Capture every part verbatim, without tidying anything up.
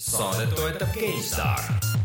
Saadet toetab GameStar.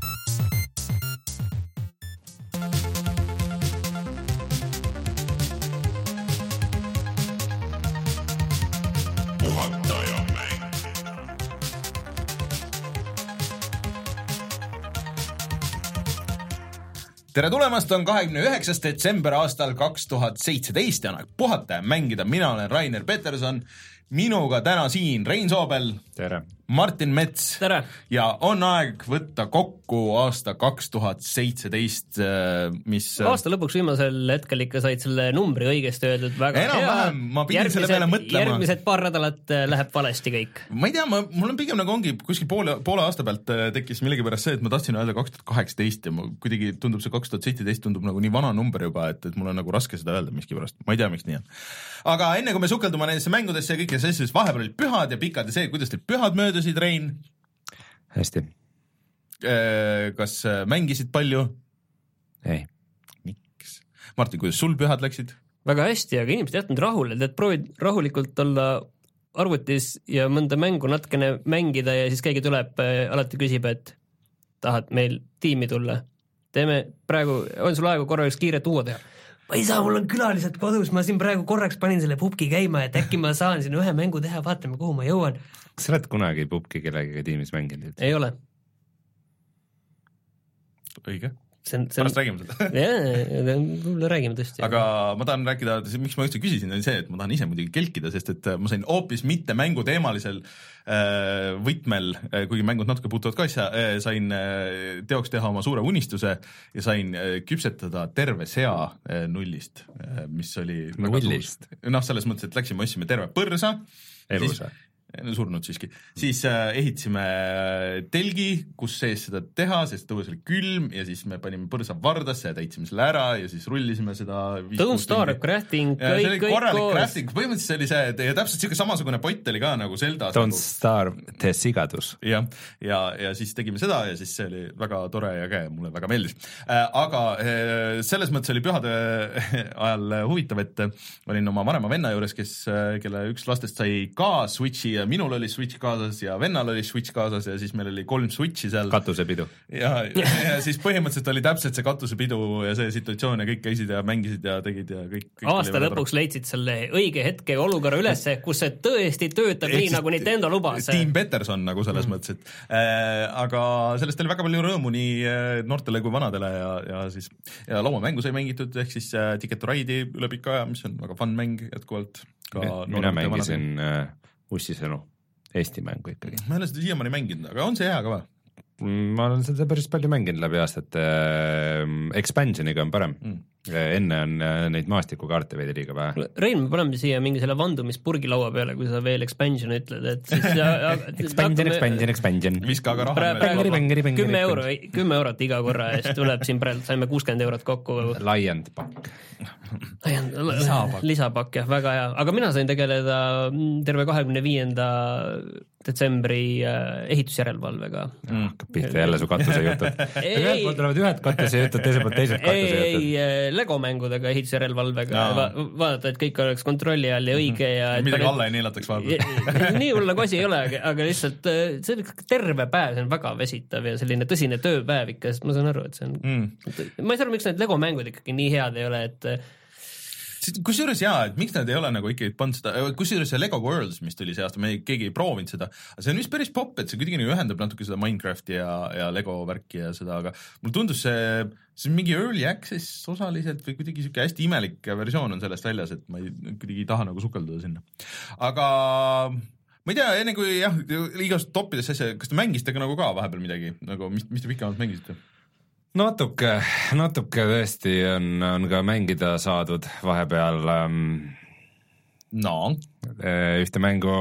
Tere tulemast, on kahekümne üheksas detsember aastal kaks tuhat seitseteist ja aeg puhata ja mängida. Mina olen Rainer Peterson, minuga täna siin Rein Soobel. Tere. Martin Mets. Tere. Ja on aeg võtta kokku aasta kaks tuhat seitseteist, mis... Aasta lõpuks viimasel hetkel ikka said selle numbri õigesti öeldud väga enam hea. Vähem, ma pidin järgmised, selle peale mõtlema. Järgmised paar nädalat läheb valesti kõik. Ma ei tea, ma, mul on pigem nagu ongi kuskil poole, poole aasta pealt tekkis millegipärast see, et ma tahtsin öelda kaks tuhat kaheksateist ja kuidagi tundub see kaks tuhat seitseteist tundub nagu nii vana number juba, et, et mul on nagu raske seda öelda miskipärast. Ma ei tea, miks nii on. Aga enne kui me sukeldume nendesse mängudesse ja kõik ja siis vahepeal olid pühad ja pikad ja see, kuidas teil pühad möödusid, Rein? Hästi. Kas mängisid palju? Ei. Miks? Martin, kuidas sul pühad läksid? Väga hästi, aga inimesed jätnud rahule, et proovid rahulikult olla arvutis ja mõnda mängu natkene mängida ja siis keegi tuleb, alati küsib, et tahad meil tiimi tulla. Teeme praegu, on sul aegu korra üks kiiret uue teha? Ma ei saa, mul on külalised kodus, ma siin praegu korraks panin selle pubki käima, et äkki ma saan siin ühe mängu teha, vaatame, kuhu ma jõuan. Kas sa oled kunagi pubki kellegiga tiimis mänginud? Ei ole. Õige. See on, see on... Pärast räägime seda. Jah, räägime tõesti. Aga ma tahan rääkida, miks ma üldse küsisin, on see, et ma tahan ise muidugi kelkida, sest et ma sain hoopis mitte mängu teemalisel äh, võtmel, äh, kuigi mängud natuke puutuvad ka asja, äh, sain äh, teoks teha oma suure unistuse ja sain äh, küpsetada terve sea äh, nullist, äh, mis oli nullist? Noh, selles mõttes, et läksime, ossime terve põrsa. Elusa? Surnud siiski. Siis äh, ehitasime telgi, kus sees seda teha, sest tõus oli külm ja siis me panime põrsa vardasse ja täitsime selle ära ja siis rullisime seda Don't Starve crafting, kõik, kõik koos. Crafting. Põhimõtteliselt see oli see, ja täpselt siuke samasugune pott oli ka nagu Zelda. Don't nagu... Starve, tee sigadus. Ja, ja, ja siis tegime seda ja siis see oli väga tore ja käe, mulle väga meeldis. Äh, aga äh, selles mõttes oli pühade ajal huvitav, et olin oma vanema venna juures, kes, kelle üks lastest sai ka Switchi ja minul oli Switch kaasas ja vennal oli Switch kaasas ja siis meil oli kolm Switchi seal. Katusepidu. Ja, ja siis põhimõtteliselt oli täpselt see katusepidu ja see situatsioon ja kõik käisid ja mängisid ja tegid ja kõik. kõik aasta lõpuks leidsid selle õige hetke ja olukorra ülesse, kus see tõesti töötab nii, nagu Nintendo lubas. Team Peterson nagu selles mm. mõttes, et äh, aga sellest oli väga palju rõõmu nii noortele kui vanadele ja, ja siis ja loomamängu sai mängitud, ehk siis äh, Ticket to Ride'i üle pika aja, mis on väga fun mäng jätkuvalt. Ka mina mängisin äh, Ussisõnu, Eesti mängu ikkagi. Ma ei ole seda siiamaani mänginud, aga on see hea ka või? Ma olen seda päris palju mänginud läbi aastate. Expansioniga on parem. Mm. Enne on neid maastikukaarte veidi liiga vähe. Rein, me paneme siia mingi selle vandumispurgi laua peale, kui sa veel expansion ütled, et siis ja, ja, expansion, expansion, expansion. Viska aga raha. Pängeri, pängeri, pängeri, kümme euro, kümme eurot iga korra eest tuleb siin praegu, saime kuuskümmend eurot kokku. Laiend pakk. Lisapakk. Lisapakk, jah, väga hea. Aga mina sain tegeleda terve kahekümne viienda detsembri ehitusjärelevalvega. Mm. Pihta jälle su katuse jutud. Ühelt poolt tulevad ühed katuse jutud, teised poolt teised katuse jutud. Ei, Lego mängudega, ehitusjärelevalvega Va vaadata, et kõik oleks kontrolli all ja õige ja midagi alla ei niilataks vahepeal. Nii hull nagu asi ei ole, aga lihtsalt see on terve päev, see on väga vesitav ja selline tõsine tööpäev ikka, sest ma saan aru, et see on mm. ma ei saa aru, miks need Lego mängud ikkagi nii head ei ole, et kusjuures jaa, et miks nad ei ole nagu ikkagi pannud seda, kusjuures see Lego Worlds, mis tuli see aasta, me ei, keegi ei proovinud seda, see on vist päris popp, et see kuidagi ühendab natuke seda Minecrafti ja, ja Lego värki ja seda, aga mul tundus see, see on mingi early access osaliselt või kuidagi siuke hästi imelik versioon on sellest väljas, et ma ei, kuidagi ei taha nagu sukelduda sinna. Aga ma ei tea, enne kui jah, igast toppidesse asja, kas te mängisite ka nagu ka vahepeal midagi, nagu mis, mis te pikemalt mängisite? Natuke, natuke tõesti on, on ka mängida saadud vahepeal ähm, no. ühte mängu,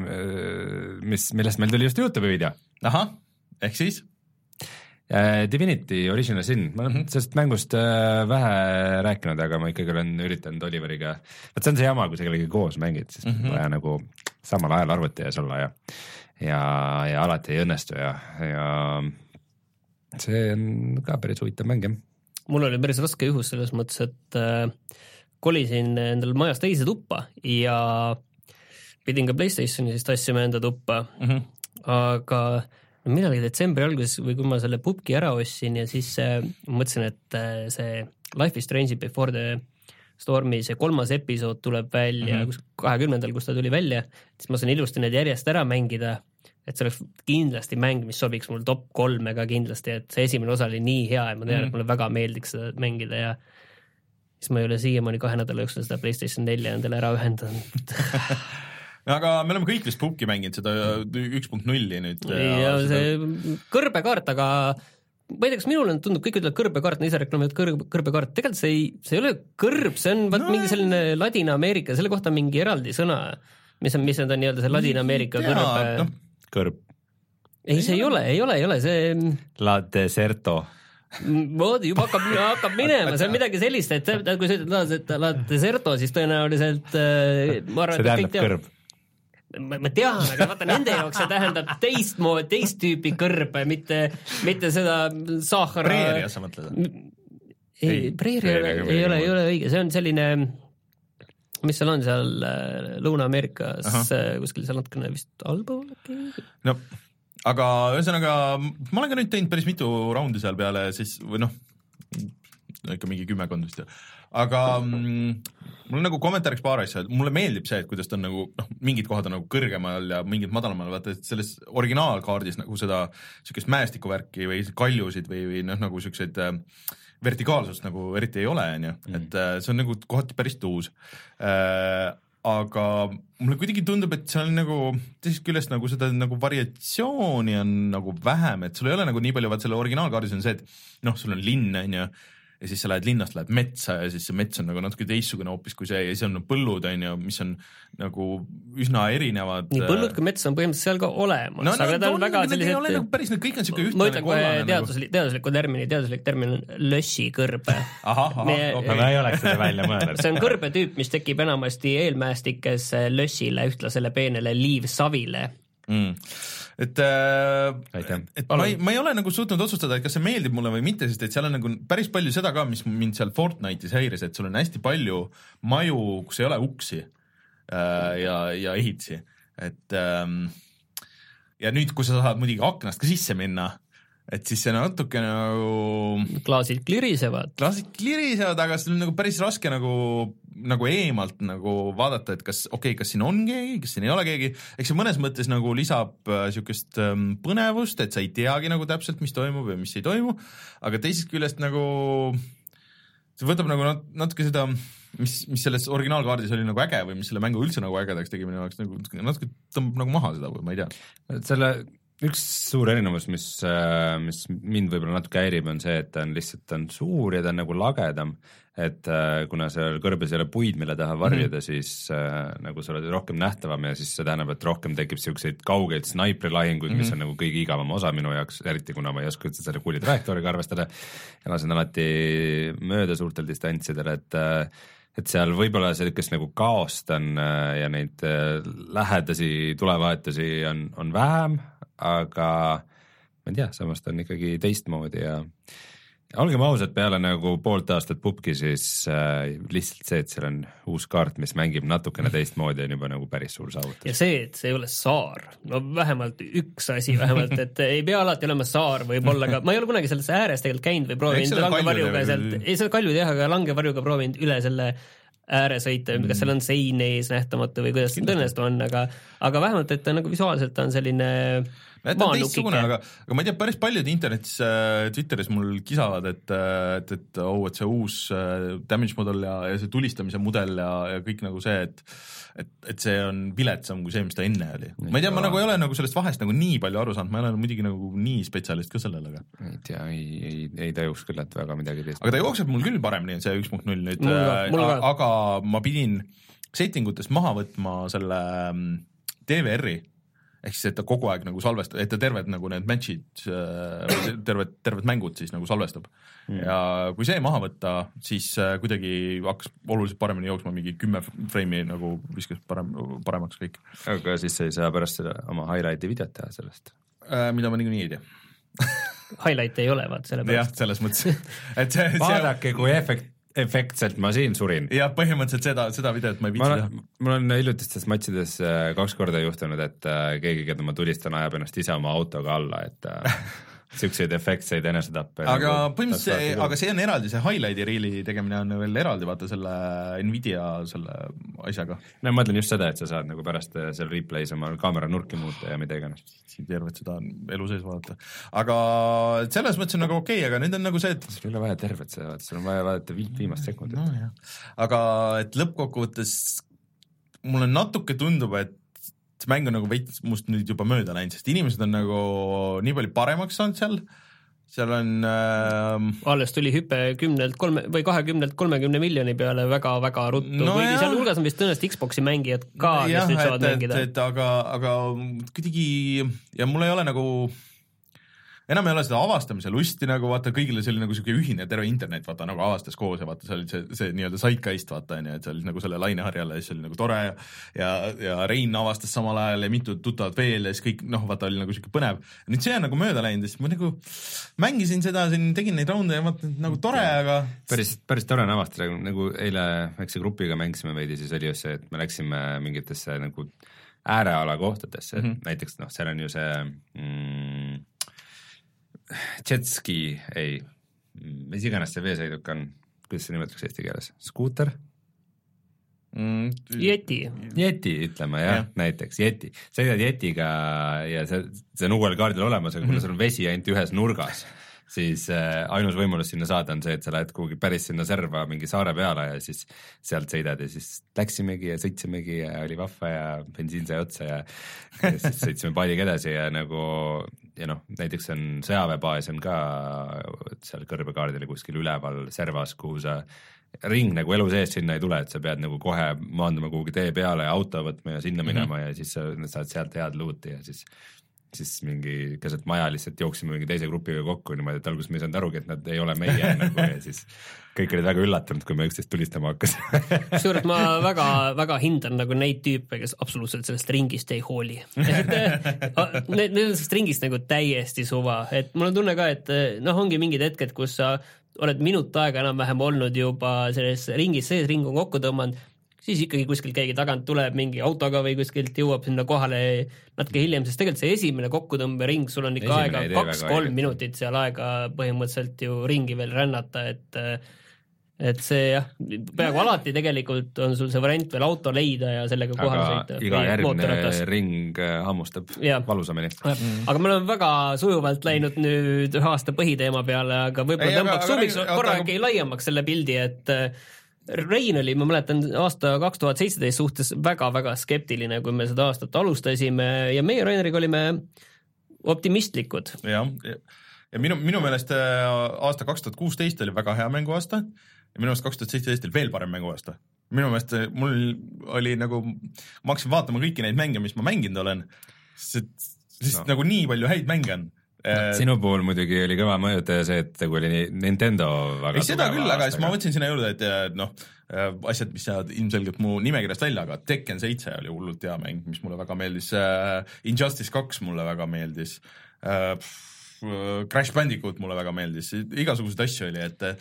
mis, millest meil tuli just YouTube'i video. Aha, ehk siis? Äh, Divinity Original Sin, ma olen mm -hmm. sellest mängust äh, vähe rääkinud, aga ma ikkagi olen üritanud Oliveriga, vaat see on see jama, kui sa kellegi koos mängid, siis mm -hmm. vaja nagu samal ajal arvuti ees olla ja, ja, ja alati ei õnnestu ja, ja see on ka päris huvitav mäng, jah. Mul oli päris raske juhus selles mõttes, et äh, kolisin endal majas teise tuppa ja pidin ka PlayStationi siis tassima enda tuppa, mm -hmm. aga no millalgi detsembri alguses või kui ma selle pubki ära ostsin ja siis äh, mõtlesin, et äh, see Life is Strange Before the Stormi see kolmas episood tuleb välja mm -hmm. kahekümnendal, kus ta tuli välja, siis ma saan ilusti need järjest ära mängida, et see oleks kindlasti mäng, mis sobiks mul top kolme ka kindlasti, et see esimene osa oli nii hea ja ma tean, mm -hmm. et mulle väga meeldiks seda mängida ja siis ma ei ole siiamaani kahe nädala jooksul seda PlayStation nelja endale ära ühendanud. Aga me oleme kõik vist pubki mänginud seda üks punkt nulli nüüd. ja see kõrbekaart, aga ma ei tea, kas minule tundub, kõik ütlevad kõrbekaart, no ise reklaamivad kõrb, kõrbekaart, tegelikult see ei, see ei ole kõrb, see on vaat no, mingi selline Ladina-Ameerika, selle kohta on mingi eraldi sõna, mis on, mis on ta nii-öelda see Ladina-Ameerika kõrb. No. Kõrb. Ei, see ei ole, ei ole, ei ole, see La Deserto. Voodi, juba hakkab, hakkab minema, see on midagi sellist, et kui sa ütled La Deserto, siis tõenäoliselt ma arvan, see tähendab kõrb. Ma, ma tean, aga vaata nende jaoks see tähendab teist mood, teist tüüpi kõrbe, mitte, mitte seda saahara. Preeria sa mõtled? Ei, preeria ei, ei ole, ei ole õige, see on selline, mis seal on seal Lõuna-Ameerikas, kuskil seal natukene vist allpool. No, aga ühesõnaga, ma olen ka nüüd teinud päris mitu raundi seal peale, siis, või noh, ikka mingi kümmekond vist. Aga mm, mul on nagu kommentaariks paar asja, mulle meeldib see, et kuidas ta on nagu, noh, mingid kohad on nagu kõrgemal ja mingid madalamal, vaata, et selles originaalkaardis nagu seda sükest mäestikuvärki või kaljusid või, või noh, nagu sükseid äh, vertikaalsust nagu eriti ei ole, on ju, et äh, see on nagu kohati päris tuus äh,. Aga mulle kuidagi tundub, et see on nagu teisest küljest nagu seda nagu variatsiooni on nagu vähem, et sul ei ole nagu nii palju, vaat selle originaalkaardis on see, et noh, sul on linn, on ju, ja siis sa lähed linnast, lähed metsa ja siis see mets on nagu natuke teistsugune hoopis kui see ja siis on põllud, on ju, mis on nagu üsna erinevad. Nii põllud kui mets on põhimõtteliselt seal ka olemas. No, no, aga ta on väga sellised... Ei ole nagu päris, kõik on siuke ühtne. Ma ütlen kohe teaduslik, teadusliku termini, teaduslik termin on lössikõrbe. Aha, aha, me, okay. me ei oleks seda välja mõelnud. See on kõrbetüüp, mis tekib enamasti eelmäestikes lössile, ühtlasele peenele liivsavile. Mm. et, äh, et ma, ei, ma ei ole nagu suutnud otsustada, et kas see meeldib mulle või mitte, sest et seal on nagu päris palju seda ka, mis mind seal Fortnite'is häiris, et sul on hästi palju maju, kus ei ole uksi äh, ja, ja ehitsi, et ähm, ja nüüd, kui sa saad muidugi aknast ka sisse minna, et siis see natuke nagu klaasid klirisevad. Klaasid klirisevad, aga see on nagu päris raske nagu, nagu eemalt nagu vaadata, et kas, okei okay,, kas siin on keegi, kas siin ei ole keegi, eks see mõnes mõttes nagu lisab äh, siukest ähm, põnevust, et sa ei teagi nagu täpselt, mis toimub ja mis ei toimu, aga teisest küljest nagu see võtab nagu nat- natuke seda, mis, mis selles originaalkaardis oli nagu äge või mis selle mängu üldse nagu ägedaks tegi minu jaoks, nagu natuke tõmbab nagu maha seda või ma ei tea. Selle üks suur erinevus, mis, mis mind võib-olla natuke häirib, on see, et ta on lihtsalt ta on suur ja ta on nagu lagedam, et kuna seal kõrbes ei ole puid, mille taha varjuda, mm-hmm. siis äh, nagu sa oled rohkem nähtavam ja siis see tähendab, et rohkem tekib siukseid kaugeid snaiprilahinguid, mis mm-hmm. on nagu kõige igavam osa minu jaoks, eriti kuna ma ei oska üldse selle kuuli trajektooriga arvestada ja lasen alati mööda suurtel distantsidel, et et seal võib-olla sellist nagu kaost on ja neid lähedasi tulevahetusi on, on vähem, aga ma ei tea, samas ta on ikkagi teistmoodi ja, ja olgem ausad, peale nagu poolt aastat pubki, siis äh, lihtsalt see, et seal on uus kaart, mis mängib natukene teistmoodi, on juba nagu päris suur saavutus. Ja see, et see ei ole saar, no vähemalt üks asi vähemalt, et ei pea alati olema saar võib-olla ka, ma ei ole kunagi selles ääres tegelikult käinud või proovinud langevarjuga sealt, ei seda kalju teha, aga langevarjuga proovinud üle selle ääre sõita, kas seal on sein ees nähtamatu või kuidas tõenäoliselt on, aga, aga vähemalt, et ta nagu visuaalselt on selline teistsugune, aga, aga ma ei tea, päris paljud internetis äh, Twitteris mul kisavad, et, et, et, oh, et see uus äh, damage mudel ja, ja see tulistamise mudel ja, ja kõik nagu see, et, et, et see on viletsam kui see, mis ta enne oli. Ma ei tea, ma nagu ei ole nagu sellest vahest nagu nii palju aru saanud, ma ei ole muidugi nagu nii spetsialist ka sellele, aga ei tea, ei, ei, ei tajuks küll, et väga midagi teist. Aga ta jookseb mul küll paremini, see üks punkt null nüüd, äh, aga ma pidin settingutest maha võtma selle D V R-i, ehk siis, et ta kogu aeg nagu salvestab, et ta terved nagu need match'id, terved, terved mängud siis nagu salvestab. Mm. Ja kui see maha võtta, siis kuidagi hakkas oluliselt paremini jooksma, mingi kümme freimi nagu viskas parem, paremaks kõik. Aga siis ei saa pärast seda oma highlighti videot teha sellest? Äh, mida ma niikuinii ei tea. Highlight ei ole, vaat selle pärast. Jah, selles mõttes. et see, vaadake, kui efekt efektselt ma siin surin. jah, põhimõtteliselt seda, seda videot ma ei viitsi teha. Mul on hiljutistes matšides kaks korda juhtunud, et keegi, keda ma tulistan, ajab ennast ise oma autoga alla, et siukseid efektseid enesetappe. Aga nagu põhimõtteliselt, aga see on eraldi, see highlighti reeli tegemine on veel eraldi, vaata selle Nvidia selle asjaga. No ma mõtlen just seda, et sa saad nagu pärast seal replay's oma kaamera nurki muuta ja mida iganes. Siin tervet seda on elu sees vaadata. Aga selles mõttes on nagu okei okay,, aga nüüd on nagu see, et sul ei ole vaja tervet seda vaadata, sul on vaja vaadata viimast sekundit. No, jah. Aga et lõppkokkuvõttes mulle natuke tundub, et see mäng on nagu veits must nüüd juba mööda läinud, sest inimesed on nagu nii palju paremaks saanud seal, seal on äh... alles tuli hüpe kümnelt kolme või kahekümnelt kolmekümne miljoni peale väga-väga ruttu no või seal hulgas on vist tõenäoliselt Xboxi mängijad ka, kes jah, nüüd saavad et, mängida. Et, et, aga, aga kuidagi ja mul ei ole nagu enam ei ole seda avastamise lusti nagu vaata, kõigile see oli nagu siuke ühine terve internet, vaata nagu avastas koos ja vaata, see oli see, see nii-öelda zeitgeist, vaata, on ju, et see oli nagu selle laineharjale ja siis oli nagu tore ja, ja, ja Rein avastas samal ajal ja mitu tuttavat veel ja siis kõik, noh, vaata, oli nagu siuke põnev. Nüüd see on nagu mööda läinud ja siis ma nagu mängisin seda, siin tegin neid raunde ja vaata, nagu tore, aga päris, päris tore on avastada, nagu eile väikse grupiga mängisime veidi, siis oli just see, et me läksime mingitesse nagu ääreala kohtadesse, et mm-hmm. näiteks noh, seal on ju see mm, jetski, ei, mis iganes see veesõiduk on, kuidas see nimetatakse eesti keeles, skuuter? Mm, Yeti. Yeti, ütleme jah ja., näiteks Yeti. Sõidad Yetiga ja see, see on uuel kaardil olemas, aga kuna mm-hmm. sul on vesi ainult ühes nurgas, siis äh, ainus võimalus sinna saada on see, et sa lähed kuhugi päris sinna serva mingi saare peale ja siis sealt sõidad ja siis läksimegi ja sõitsimegi ja oli vahva ja bensiin sai otsa ja, ja siis sõitsime paadiga edasi ja nagu ja noh, näiteks on sõjaväebaas on ka seal kõrbekaardil kuskil üleval servas, kuhu sa ring nagu elu sees sinna ei tule, et sa pead nagu kohe maanduma kuhugi tee peale ja auto võtma ja sinna minema mm-hmm. ja siis sa saad sealt head luuti ja siis siis mingi keset maja lihtsalt jooksime mingi teise grupiga kokku niimoodi, et alguses me ei saanud arugi, et nad ei ole meie nagu ja siis kõik olid väga üllatunud, kui me üksteist tulistama hakkas. Suurelt ma väga, väga hindan nagu neid tüüpe, kes absoluutselt sellest ringist ei hooli. Need on sellest ringist nagu täiesti suva, et mul on tunne ka, et noh, ongi mingid hetked, kus sa oled minut aega enam-vähem olnud juba selles ringis sees, ring on kokku tõmmanud, siis ikkagi kuskil keegi tagant tuleb mingi autoga või kuskilt jõuab sinna kohale natuke hiljem, sest tegelikult see esimene kokkutõmbering, sul on ikka esimene aega kaks-kolm minutit seal aega põhimõtteliselt ju ringi veel rännata, et et see jah, peaaegu alati tegelikult on sul see variant veel auto leida ja sellega kohale sõita. Aga iga järgmine ring hammustab ja. Valusamini. Mm. Aga meil on väga sujuvalt läinud nüüd ühe aasta põhiteema peale, aga võib-olla tõmbaks suumiks korra äkki laiemaks selle pildi, et Rein oli, ma mäletan, aasta kaks tuhat seitseteist suhtes väga-väga skeptiline, kui me seda aastat alustasime ja meie Raineriga olime optimistlikud. Ja, ja minu, minu meelest aasta kaks tuhat kuusteist oli väga hea mänguaasta ja minu meelest kaks tuhat seitseteist oli veel parem mänguaasta. Minu meelest mul oli nagu, ma hakkasin vaatama kõiki neid mänge, mis ma mänginud olen, sest, sest no. nagu nii palju häid mänge on. No, sinu puhul muidugi oli kõva mõjutaja see, et kui oli Nintendo väga ei, seda küll, aga siis ma võtsin sinna juurde, et noh, asjad, mis jäävad ilmselgelt mu nimekirjast välja, aga Tekken seitse oli hullult hea mäng, mis mulle väga meeldis, Injustice kaks mulle väga meeldis, Crash Bandicoot mulle väga meeldis, igasuguseid asju oli, et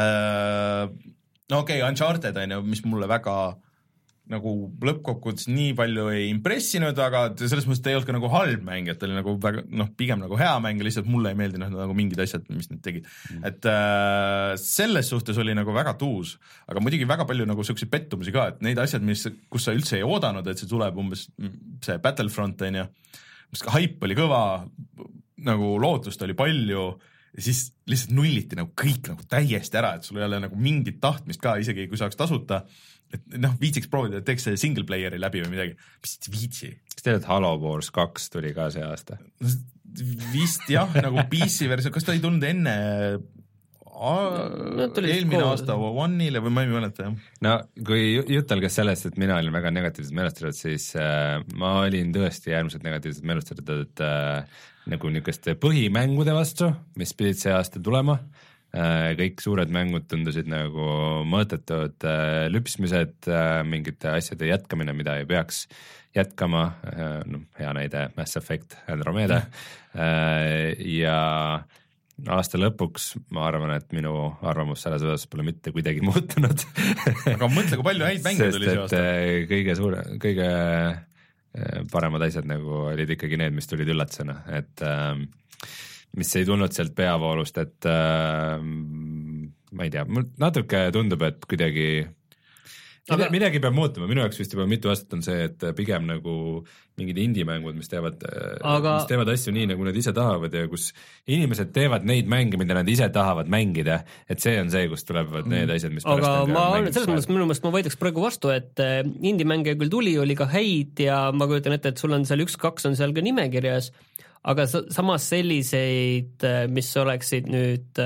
no okei, okay, Uncharted on ju, mis mulle väga nagu lõppkokkuvõttes nii palju ei impressinud, aga selles mõttes ta ei olnud ka nagu halb mäng, et ta oli nagu väga, noh, pigem nagu hea mäng, lihtsalt mulle ei meeldinud nagu mingid asjad, mis need tegid. Mm. Et äh, selles suhtes oli nagu väga tuus, aga muidugi väga palju nagu selliseid pettumusi ka, et neid asjad, mis, kus sa üldse ei oodanud, et see tuleb umbes see Battlefront, on ju, mis ka hype oli kõva, nagu lootust oli palju ja siis lihtsalt nulliti nagu kõik nagu täiesti ära, et sul ei ole nagu mingit tahtmist ka, isegi kui saaks tasuta, et noh, viitsiks proovida, et teeks see single playeri läbi või midagi, mis viitsi. Kas tead, et Halo Wars kaks tuli ka see aasta? Vist jah, nagu P C versioon, kas ta ei tulnud enne a... no, eelmine koos. Aasta One'ile või ma ei mäleta, jah. No kui jutt algas sellest, et mina olin väga negatiivselt meelestatud, siis äh, ma olin tõesti äärmiselt negatiivselt meelestatud, et äh, nagu niisuguste põhimängude vastu, mis pidid see aasta tulema, kõik suured mängud tundusid nagu mõõtetud lüpsmised, mingite asjade jätkamine, mida ei peaks jätkama, no, hea näide Mass Effect Andromeda ja aasta lõpuks ma arvan, et minu arvamus selles osas pole mitte kuidagi muutunud. Aga mõtle, kui palju häid mänge tuli see aasta. kõige suure, kõige paremad asjad nagu olid ikkagi need, mis tulid üllatusena, et äh, mis ei tulnud sealt peavoolust, et äh, ma ei tea, mul natuke tundub, et kuidagi Aga... midagi peab muutuma, minu jaoks vist juba mitu aastat on see, et pigem nagu mingid indie-mängud, mis teevad, Aga... mis teevad asju nii, nagu nad ise tahavad ja kus inimesed teevad neid mänge, mida nad ise tahavad mängida, et see on see, kus tulevad need asjad, mis Aga ma olen selles mõttes, minu mõttes ma võidaks praegu vastu, et indie-mänge küll tuli, oli ka häid ja ma kujutan ette, et sul on seal üks-kaks on seal ka nimekirjas, aga samas selliseid, mis oleksid nüüd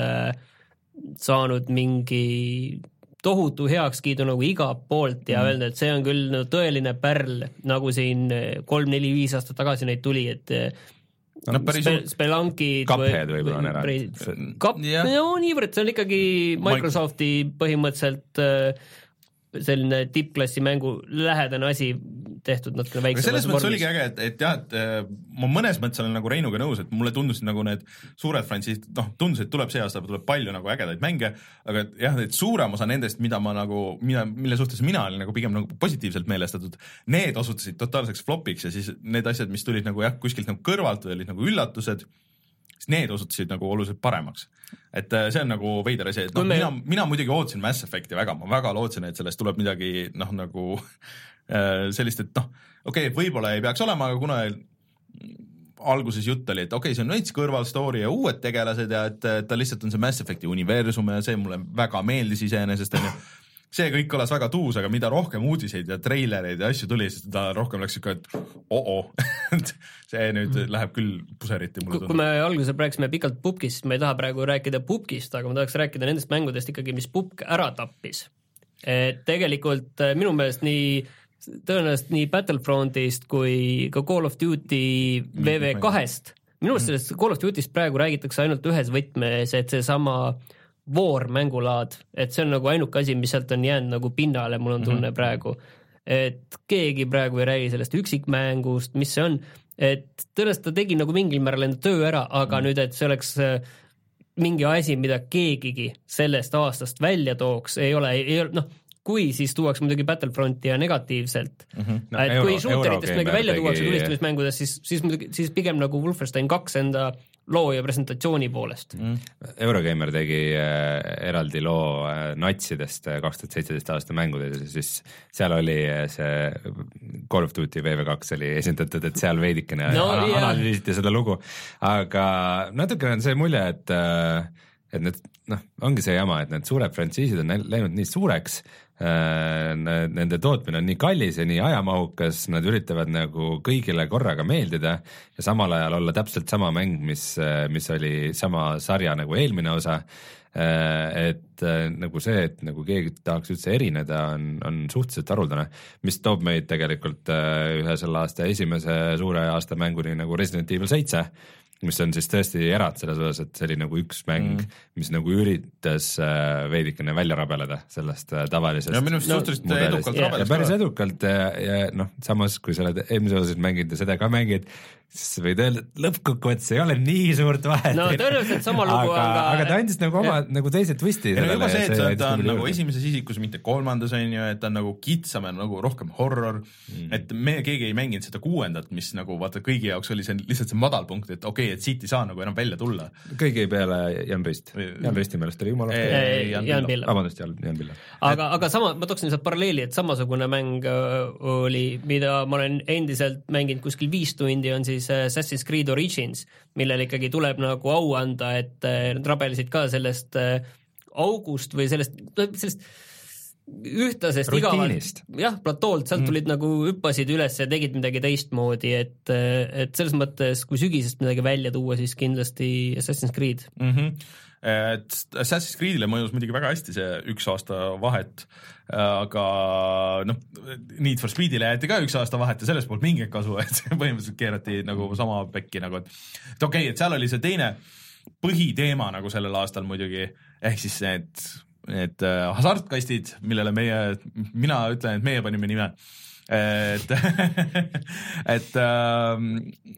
saanud mingi tohutu heakskiidu nagu iga poolt ja mm. öelda, et see on küll no, tõeline pärl, nagu siin kolm, neli, viis aastat tagasi neid tuli, et no, spe, Spelunkid Cuphead võib-olla on ära. Cup, yeah. no niivõrd, see on ikkagi Microsofti põhimõtteliselt selline tippklassi mängu lähedane asi tehtud natukene väiksem. Selles mõttes oligi äge, et, et jah, et ma mõnes mõttes olen nagu Reinuga nõus, et mulle tundus nagu need suured frantsiisid, noh, tundus, et tuleb see aasta, tuleb palju nagu ägedaid mänge, aga jah, et suurem osa nendest, mida ma nagu, mida, mille suhtes mina olin nagu pigem nagu positiivselt meelestatud, need osutusid totaalseks flopiks ja siis need asjad, mis tulid nagu jah, kuskilt nagu kõrvalt või olid nagu üllatused, siis need osutusid nagu oluliselt paremaks. Et see on nagu veider asi, et no, me... mina, mina muidugi ootsin Mass Effecti väga, ma väga lootsin, et sellest tuleb midagi noh, nagu sellist, et noh, okei okay,, võib-olla ei peaks olema, aga kuna alguses jutt oli, et okei okay,, see on veits kõrvalstory ja uued tegelased ja et ta lihtsalt on see Mass Effecti universum ja see mulle väga meeldis iseenesest, on ju. See kõik kõlas väga tuus, aga mida rohkem uudiseid ja treilereid ja asju tuli, siis ta rohkem läks ikka, et oo-oo, see nüüd läheb küll puseriti mulle tundub. Kui me algusel rääkisime pikalt pubkist, siis me ei taha praegu rääkida pubkist, aga ma tahaks rääkida nendest mängudest ikkagi, mis pubk ära tappis. Et tegelikult minu meelest nii, tõenäoliselt nii Battlefrontist kui ka Call of Duty V V kahest, minu meelest sellest Call of Dutyst praegu räägitakse ainult ühes võtmes, et see sama War mängulaad, et see on nagu ainuke asi, mis sealt on jäänud nagu pinnale, mul on tunne praegu, et keegi praegu ei räägi sellest üksikmängust, mis see on, et tõenäoliselt ta tegi nagu mingil määral enda töö ära, aga mm. nüüd, et see oleks mingi asi, mida keegigi sellest aastast välja tooks, ei ole, ei ole, noh, kui siis tuuaks muidugi Battlefronti ja negatiivselt, mm-hmm. no, et euro, kui shooteritest midagi välja tegi... tuuakse tulistamismängudes, siis, siis, muidugi, siis pigem nagu Wolfenstein kaks enda loo ja presentatsiooni poolest. Mm. Eurogeimer tegi äh, eraldi loo äh, natsidest äh, kaks tuhat seitseteist aasta mängudes ja siis seal oli äh, see Call of Duty V V kaks oli esindatud, et seal veidikene no, ana- yeah. analüüsiti seda lugu, aga natukene on see mulje, et äh, et need, noh, ongi see jama, et need suured frantsiisid on läinud nii suureks, nende tootmine on nii kallis ja nii ajamahukas, nad üritavad nagu kõigile korraga meeldida ja samal ajal olla täpselt sama mäng, mis, mis oli sama sarja nagu eelmine osa, et nagu see, et nagu keegi tahaks üldse erineda, on, on suhteliselt haruldane, mis toob meid tegelikult ühe selle aasta esimese suure aasta mänguni nagu Resident Evil seitse, mis on siis tõesti erad selles osas, et see oli nagu üks mäng, mm. mis nagu üritas äh, veidikene välja rabeleda sellest äh, tavalisest. Ja minu no, suhteliselt edukalt yeah. rabedas. Ja päris edukalt ja, ja noh, samas kui sa oled eelmise osas mängid ja seda ka mängid, siis võid öelda, et lõppkokkuvõttes ei ole nii suurt vahet. No tõenäoliselt sama lugu aga, on ka... aga ta andis nagu oma nagu teise twisti. Ja juba see, et see, ta on nagu esimeses isikus, mitte kolmandas on ju, et ta on nagu kitsam ja nagu rohkem horror, mm. et me keegi ei mänginud seda kuuendat, mis nagu vaata kõigi jaoks oli see lihtsalt see madalpunkt, et okei, okay, et siit ei saa nagu enam välja tulla. Kõigi peale Jan Pöist. Jan Pöisti meelest oli jumala. Jan Pilla. Vabandust, Jan Pilla. Aga, aga sama, ma tooksin lihtsalt paralleeli, et samasugune mäng oli, mida ma olen endiselt mänginud kuskil viis tundi, on siis Assassin's Creed Origins, millel ikkagi tuleb nagu au anda, et nad rabelisid ka sellest august või sellest, sellest ühtlasest rutiinist. Igavalt, jah, platoolt, sealt tulid mm. nagu hüppasid üles ja tegid midagi teistmoodi, et, et selles mõttes, kui sügisest midagi välja tuua, siis kindlasti Assassin's Creed. Mm-hmm. Et Assassin's Creedile mõjus muidugi väga hästi see üks aasta vahet, aga noh, Need for Speedile jäeti ka üks aasta vahet ja sellest poolt mingit kasu, et põhimõtteliselt keerati nagu sama pekki nagu, et, et okei okay,, et seal oli see teine põhiteema nagu sellel aastal muidugi, ehk siis need, need hasartkastid, millele meie, mina ütlen, et meie panime nime, et, et ähm,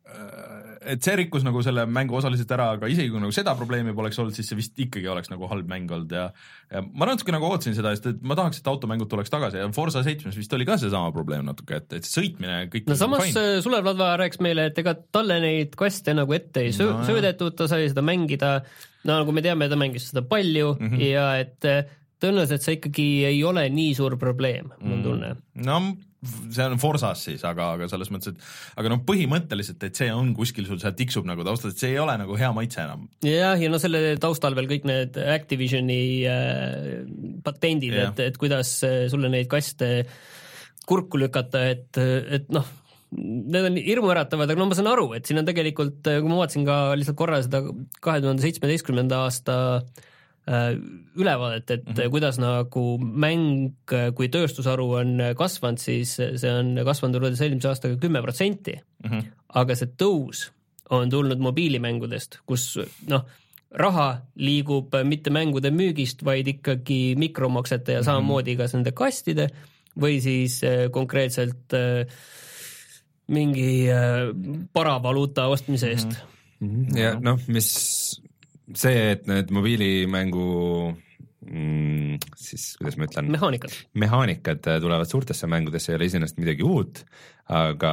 et see rikkus nagu selle mängu osaliselt ära, aga isegi kui nagu seda probleemi poleks olnud, siis see vist ikkagi oleks nagu halb mäng olnud ja, ja ma natuke nagu ootasin seda, sest et ma tahaks, et automängud tuleks tagasi ja Forza seitsmes vist oli ka see sama probleem natuke, et, et sõitmine kõik no samas nagu Sulev Ladva rääks meile, et ega talle neid kaste nagu ette ei sö- no, söödetud, ta sai seda mängida, no nagu me teame, ta mängis seda palju mm -hmm. ja et tõenäoliselt see ikkagi ei ole nii suur probleem, mul on tunne. No see on Forzas siis, aga, aga selles mõttes, et aga noh, põhimõtteliselt, et see on kuskil sul seal tiksub nagu taustal, et see ei ole nagu hea maitse enam. jah, ja no selle taustal veel kõik need Activisioni äh, patendid, et, et kuidas sulle neid kaste kurku lükata, et, et noh, need on hirmuäratavad, aga no ma saan aru, et siin on tegelikult, kui ma vaatasin ka lihtsalt korra seda kahe tuhande seitsmeteistkümnenda aasta ülevaadet, et mm-hmm. kuidas nagu mäng kui tööstusharu on kasvanud, siis see on kasvanud võrreldes eelmise aastaga kümme protsenti, mm-hmm. aga see tõus on tulnud mobiilimängudest, kus noh, raha liigub mitte mängude müügist, vaid ikkagi mikromaksete ja samamoodi kas nende kastide või siis konkreetselt mingi paravaluuta ostmise eest. Mm-hmm. ja noh, mis see, et need mobiilimängu mm, siis, kuidas ma ütlen, mehaanikad. mehaanikad tulevad suurtesse mängudesse, ei ole iseenesest midagi uut, aga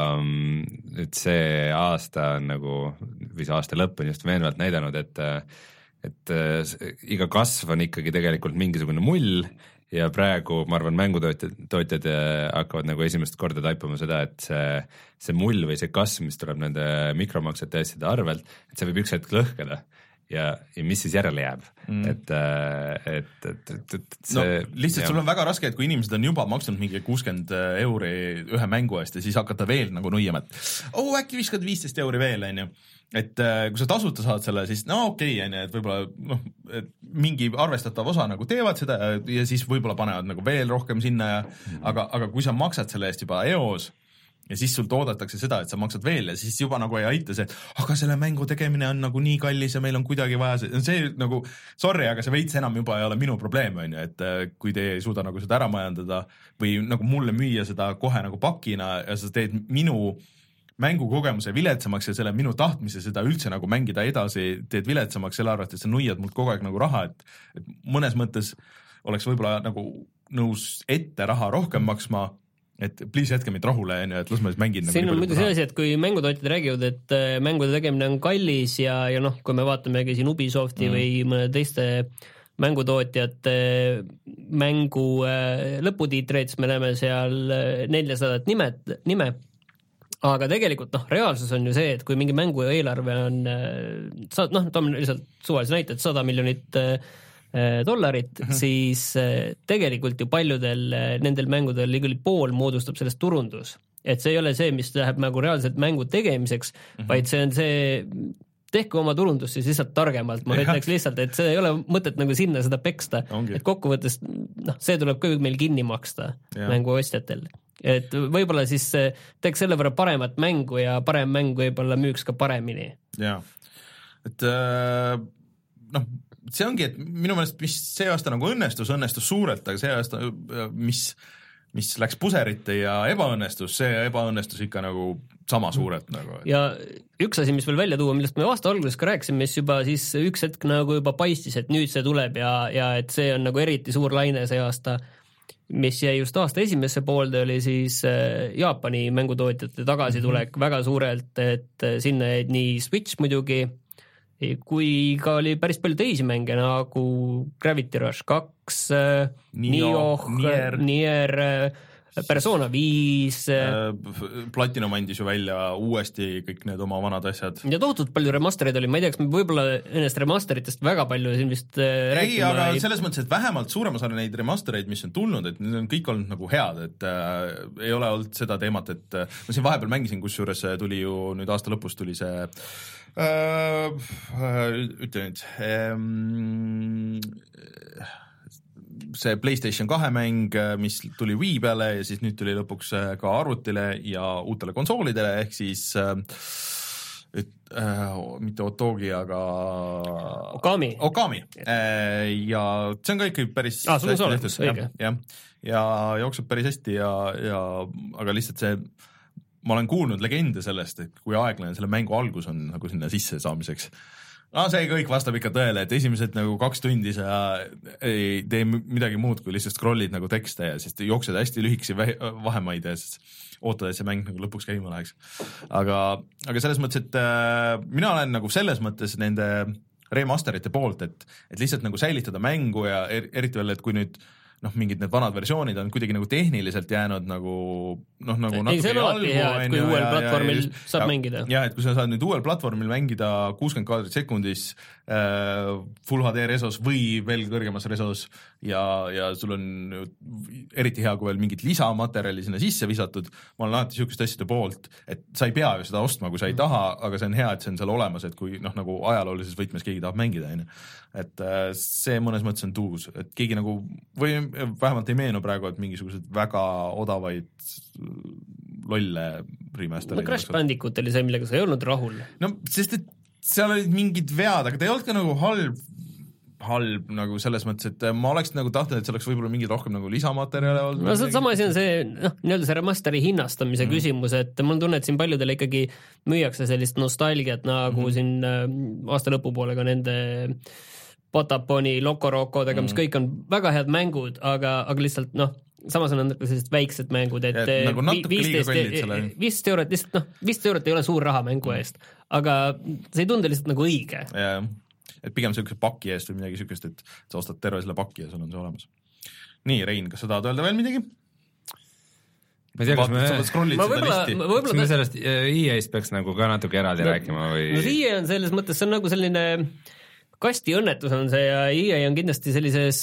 et see aasta on nagu, või see aasta lõpp on just veenvalt näidanud, et et iga kasv on ikkagi tegelikult mingisugune mull ja praegu ma arvan, mängutootjad tootjad hakkavad nagu esimest korda taipama seda, et see, see mull või see kasv, mis tuleb nende mikromaksete asjade arvelt, et see võib üks hetk lõhkeda. Ja, ja mis siis järele jääb mm. et, et, et, et, et see no, lihtsalt jah. Sul on väga raske, et kui inimesed on juba maksnud mingi kuuskümmend euri ühe mängu eest ja siis hakata veel nagu nuiema, et oh, äkki viskad viisteist euri veel, on ju, et kui sa tasuta saad selle, siis no okei okay,, on ju, et võib-olla noh, et mingi arvestatav osa nagu teevad seda ja, ja siis võib-olla panevad nagu veel rohkem sinna ja mm. aga, aga kui sa maksad selle eest juba eos ja siis sul toodetakse seda, et sa maksad veel ja siis juba nagu ei aita see, aga selle mängu tegemine on nagu nii kallis ja meil on kuidagi vaja see, see nagu, sorry, aga see veits enam juba ei ole minu probleem, on ju, et kui te ei suuda nagu seda ära majandada või nagu mulle müüa seda kohe nagu pakina ja sa teed minu mängukogemuse viletsamaks ja selle minu tahtmise seda üldse nagu mängida edasi, teed viletsamaks selle arvalt, et sa nuiad mult kogu aeg nagu raha, et, et mõnes mõttes oleks võib-olla nagu nõus ette raha rohkem maksma, et please jätke meid rahule, et las ma siis mängin. Siin on muidu see asi, et kui mängutootjad räägivad, et mängude tegemine on kallis ja, ja noh, kui me vaatamegi siin Ubisofti mm. või mõne teiste mängutootjate mängu lõputiitreid, siis me näeme seal neljasadat nimet, nime, aga tegelikult noh, reaalsus on ju see, et kui mingi mängu eelarve on, noh, toome lihtsalt suvalise näite, et sada miljonit dollarit, mm-hmm. siis tegelikult ju paljudel nendel mängudel liguli pool moodustab sellest turundus. Et see ei ole see, mis läheb nagu reaalselt mängu tegemiseks, mm-hmm. vaid see on see, tehke oma turundus siis lihtsalt targemalt, ma ütleks lihtsalt, et see ei ole mõtet nagu sinna seda peksta, Ongi. Et kokkuvõttes noh, see tuleb kõik meil kinni maksta ja. Mängu ostjatel. Et võib-olla siis teeks selle võrra paremat mängu ja parem mäng võib-olla müüks ka paremini. Jaa, et äh, noh, see ongi, et minu meelest, mis see aasta nagu õnnestus, õnnestus suurelt, aga see aasta, mis, mis läks puserite ja ebaõnnestus, see ebaõnnestus ikka nagu sama suurelt. Nagu. Ja üks asi, mis veel välja tuua, millest me aasta alguses ka rääkisime, mis juba siis üks hetk nagu juba paistis, et nüüd see tuleb ja, ja et see on nagu eriti suur laine see aasta, mis jäi just aasta esimesse poolde, oli siis Jaapani mängutootjate tagasitulek mm-hmm. väga suurelt, et sinna jäid nii Switch muidugi, kui ka oli päris palju teisi mänge nagu Gravity Rush kaks, Nioh, Nier, Nier, Persona viis. Platinum andis ju välja uuesti kõik need oma vanad asjad. Ja tohutult palju remastereid oli, ma ei tea, kas me võib-olla ennast remasteritest väga palju siin vist rääkima. Ei, aga ei... selles mõttes, et vähemalt suuremas on neid remastereid, mis on tulnud, et need on kõik olnud nagu head, et äh, ei ole olnud seda teemat, et äh, ma siin vahepeal mängisin, kus juures tuli ju nüüd aasta lõpus tuli see Uh, uh, ütle nüüd um, see PlayStation kahe mäng, mis tuli Wii peale ja siis nüüd tuli lõpuks ka arvutile ja uutele konsoolidele, ehk siis uh, et, uh, mitte Otogi, aga Okami, Okami. Uh, ja see on ka ikka päris ah, sul on see olemas, õige ja, ja jookseb päris hästi ja, ja aga lihtsalt see ma olen kuulnud legende sellest, et kui aeglane selle mängu algus on nagu sinna sisse saamiseks. No see kõik vastab ikka tõele, et esimesed nagu kaks tundi sa ei tee midagi muud, kui lihtsalt scrollid nagu tekste ja siis jooksed hästi lühikesi vahemaid ja siis ootad, et see mäng nagu lõpuks käima läheks. Aga, aga selles mõttes, et äh, mina olen nagu selles mõttes nende remasterite poolt, et, et lihtsalt nagu säilitada mängu ja er, eriti veel, et kui nüüd noh, mingid need vanad versioonid on kuidagi nagu tehniliselt jäänud nagu noh, nagu ei, see on alati hea, et kui uuel ja, platvormil ja, saab ja, mängida. Jah, et kui sa saad nüüd uuel platvormil mängida kuuskümmend kaadrit sekundis äh, Full H D resos või veel kõrgemas resos ja, ja sul on eriti hea, kui veel mingit lisamaterjali sinna sisse visatud, ma olen alati niisugust asjade poolt, et sa ei pea ju seda ostma, kui sa ei taha, aga see on hea, et see on seal olemas, et kui noh, nagu ajaloolises võtmes keegi tahab mängida, on ju. Et äh, see mõnes mõttes on tuus, et keegi nagu või vähemalt ei meenu praegu, et mingisugused väga odavaid lolle remasterid. No Crash Bandicoot oli see, millega sa ei olnud rahul. No sest, et seal olid mingid vead, aga ta ei olnud ka nagu halb, halb nagu selles mõttes, et ma oleks nagu tahtnud, et see oleks võib-olla mingid rohkem nagu lisamaterjale olnud. No see sama asi on see, noh, nii-öelda see remasteri hinnastamise mm. küsimus, et mul on tunne, et siin paljudele ikkagi müüakse sellist nostalgiat nagu mm. siin aasta lõpupoolega nende Potaponi, Loco Rokodega, mis mm. kõik on väga head mängud, aga, aga lihtsalt noh, samas on sellised väiksed mängud, et, et nagu viisteist eurot lihtsalt, noh, viisteist eurot ei ole suur raha mängu mm. eest, aga see ei tunde lihtsalt nagu õige. Yeah. Et pigem sellise paki eest või midagi sükest, et sa ostad terve selle paki ja sul on see olemas. Nii, Rein, kas sa tahad öelda veel midagi? Ma ei tea, kas me, ma võibolla, võibolla kas me sellest E A-st peaks nagu ka natuke eraldi no, rääkima või? No E A on selles mõttes, see on nagu selline kasti õnnetus on see ja E A on kindlasti sellises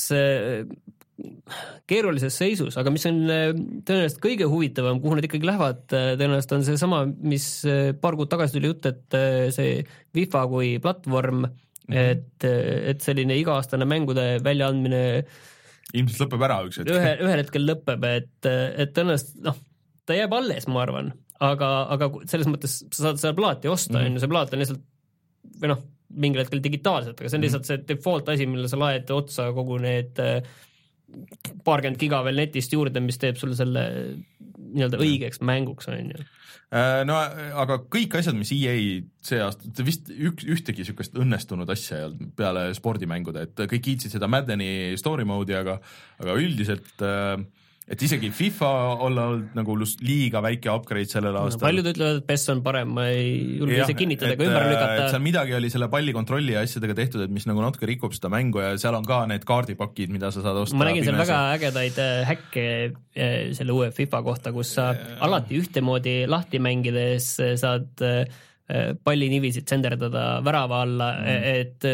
keerulises seisus, aga mis on tõenäoliselt kõige huvitavam, kuhu nad ikkagi lähevad, tõenäoliselt on see sama, mis paar kuud tagasi tuli jutt, et see FIFA kui platvorm, mm-hmm. et, et selline iga-aastane mängude väljaandmine ilmselt lõpeb ära üks hetk. Ühe, ühel hetkel lõpeb, et, et tõenäoliselt, noh, ta jääb alles, ma arvan, aga, aga selles mõttes sa saad seda plaati osta, mm-hmm. see plaat on lihtsalt, või noh, mingil hetkel digitaalselt, aga see on lihtsalt see default asi, mille sa laed otsa kogu need paarkümmend giga veel netist juurde, mis teeb sulle selle nii-öelda õigeks mänguks, on ju. No aga kõik asjad, mis E A see aasta, vist ük, ühtegi sükest õnnestunud asja ei olnud peale spordimängude, et kõik kiitsid seda Maddeni story mode'i, aga, aga üldiselt et isegi FIFA olla olnud nagu liiga väike upgrade sellel aastal. No, paljud ütlevad, et P E S on parem, ma ei julge ise kinnitada, aga ümber lükata. Seal midagi oli selle pallikontrolli asjadega tehtud, et mis nagu natuke rikub seda mängu ja seal on ka need kaardipakid, mida sa saad osta. Ma nägin seal väga ägedaid häkke selle uue FIFA kohta, kus sa ja. alati ühtemoodi lahti mängides saad palli nivisid senderdada värava alla, mm.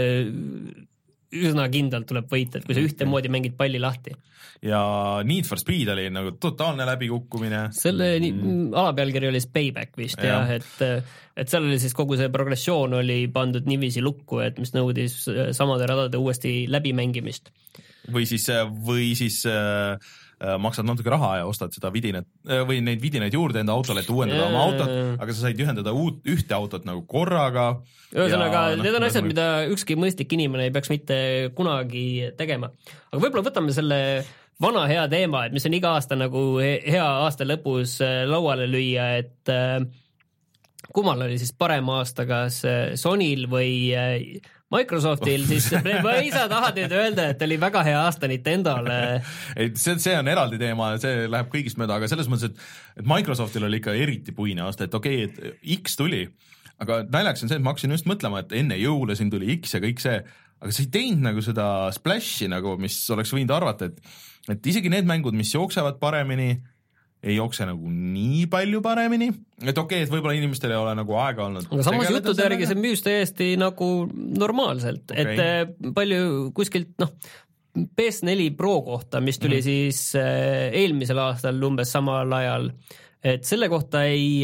et üsna kindlalt tuleb võita, et kui sa ühtemoodi mängid palli lahti. Ja Need for Speed oli nagu totaalne läbikukkumine. Selle mm. alapealkiri oli Payback vist, ja. jah, et, et seal oli siis kogu see progressioon oli pandud nivisi lukku, et mis nõudis samade radade uuesti läbimängimist. Või siis, või siis äh, maksad natuke raha ja ostad seda vidinat või neid vidinaid juurde enda autole, et uuendada ja, oma autot, aga sa said ühendada uut, ühte autot nagu korraga. Ühesõnaga, need on asjad, mida ükski mõistlik inimene ei peaks mitte kunagi tegema. Aga võib-olla võtame selle vana hea teema, et mis on iga aasta nagu hea aasta lõpus lauale lüüa, et kummal oli siis parem aasta, kas Sonyl või Microsoftil, siis ma ei saa taha teid öelda, et oli väga hea aasta Nintendole. see, see on eraldi teema, see läheb kõigist mööda, aga selles mõttes, et, et Microsoftil oli ikka eriti puine aasta, et okei, okay, et X tuli, aga naljaks on see, et ma hakkasin just mõtlema, et enne jõule siin tuli X ja kõik see, aga see ei teinud nagu seda splashi, nagu, mis oleks võinud arvata, et, et isegi need mängud, mis jooksevad paremini, ei jookse nagu nii palju paremini, et okei okay,, et võib-olla inimestel ei ole nagu aega olnud. Aga samas juttude järgi see müüs täiesti nagu normaalselt, okay. et palju kuskilt, noh, P S neli Pro kohta, mis tuli mm. siis eelmisel aastal umbes samal ajal, et selle kohta ei,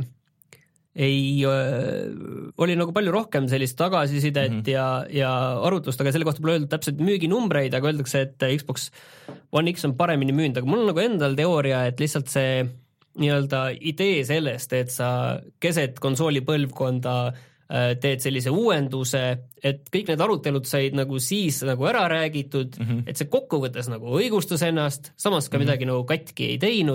ei oli nagu palju rohkem sellist tagasisidet mm. ja, ja arutlust, aga selle kohta pole öeldud täpselt müüginumbreid, aga öeldakse, et Xbox One X on paremini müünud, aga mul on nagu endal teooria, et lihtsalt see nii-öelda idee sellest, et sa keset konsooli põlvkonda teed sellise uuenduse, et kõik need arutelud said nagu siis nagu ära räägitud, mm-hmm. et see kokkuvõttes nagu õigustas ennast, samas ka mm-hmm. midagi nagu katki ei teinud,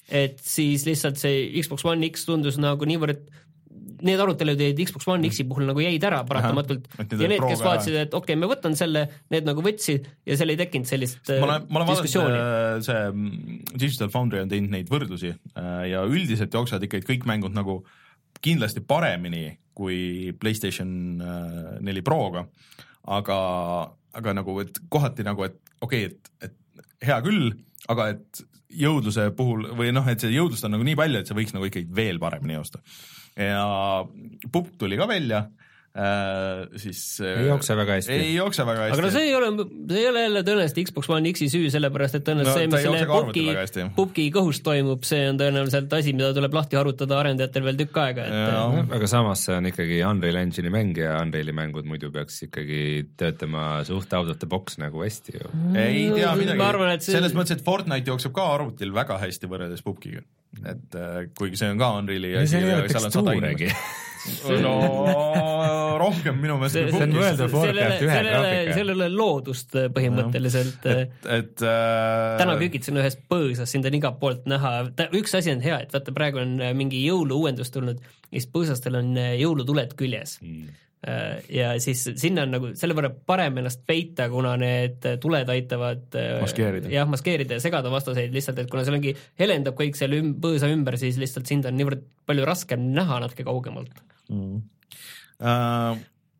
et siis lihtsalt see Xbox One X tundus nagu niivõrd, need arutelud jäid Xbox One X-i puhul nagu jäid ära paratamatult Aha, ja need, kes vaatasid, et okei okay,, me võtan selle, need nagu võtsid ja seal ei tekkinud sellist ma olen, ma olen diskussiooni. Vaadanud, see Digital Foundry on teinud neid võrdlusi ja üldiselt jooksevad ikka kõik mängud nagu kindlasti paremini kui PlayStation neli Proga, aga, aga nagu, et kohati nagu, et okei okay,, et, et hea küll, aga et jõudluse puhul või noh, et see jõudlust on nagu nii palju, et see võiks nagu ikkagi veel paremini joosta. Ja Pup tuli ka välja, äh, siis ei jookse väga hästi. Ei jookse väga hästi. Aga no see ei ole, see ei ole jälle tõenäoliselt Xbox One X-i süü, sellepärast et tõenäoliselt no, see, mis selle Pupki, Pupki kõhus toimub, see on tõenäoliselt asi, mida tuleb lahti harutada arendajatel veel tükk aega. Et... Ja, aga samas see on ikkagi Unreal Engine'i mäng ja Unreali mängud muidu peaks ikkagi töötama suht out of the box nagu hästi ju. Ei tea midagi, arvan, see... selles mõttes, et Fortnite jookseb ka arvutil väga hästi võrreldes Pupkiga. Et äh, kuigi see on ka Unreali ja see ei ole tekstuuregi no rohkem minu meelest see, see on mõelda Fortnite ühe graafika seal ei ole loodust põhimõtteliselt no. et, et äh... täna kükitsen ühes põõsas, sind on iga poolt näha, üks asi on hea, et vaata praegu on mingi jõuluuendus tulnud ja siis põõsastel on jõulutuled küljes mm. ja siis sinna on nagu selle võrra parem ennast peita, kuna need tuled aitavad maskeerida. jah, maskeerida ja segada vastaseid lihtsalt, et kuna seal ongi helendab kõik seal üm, põõsa ümber, siis lihtsalt sind on niivõrd palju raskem näha natuke kaugemalt mm. uh...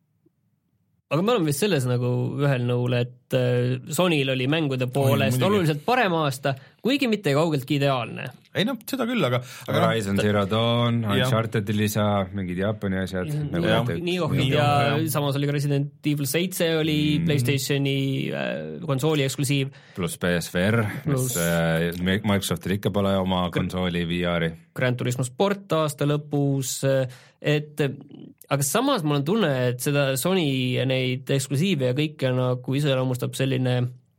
aga me oleme vist selles nagu ühel nõul, et Sonyl oli mängude poolest Oi, oluliselt parem aasta, kuigi mitte kaugeltki ideaalne. Ei no, seda küll, aga... aga Horizon Zero Dawn, Uncharted'i lisa, mingid Jaapani asjad. Nagu ja, Niohid ja, ja samas oli ka Resident Evil seitse oli mm. PlayStationi äh, konsooli eksklusiiv. Plus P S V R, mis äh, Microsoftil ikka pole oma konsooli V R-i. Gran Turismo Sport aasta lõpus, et... aga samas mul on tunne, et seda Sony neid eksklusiive ja kõike nagu iseloomustab selline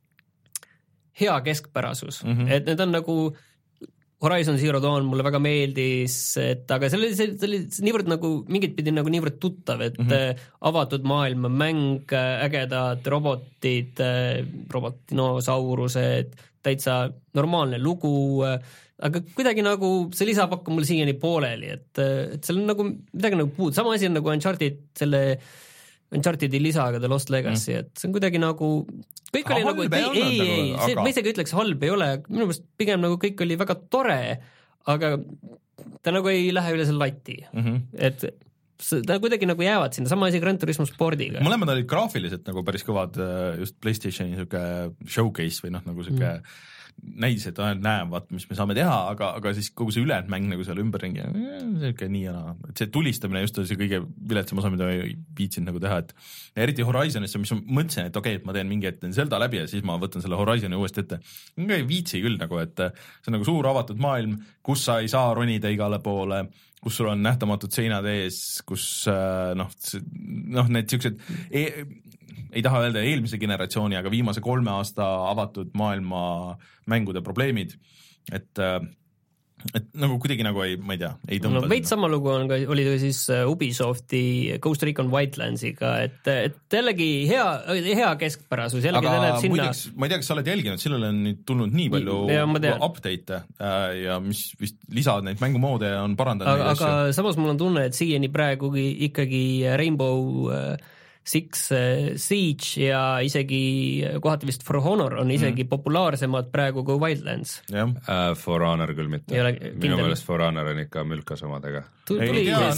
hea keskpärasus, mm-hmm. et need on nagu Horizon Zero Dawn mulle väga meeldis, et aga see oli, see oli niivõrd nagu mingit pidi nagu niivõrd tuttav, et mm-hmm. avatud maailma mäng, ägedad robotid, robotdinosaurused, täitsa normaalne lugu, aga kuidagi nagu see lisapakk on mul siiani pooleli, et, et seal on nagu midagi nagu puud, sama asi on nagu Uncharted, selle Unchartedi lisaga The Lost Legacy, et see on kuidagi nagu kõik oli ah, nagu, et ei, ei, ei, see, aga... ma isegi ütleks halb ei ole, minu meelest pigem nagu kõik oli väga tore, aga ta nagu ei lähe üle selle lati, mm-hmm. et ta kuidagi nagu jäävad sinna, sama asi Gran Turismo Spordiga. Mõlemad olid graafiliselt nagu päris kõvad just PlayStationi siuke showcase või noh, nagu siuke mm. näis, et näevad, mis me saame teha, aga, aga siis kogu see ülejäänud mäng nagu seal ümberringi, see nii ja naa. Et see tulistamine just oli see kõige viletsam osa, mida ei viitsinud nagu teha, et eriti Horizonisse, mis ma mõtlesin, et okei, okay, et ma teen mingi ette Zelda läbi ja siis ma võtan selle Horizoni uuesti ette. Ei viitsi küll nagu, et see on nagu suur avatud maailm, kus sa ei saa ronida igale poole, kus sul on nähtamatud seinad ees, kus noh, noh need siuksed e ei taha öelda eelmise generatsiooni, aga viimase kolme aasta avatud maailma mängude probleemid, et, et nagu kuidagi nagu ei, ma ei tea, ei tõmba. No, veits sama lugu on ka, oli siis Ubisofti Ghost Recon Wildlandsiga, et, et jällegi hea, hea keskpärasus, jällegi aga sinna... muideks, ma ei tea, kas sa oled jälginud, sellele on nüüd tulnud nii palju ja, update'e ja mis vist lisavad neid mängumoode ja on parandanud. Aga, aga samas mul on tunne, et siiani praegu ikkagi Rainbow Six Siege ja isegi kohati vist For Honor on isegi mm. populaarsemad praegu kui Wildlands. Uh, For Honor küll mitte. Minu meelest For Honor on ikka mülkas omadega. Tuli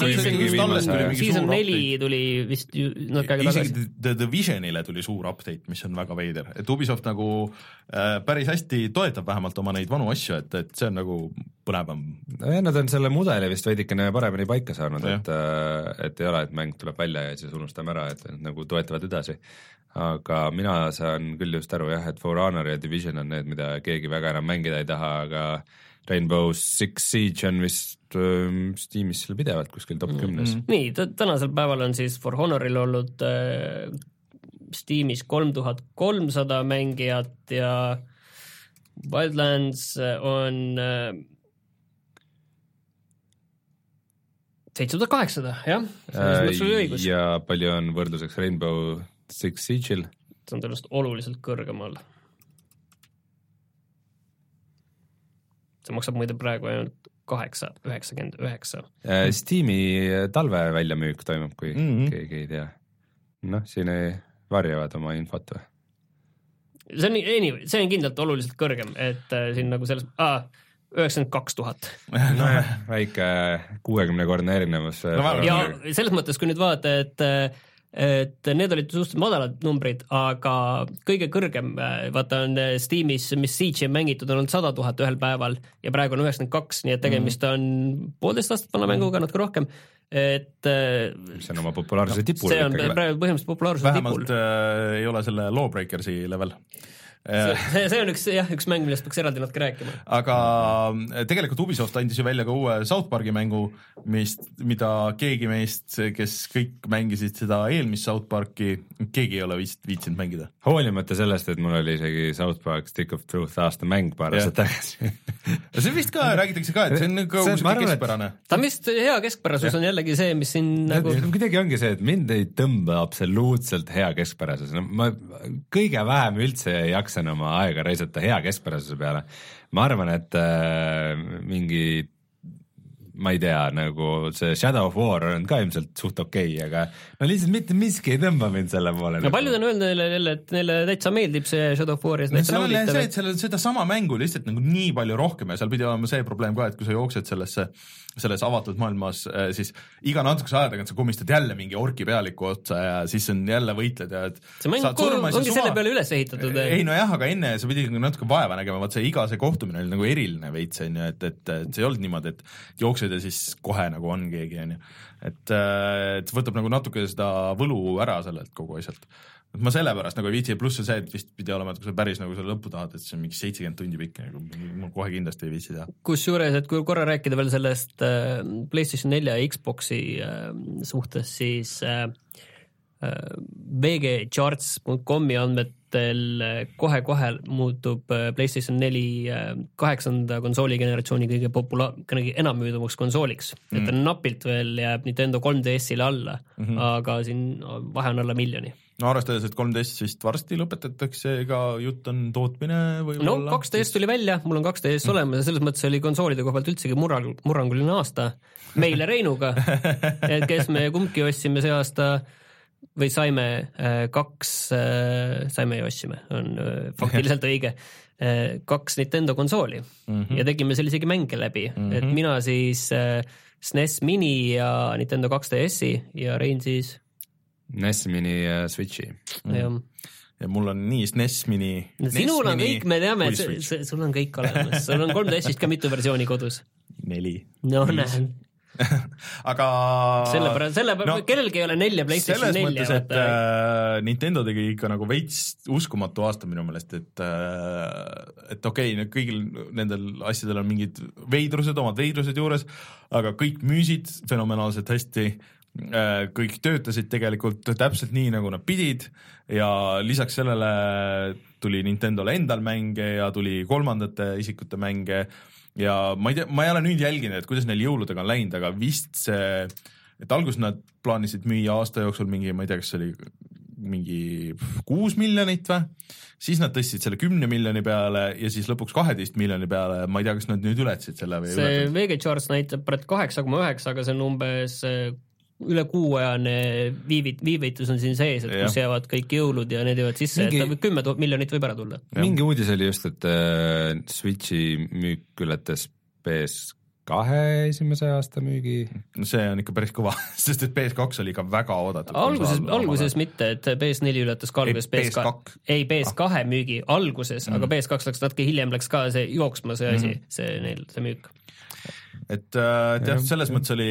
season neli tuli vist natuke aega tagasi. Isegi The Divisionile tuli suur update, mis on väga veider. Et Ubisoft nagu äh, päris hästi toetab vähemalt oma neid vanu asju, et, et see on nagu põnevam. No ja nad on selle mudeli vist veidikene paremini paika saanud, et, et ei ole, et mäng tuleb välja ja siis unustame ära, et nagu toetavad edasi. Aga mina saan küll just aru jah, et For Honor ja Division on need, mida keegi väga enam mängida ei taha, aga Rainbow Six Siege on vist äh, Steamis seal pidevalt kuskil top kümnes. Mm-hmm. Nii, tänasel päeval on siis For Honoril olnud äh, Steamis kolm tuhat kolmsada mängijat ja Wildlands on äh, seitse tuhat kaheksasada, jah, selles sul õigus. Ja palju on võrdluseks Rainbow Six Siege'il? See on tõenäoliselt oluliselt kõrgemal. see maksab muide praegu ainult kaheksa üheksakümmend üheksa. Steam'i talve väljamüük toimub, kui mm-hmm. keegi ei tea. Noh, siin ei varjavad oma infot või? See on, anyway, see on kindlalt oluliselt kõrgem, et siin nagu selles ah, üheksakümmend kaks tuhat. No, väike kuuekümnekordne erinevus. No, ja selles mõttes, kui nüüd vaadata, et et need olid suhteliselt madalad numbrid, aga kõige kõrgem, vaata on Steamis, mis Siege'i on mängitud, on olnud sada tuhat ühel päeval ja praegu on üheksakümmend kaks, nii et tegemist on poolteist aastat vana mänguga, natuke rohkem. Et mis on oma populaarsuse tipul. See on praegu põhimõtteliselt populaarsuse tipul. Vähemalt äh, ei ole selle Lawbreakersi level. See, see on üks, jah, üks mäng, millest peaks eraldi natuke rääkima. Aga tegelikult Ubisoft andis ju välja ka uue South Parki mängu, mis, mida keegi meist, kes kõik mängisid seda eelmist South Parki, keegi ei ole vist viitsinud mängida. Hoolimata sellest, et mul oli isegi South Park Stick of Truth aasta mäng paar aastat tagasi. See vist ka, räägitakse ka, et see on nagu keskpärane. Ta on vist hea keskpärasus ja. On jällegi see, mis siin nagu... Kuidagi ongi see, et mind ei tõmba absoluutselt hea keskpärasus. No, ma kõige vähem üldse ei jaksa oma aega reisata hea keskpärasuse peale. Ma arvan, et äh, mingi, ma ei tea, nagu see Shadow of War on ka ilmselt suht okei, okay, aga no lihtsalt mitte miski ei tõmba mind selle poole. No paljud on öelnud neile, et neile täitsa meeldib see Shadow of War ja no, seal on see, et seal on seda sama mängu lihtsalt nagu nii palju rohkem ja seal pidi olema see probleem ka, et kui sa jooksed sellesse selles avatud maailmas, siis iga natukese aja tagant sa komistad jälle mingi orki pealiku otsa ja siis on jälle võitled ja et see mäng ongi selle peale üles ehitatud. Ei no jah, aga enne sa pidi natuke vaeva nägema, vaat see iga see kohtumine oli nagu eriline veits, et, et, et, et see ei olnud niimoodi, et jooksed ja siis kohe nagu on keegi, et, et võtab nagu natuke seda võlu ära sellelt kogu asjalt. Et ma sellepärast nagu ei viitsi ja pluss see, et vist pidi olema, et kui sa päris nagu selle lõppu tahad, et see on mingi seitsekümmend tundi pikk, nagu ma kohe kindlasti ei viitsi teha. Kus juures, et kui korra rääkida veel sellest äh, PlayStation neljä ja Xboxi äh, suhtes, siis äh, V G charts dot comi andmetel kohe-kohe muutub PlayStation neli kaheksanda konsooli generatsiooni kõige popula- kõige enam müüdavaks konsooliks. Mm. Et napilt veel jääb Nintendo kolm D S-ile alla, mm-hmm. aga siin vahe on alla miljoni. No arvestades, et kolm D S vist varsti lõpetatakse, ega jutt on tootmine või no olla? kaks D S tuli välja, mul on kaks D S mm. olemas ja selles mõttes oli konsoolide koha pealt üldsegi murrang, murranguline aasta meile Reinuga, et kes me kumbki ostsime see aasta või saime kaks, saime ja ostsime, on faktiliselt õige, kaks Nintendo konsooli mm-hmm. ja tegime selle isegi mänge läbi, mm-hmm. et mina siis S N E S Mini ja Nintendo kaks D S-i ja Rein siis N E S Mini ja Switchi. Mm. Ja mul on nii S N E S Mini. No, sinul on kõik, me teame, et sul on kõik olemas. Sul on kolm D S-ist ka mitu versiooni kodus. Neli. No näen. aga selle pärast, selle pärast, no, kellelgi ei ole nelja PlayStation nelja. Selles mõttes, et äh, Nintendo tegi ikka nagu veits uskumatu aasta minu meelest, et äh, et okei, okay, kõigil nendel asjadel on mingid veidrused, omad veidrused juures, aga kõik müüsid fenomenaalselt hästi, kõik töötasid tegelikult täpselt nii, nagu nad pidid ja lisaks sellele tuli Nintendole endal mänge ja tuli kolmandate isikute mänge ja ma ei tea, ma ei ole nüüd jälginud, et kuidas neil jõuludega on läinud, aga vist see, et alguses nad plaanisid müüa aasta jooksul mingi, ma ei tea, kas oli mingi kuus miljonit või, siis nad tõstsid selle kümne miljoni peale ja siis lõpuks kaheteist miljoni peale, ma ei tea, kas nad nüüd ületasid selle või see ületasid. V G Charts näitab praegu kaheksa koma üheksa, aga see on umbes üle kuuajane viivit, viivitus on siin sees, et kus jäävad kõik jõulud ja need jäävad sisse, mingi, et kümme miljonit võib ära tulla. Mingi uudis oli just, et äh, Switchi müük ületas P S kahe esimese aasta müügi. No see on ikka päris kõva, sest et P S kaks oli ikka väga oodatud. Alguses, alguses mitte, et P S neli ületas ka alguses P S kaks. Ei, P S kahe ah. müügi alguses, mm. aga P S kaks läks natuke hiljem, läks ka see jooksma see asi, mm. see neil, see müük. Et, et jah, selles mõttes oli...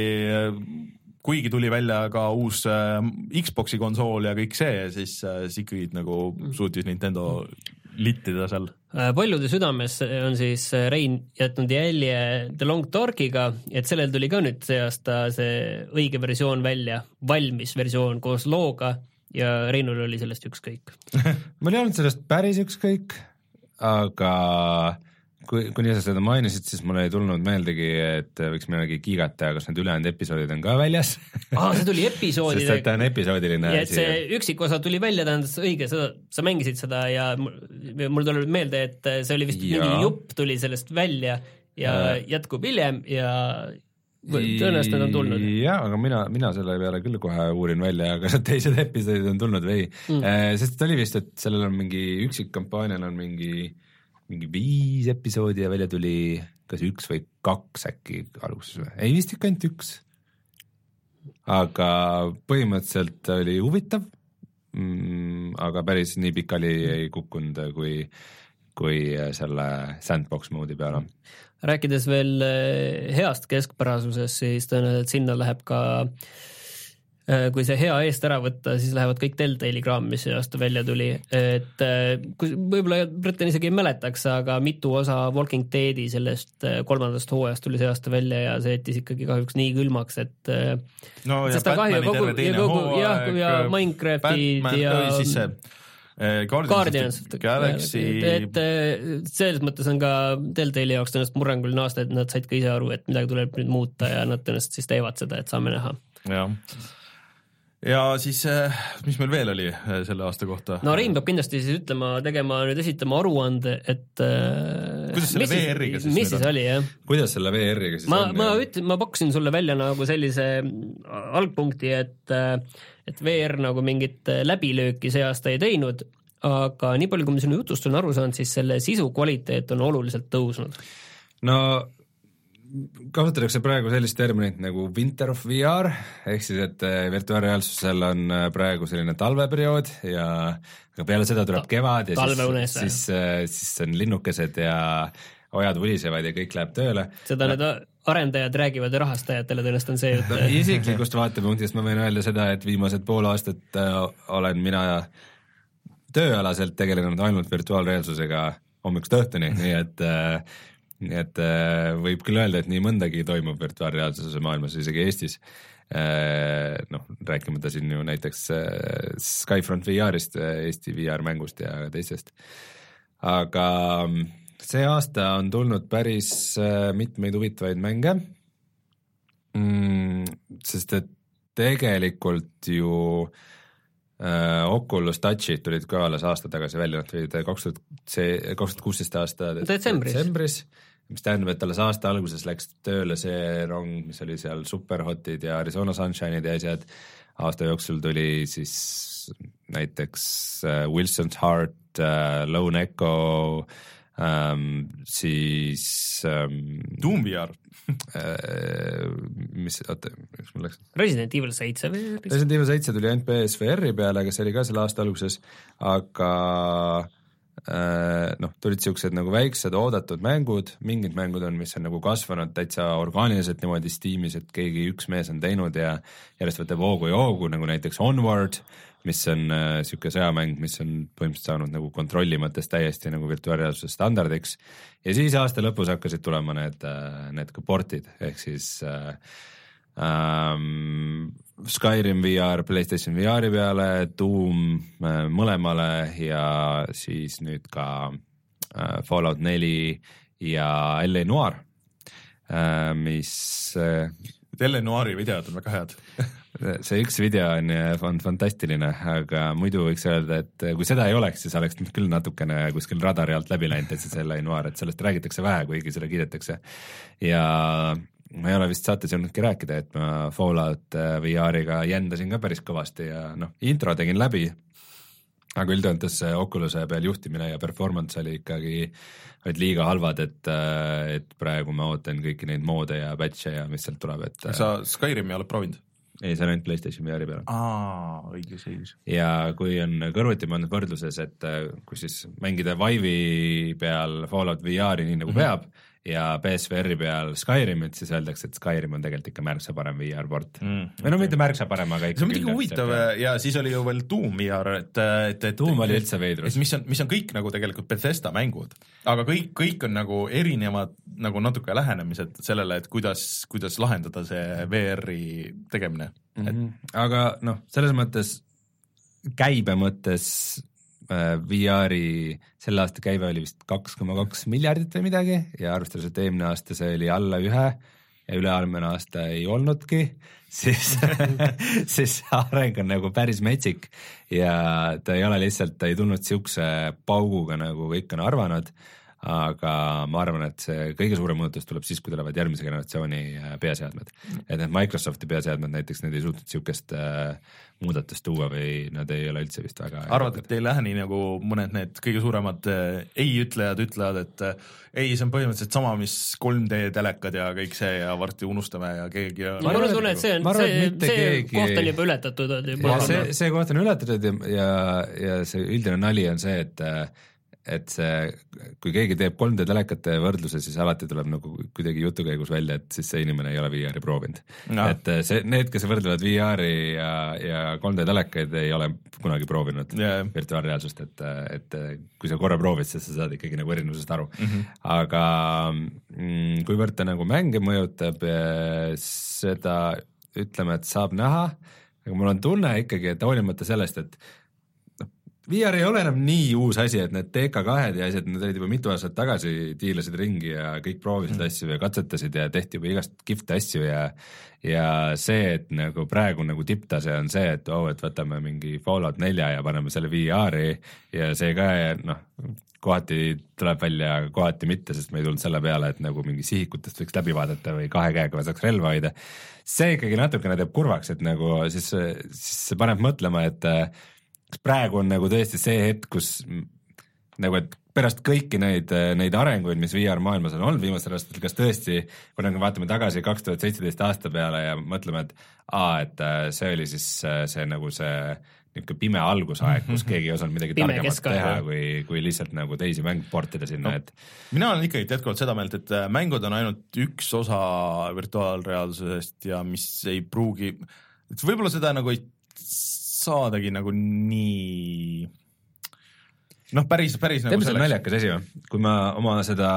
kuigi tuli välja ka uus äh, Xboxi konsool ja kõik see, siis, äh, siis ikkagi nagu suutis Nintendo littida seal. Paljude südames on siis Rein jätnud jälje The Long Darkiga, et sellel tuli ka nüüd see aasta see õige versioon välja, valmis versioon koos looga ja Reinul oli sellest ükskõik. Mul ei olnud sellest päris ükskõik, aga... Kui, kuni sa seda mainisid, siis mulle ei tulnud meeldegi, et võiks midagi kiigata, kas need ülejäänud episoodid on ka väljas. Ah, see tuli episoodide. Sest et ta on episoodiline. Ja et see üksikosa tuli välja, tähendas õige, seda, sa mängisid seda ja mul tuli meelde, et see oli vist ja. mingi jupp tuli sellest välja ja äh, jätkub hiljem ja tõenäoliselt on tulnud. Jaa, aga mina, mina selle peale küll kohe uurin välja, aga teised episoodid on tulnud või ei mm.. Sest oli vist, et sellel on mingi üksikkampaanial on mingi, mingi viis episoodi ja välja tuli kas üks või kaks äkki alguses või? Ei vist ikka ainult üks. Aga põhimõtteliselt oli huvitav, mm, aga päris nii pikali ei kukkunud kui, kui selle sandbox moodi peale. Rääkides veel heast keskpärasusest, siis tõenäoliselt sinna läheb ka, kui see hea eest ära võtta, siis lähevad kõik Telltale'i kraam, mis see aasta välja tuli. Et võib-olla Breton isegi ei mäletaks, aga mitu osa Walking Deadi sellest kolmandast hooajast tuli see aasta välja ja see jättis ikkagi kahjuks nii külmaks, et no ja Batmani terve teine hooaeg, ja Minecraftid Batman, ja siis see Guardians of the Galaxy. Et, et selles mõttes on ka Telltale'i jaoks tõenäoliselt murranguline aasta, et nad said ka ise aru, et midagi tuleb nüüd muuta ja nad tõenäoliselt siis teevad seda, et saame näha. Ja, ja siis, mis meil veel oli selle aasta kohta? No Rein peab kindlasti siis ütlema, tegema, nüüd esitama aruande, et kuidas selle V R-iga siis? Mis siis oli, jah? Kuidas selle V R-iga siis ma, on? Ma, üt, ma pakkusin sulle välja nagu sellise algpunkti, et et V R nagu mingit läbilööki see aasta ei teinud, aga nii palju, kui ma sinu jutust on aru saanud, siis selle sisu kvaliteet on oluliselt tõusnud. No kasutatakse praegu sellist terminit nagu Winter of V R, ehk siis, et virtuaalreaalsusel on praegu selline talveperiood ja aga peale seda tuleb kevad ja siis, siis, siis on linnukesed ja ojad vulisevad ja kõik läheb tööle. Seda need arendajad räägivad ja rahastajatele tõenäoliselt on see, et isiklikust vaatepunktist ma võin öelda seda, et viimased pool aastat olen mina tööalaselt tegelenud ainult virtuaalreaalsusega hommikust õhtuni, nii et nii et võib küll öelda, et nii mõndagi toimub virtuaalreaalsuse maailmas, isegi Eestis. Noh, rääkimata siin ju näiteks Skyfront V R-ist, Eesti V R-mängust ja teistest. Aga see aasta on tulnud päris mitmeid huvitavaid mänge, mm, sest et tegelikult ju äh, Oculus Touchid tulid ka alles aasta tagasi välja, nad tulid kaks tuhat kuusteist aasta detsembris. detsembris, mis tähendab, et alles aasta alguses läks tööle see rong, mis oli seal Superhotid ja Arizona Sunshine'id ja asjad. Aasta jooksul tuli siis näiteks uh, Wilson's Heart, uh, Lone Echo, Um, siis um, Doom V R äh, mis, oota, miks mul läks? Resident Evil seitse või? Resident Evil seitse tuli ainult P S V R-i peale, aga see oli ka selle aasta alguses, aga äh, noh, tulid siuksed nagu väiksed oodatud mängud, mingid mängud on, mis on nagu kasvanud täitsa orgaaniliselt niimoodi Steamis, et keegi üks mees on teinud ja järjest võtab hoogu ja hoogu, nagu näiteks Onward, mis on äh, siuke sõjamäng, mis on põhimõtteliselt saanud nagu kontrolli mõttes täiesti nagu virtuaalreaalsuse standardiks. Ja siis aasta lõpus hakkasid tulema need, äh, need ka portid, ehk siis äh, ähm, Skyrim V R PlayStation V R-i peale, Doom äh, mõlemale ja siis nüüd ka äh, Fallout neli ja L A Noir, äh, mis äh, L A Noiri videod on väga head see üks video on, on fantastiline, aga muidu võiks öelda, et kui seda ei oleks, siis oleks küll natukene kuskil radari alt läbi läinud, et see L A Noir, et sellest räägitakse vähe, kuigi seda kiidetakse. Ja ma ei ole vist saates jõudnudki rääkida, et ma Fallout V R-iga jändasin ka päris kõvasti ja noh, intro tegin läbi, aga üldjoontes Oculus'e peal juhtimine ja performance oli ikkagi olid liiga halvad, et, et praegu ma ootan kõiki neid moode ja patche ja mis sealt tuleb. Et, sa Skyrimi oled proovinud? Ei, see on ainult PlayStation V R-i peale. Aa, õigus, õigus. Ja kui on kõrvuti pandud võrdluses, et kui siis mängida Vive'i peal Fallout V R-i nii nagu mm-hmm. peab ja P S V R-i peal Skyrimit, siis öeldakse, et Skyrim on tegelikult ikka märksa parem V R-port. Mm, okay. Või no mitte märksa parem, aga ikka see on midagi huvitav ja siis oli ju veel Doom V R, et, et, et Doom oli üldse veidrus. Mis on, mis on kõik nagu tegelikult Bethesda mängud, aga kõik, kõik on nagu erinevad nagu natuke lähenemised sellele, et kuidas, kuidas lahendada see V R-i tegemine. Mm-hmm. Et... Aga noh, selles mõttes käibe mõttes V R-i selle aasta käive oli vist kaks koma kaks miljardit või midagi ja arvestades, et eelmine aasta see oli alla ühe ja ülearmene aasta ei olnudki, siis, siis areng on nagu päris metsik ja ta ei ole lihtsalt, ta ei tulnud siukse pauguga nagu kõik on arvanud, aga ma arvan, et see kõige suurem muutus tuleb siis, kui tulevad järgmise generatsiooni peaseadmed. Et need Microsofti peaseadmed näiteks, need ei suutnud siukest äh, muudatust tuua või nad ei ole üldse vist väga... Arvad, et ei lähe nii nagu mõned need kõige suuremad äh, ei-ütlejad ütlevad, et äh, ei, see on põhimõtteliselt sama, mis kolm D telekad ja kõik see ja varsti unustame ja keegi... Ma arvan, tunne, et see, on, see, see keegi... koht on juba ületatud. See, see koht on ületatud ja, ja, ja see üldine nali on see, et et see, kui keegi teeb kolm D telekate võrdluse, siis alati tuleb nagu kuidagi jutu käigus välja, et siis see inimene ei ole V R-i proovinud no.. Et see, need, kes võrdlevad V R-i ja, ja kolm D telekaid, ei ole kunagi proovinud yeah. virtuaalreaalsust, et, et kui sa korra proovid, siis sa saad ikkagi nagu erinevusest aru mm. -hmm. Aga mm, kuivõrd ta nagu mänge mõjutab, seda ütleme, et saab näha, aga mul on tunne ikkagi, et hoolimata sellest, et V R ei ole enam nii uus asi, et need T K kahed ja asjad, need olid juba mitu aastat tagasi, tiilasid ringi ja kõik proovisid mm. asju ja katsetasid ja tehti juba igast kihvte asju ja ja see, et nagu praegu nagu tipptase on see, et oh, et võtame mingi Fallout nelja ja paneme selle V R-i ja see ka ja noh, kohati tuleb välja, kohati mitte, sest me ei tulnud selle peale, et nagu mingi sihikutest võiks läbi vaadata või kahe käega saaks relva hoida. See ikkagi natukene teeb kurvaks, et nagu siis, siis see paneb mõtlema, et kas praegu on nagu tõesti see hetk, kus nagu, et pärast kõiki neid, neid arenguid, mis V R maailmas on olnud viimastel aastatel, kas tõesti, kui nagu vaatame tagasi kaks tuhat seitseteist aasta peale ja mõtleme, et aa, et see oli siis see nagu see niisugune pime algusaeg, kus keegi ei osanud midagi pime targemat keskaja. Teha, kui, kui lihtsalt nagu teisi mänge portida sinna, no, et mina olen ikkagi jätkuvalt seda meelt, et mängud on ainult üks osa virtuaalreaalsusest ja mis ei pruugi, et võib-olla seda nagu ei saadagi nagu nii noh, päris, päris Teeme nagu selleks. Naljakas asi või? Kui ma oma seda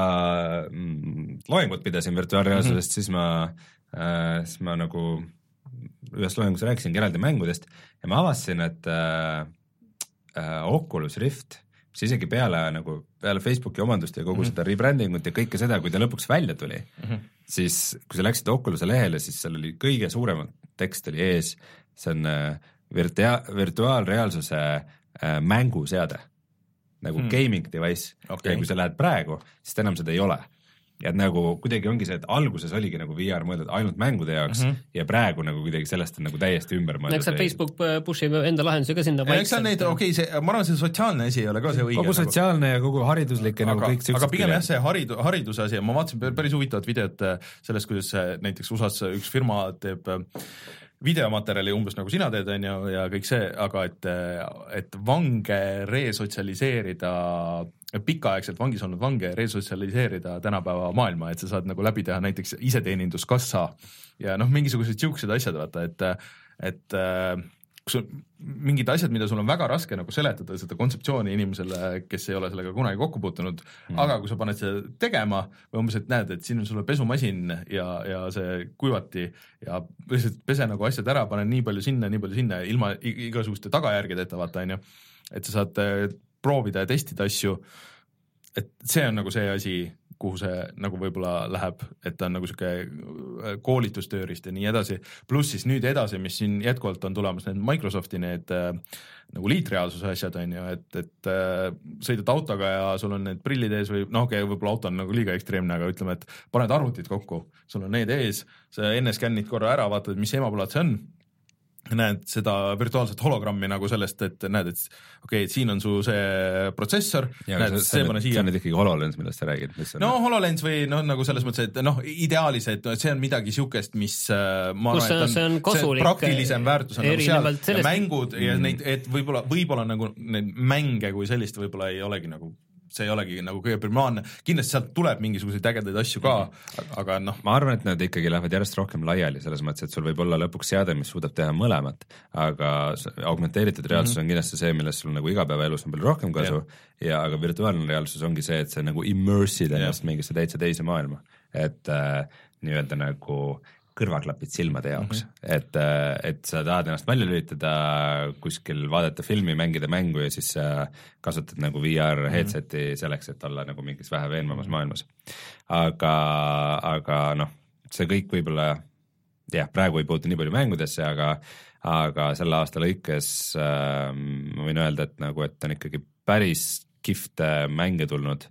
mm, loengut pidasin virtuaalreaalsusest, mm-hmm. siis ma äh, siis ma nagu ühes loengus rääkisin eraldi mängudest ja ma avastasin, et äh, äh, Oculus Rift, mis isegi peale, nagu, peale Facebooki omandust ja kogu mm-hmm. seda rebrandingut ja kõike seda, kui ta lõpuks välja tuli, mm-hmm. siis kui sa läksid Oculus'e lehele, siis seal oli kõige suurem tekst oli ees, see on äh, virtua- virtuaalreaalsuse äh, mänguseade, nagu hmm. gaming device okay. Ja kui sa lähed praegu, siis enam seda ei ole. Ja nagu kuidagi ongi see, et alguses oligi nagu V R mõeldud ainult mängude jaoks mm -hmm. ja praegu nagu kuidagi sellest on nagu täiesti ümber mõeldud. Eks Facebook pushib enda lahenduse ka sinna vaikselt. Eks on neid, okei, see, ma arvan, see sotsiaalne asi ei ole ka see õige. Kogu sotsiaalne nagu, ja kogu hariduslik ja nagu kõik aga, aga pigem jah, see haridu, hariduse asi, ma vaatasin päris huvitavat videot sellest, kuidas näiteks U S A-s üks firma teeb videomaterjali umbes nagu sina teed, on ju, ja kõik see, aga et, et vange resotsialiseerida, pikaaegselt vangis olnud vange resotsialiseerida tänapäeva maailma, et sa saad nagu läbi teha näiteks iseteeninduskassa ja noh, mingisugused siuksed asjad, vaata, et, et kus on mingid asjad, mida sul on väga raske nagu seletada seda kontseptsiooni inimesele, kes ei ole sellega kunagi kokku puutunud mm., aga kui sa paned seda tegema või umbes, et näed, et siin on sulle pesumasin ja, ja see kuivati ja pese nagu asjad ära, pane nii palju sinna, nii palju sinna, ilma igasuguste tagajärgedeta, vaata, on ju, et sa saad proovida ja testida asju, et see on nagu see asi, kuhu see nagu võib-olla läheb, et ta on nagu siuke koolitustöörist ja nii edasi, pluss siis nüüd edasi, mis siin jätkuvalt on tulemas, need Microsofti need äh, nagu liitreaalsuse asjad on ju, et, et äh, sõidad autoga ja sul on need prillid ees või noh, okei okay,, võib-olla auto on nagu liiga ekstreemne, aga ütleme, et paned arvutid kokku, sul on need ees, sa enne skännid korra ära, vaatad, mis emaplaat see on, näed seda virtuaalset hologrammi nagu sellest, et näed, et okei okay,, et siin on su see protsessor, näed, see, see, see, see on nüüd ikkagi HoloLens, millest sa räägid. No HoloLens või noh, nagu selles mõttes, et noh, ideaalis, et see on midagi siukest, mis ma arvan, et on, see on kosulik, praktilisem väärtus on nagu seal sellest... ja mängud ja mm. neid, et võib-olla, võib-olla nagu neid mänge kui sellist võib-olla ei olegi nagu see ei olegi nagu kõige primaarne, kindlasti sealt tuleb mingisuguseid ägedaid asju ka, aga noh. Ma arvan, et nad ikkagi lähevad järjest rohkem laiali, selles mõttes, et sul võib olla lõpuks seade, mis suudab teha mõlemat, aga augmenteeritud reaalsus mm-hmm. on kindlasti see, millest sul nagu igapäevaelus on palju rohkem kasu ja, ja aga virtuaalne reaalsus ongi see, et see nagu immersid ennast mingisse täitsa teise maailma, et äh, nii-öelda nagu kõrvaklapid silmade jaoks mm, -hmm. et, et sa tahad ennast välja lülitada kuskil, vaadata filmi, mängida mängu ja siis sa kasutad nagu V R headseti mm -hmm. selleks, et olla nagu mingis vähe veenvamas maailmas. Aga, aga noh, see kõik võib-olla, jah, praegu ei puutu nii palju mängudesse, aga, aga selle aasta lõikes äh, ma võin öelda, et nagu, et on ikkagi päris kihvte mänge tulnud,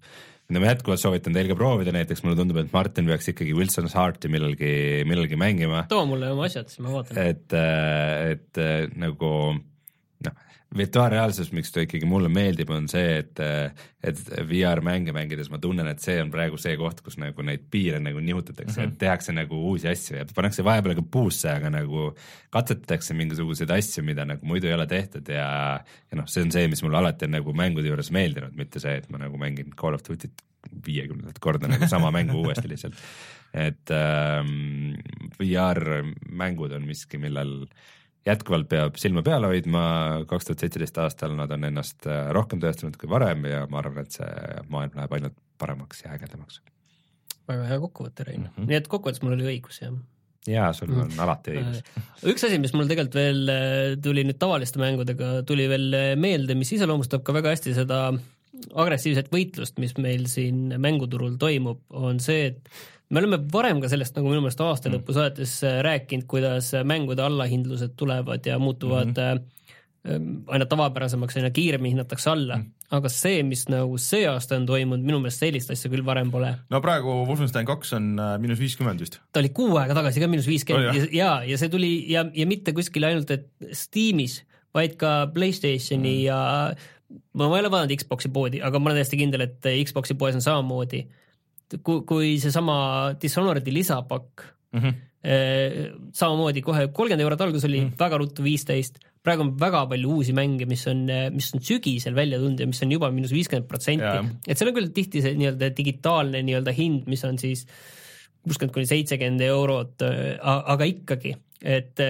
no ma jätkuvalt soovitan teil ka proovida, näiteks mulle tundub, et Martin peaks ikkagi Wilson's Hearti millalgi, millalgi mängima. too mulle oma asjad, siis ma vaatan. Et, et nagu noh, virtuaalreaalsus, miks ta ikkagi mulle meeldib, on see, et, et V R mänge mängides ma tunnen, et see on praegu see koht, kus nagu neid piire nagu nihutatakse, mm -hmm. et tehakse nagu uusi asju ja pannakse vahepeal ka puusse, aga nagu katsetatakse mingisuguseid asju, mida nagu muidu ei ole tehtud ja, ja noh, see on see, mis mulle alati on nagu mängude juures meeldinud, mitte see, et ma nagu mängin Call of Duty't viiekümnendat korda nagu sama mängu uuesti lihtsalt. Et ähm, V R mängud on miski, millal jätkuvalt peab silma peale hoidma, kaks tuhat seitseteist aastal nad on ennast rohkem tõestanud kui varem ja ma arvan, et see maailm läheb ainult paremaks ja ägedamaks. Väga hea kokkuvõte, Rein. Mm -hmm. Nii et kokkuvõttes mul oli õigus, jah. Jaa, sul on mm. alati õigus. Üks asi, mis mul tegelikult veel tuli nüüd tavaliste mängudega, tuli veel meelde, mis iseloomustab ka väga hästi seda agressiivset võitlust, mis meil siin mänguturul toimub, on see, et me oleme varem ka sellest nagu minu meelest aasta lõpu saates rääkinud, kuidas mängude allahindlused tulevad ja muutuvad mm-hmm. aina tavapärasemaks, aina kiiremini hinnatakse alla. Mm. Aga see, mis nagu see aasta on toimunud, minu meelest sellist asja küll varem pole. No praegu Wolfenstein kaks on miinus viiskümmend vist. Ta oli kuu aega tagasi ka miinus viiskümmend oh, ja, ja see tuli ja, ja mitte kuskil ainult, et Steamis, vaid ka PlayStationi mm. ja ma ei ole vaadanud Xboxi poodi, aga ma olen täiesti kindel, et Xboxi poes on samamoodi. Kui, kui see sama Dishonored'i lisapakk mm-hmm. eh, samamoodi kohe kolmkümmend eurot algus oli mm. väga ruttu viisteist, praegu on väga palju uusi mänge, mis on, mis on sügisel välja tulnud ja mis on juba miinus viiskümmend protsenti. Et seal on küll tihti see nii-öelda digitaalne nii-öelda hind, mis on siis kuuskümmend kuni seitsekümmend eurot, aga ikkagi, et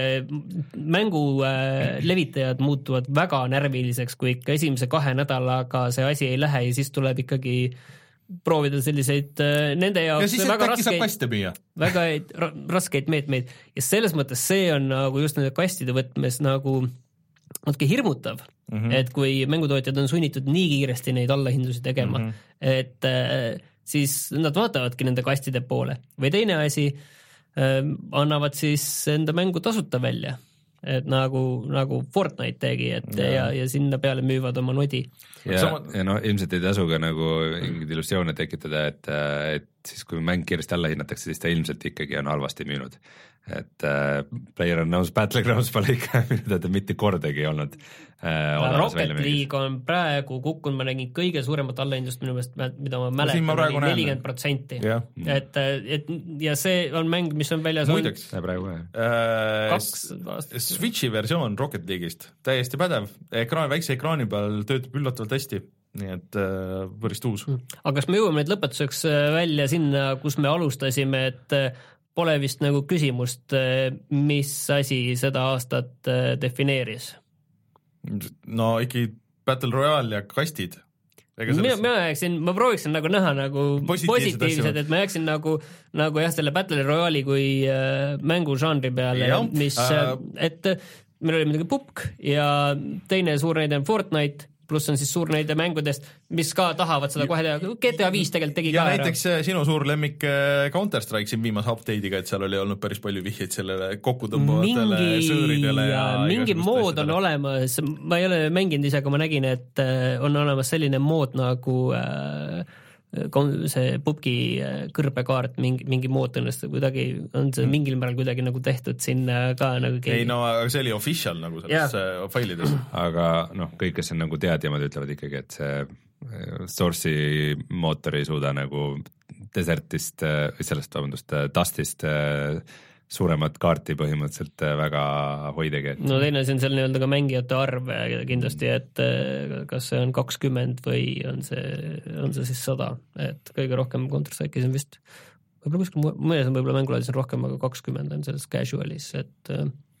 mängu levitajad muutuvad väga närviliseks, kui ikka esimese kahe nädalaga see asi ei lähe ja siis tuleb ikkagi proovida selliseid nende jaoks ja siis, väga raskeid, väga raskeid meetmeid ja selles mõttes see on nagu just nende kastide võtmes nagu natuke hirmutav, mm-hmm. et kui mängutootjad on sunnitud nii kiiresti neid allahindlusi tegema, mm-hmm. et äh, siis nad vaatavadki nende kastide poole või teine asi äh, annavad siis enda mängu tasuta välja, et nagu, nagu Fortnite tegi, et ja, ja, ja sinna peale müüvad oma nodi. Ja, Sama... ja no ilmselt ei tasu ka nagu mingeid illusioone tekitada, et, et siis kui mäng kiiresti alla hinnatakse, siis ta ilmselt ikkagi on halvasti müünud. Et äh, PlayerUnknown's Battlegrounds pole ikka mida mitte kordagi olnud äh, Rocket League on praegu kukkunud, ma nägin kõige suuremat allahindlust minu meelest, mida ma mäletan, ma oli nelikümmend protsenti. Et, et ja see on mäng, mis on väljas muideks, praegu, äh, kaks aastat. Switchi versioon Rocket League'ist, täiesti pädev, ekraan, väikse ekraani peal töötab üllatavalt hästi. Nii et äh, võrist uus. Aga kas me jõuame nüüd lõpetuseks välja sinna, kus me alustasime, et pole vist nagu küsimust, mis asi seda aastat defineeris? No ikkagi Battle Royale ja kastid. Mina, mina jääksin, ma prooviksin nagu näha nagu positiivsed, et ma jääksin nagu, nagu jah, selle Battle Royale'i kui äh, mängužanri peale, ja, mis äh, et meil oli midagi pupk ja teine suur näide on Fortnite, pluss on siis suur näide mängudest, mis ka tahavad seda kohe teha. G T A viis tegelikult tegi ja ka ära. Ja näiteks sinu suur lemmik Counter-Strike siin viimase update'iga, et seal oli olnud päris palju vihjeid sellele kokkutõmbavatele sööridele. Ja mingi mood on olemas, ma ei ole mänginud ise, aga ma nägin, et on olemas selline mood nagu äh, see pubki kõrbekaart, mingi, mingi mood õnnest kuidagi, on see mingil määral kuidagi nagu tehtud sinna ka nagu keegi. Ei no, aga see oli official nagu selles yeah. failides. Aga noh, kõik, kes on nagu teadjamad, ütlevad ikkagi, et see Source'i mootor ei suuda nagu Desertist, sellest, vabandust, Dustist suuremat kaarti põhimõtteliselt väga hoidegi. Et... No teine see on seal nii-öelda ka mängijate arv kindlasti, et kas see on kakskümmend või on see, on see siis sada, et kõige rohkem Counter-Strike'is on vist, võib-olla kuskil mõnes on võib-olla mängulaadis on rohkem, aga kakskümmend on selles casualis, et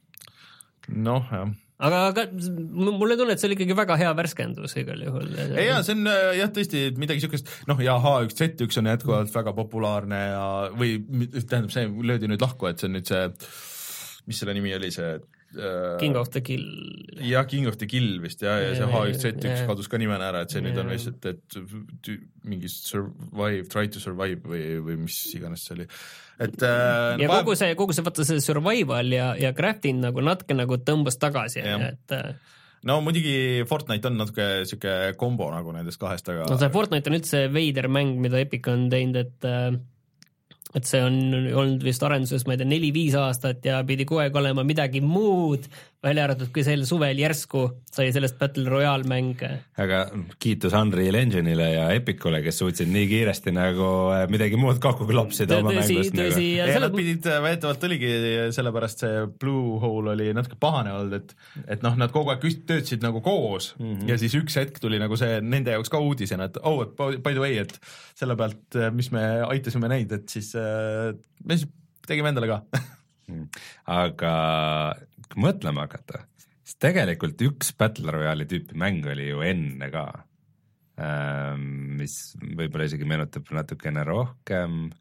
noh, jah. Aga, aga mulle tunne, et see oli ikkagi väga hea värskendus igal juhul. Ei, jah, see on jah tõesti midagi siukest, noh ja H üks Z üks on jätkuvalt väga populaarne ja, või tähendab see löödi nüüd lahku, et see on nüüd see, mis selle nimi oli see King of the Kill. Jah, King of the Kill vist ja, ja see H üks Z üks kadus ka nimena ära, et see nüüd on vist, et, et mingi survive, try to survive või, või mis iganes see oli. Et, äh, ja kogu see, kogu see, vaata see survival ja, ja crafting nagu natuke nagu tõmbas tagasi, et no muidugi Fortnite on natuke siuke kombo nagu nendest kahest, aga no see Fortnite on üldse veider mäng, mida Epic on teinud, et et see on olnud vist arenduses, ma ei tea, neli-viis aastat ja pidi kogu aeg olema midagi muud, välja arvatud, kui sel suvel järsku sai sellest Battle Royale mäng. Aga kiitus Unreal Engine'ile ja Epicule, kes suutsid nii kiiresti nagu midagi muud kokku klopsida oma mängust. Tõsi, ja ja nad pidid, väetavalt oligi sellepärast see Blue Hole oli natuke pahane olnud, et, et noh, nad kogu aeg töötasid nagu koos mm -hmm. ja siis üks hetk tuli nagu see nende jaoks ka uudisena, et oh, et by the way, et selle pealt, mis me aitasime neid, et siis me siis tegime endale ka. Aga kui mõtlema hakata, siis tegelikult üks Battle Royale'i tüüpi mäng oli ju enne ka, mis võib-olla isegi meenutab natukene rohkem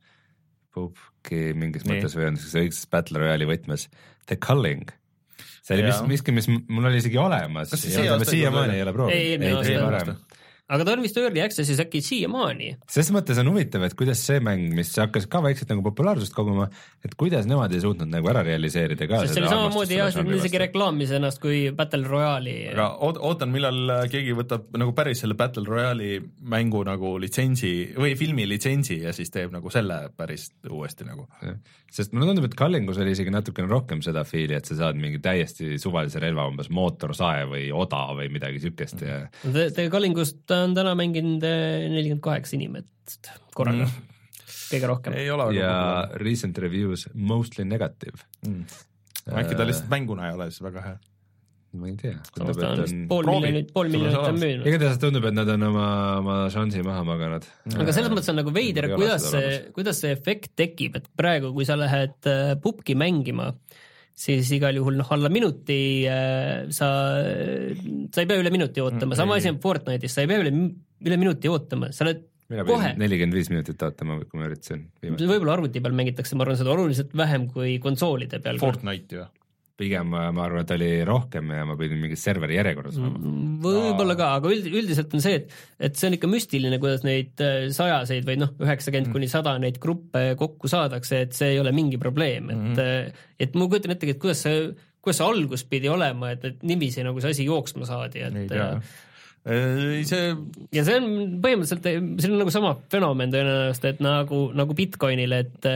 pubki mingis Nii. mõttes või on see õigses Battle Royale'i võtmes The Culling. See oli mis, miski, mis mul oli isegi olemas ja me siiamaani ei ole proovinud. Ei, ei, ei, ei, ei aga ta on vist early access'is äkki siiamaani. Selles mõttes on huvitav, et kuidas see mäng, mis hakkas ka väikselt nagu populaarsust koguma, et kuidas nemad ei suutnud nagu ära realiseerida ka. Sest see oli samamoodi jah, see isegi reklaamis ennast kui Battle Royale'i. Aga ootan, millal keegi võtab nagu päris selle Battle Royale'i mängu nagu litsentsi või filmi litsentsi ja siis teeb nagu selle päris uuesti nagu. Ja. Sest mulle tundub, et Cullingus oli isegi natukene rohkem seda fiili, et sa saad mingi täiesti suvalise relva, umbes mootorsae või oda või midagi sükest. Ja... Te, te Cullingust on täna mänginud nelikümmend kaheksa inimest korraga, mm. kõige rohkem. ja recent reviews mostly negative. Mm. Äkki ta lihtsalt mänguna ei ole siis väga hea. Ma ei tea. Tundub, on on pool miljonit, pool miljonit on müünud. Igatahes tundub, et nad on oma, oma šansi maha maganud. Aga selles mõttes on nagu veider, kuidas see, kuidas see efekt tekib, et praegu, kui sa lähed pubki mängima, siis igal juhul noh, alla minuti äh, sa, sa ei pea üle minuti ootama, sama asi on Fortnite'is, sa ei pea üle, üle minuti ootama, sa oled mina kohe. nelikümmend viis minutit ootama, kui ma üritasin. Võib-olla arvuti peal mängitakse, ma arvan, seda oluliselt vähem kui konsoolide peal. Fortnite ju. Pigem ma arvan, et oli rohkem ja ma pidin mingit serveri järjekorras olema. Võib-olla ka, aga üld, üldiselt on see, et, et see on ikka müstiline, kuidas neid sajaseid või noh, üheksakümmend mm. kuni sada neid gruppe kokku saadakse, et see ei ole mingi probleem, et, mm. et ma kujutan ette, et kuidas see, kuidas see algus pidi olema, et, et nimisi nagu see asi jooksma saadi, et see... ja see on põhimõtteliselt, see on nagu sama fenomen tõenäoliselt, et nagu, nagu Bitcoinil, et,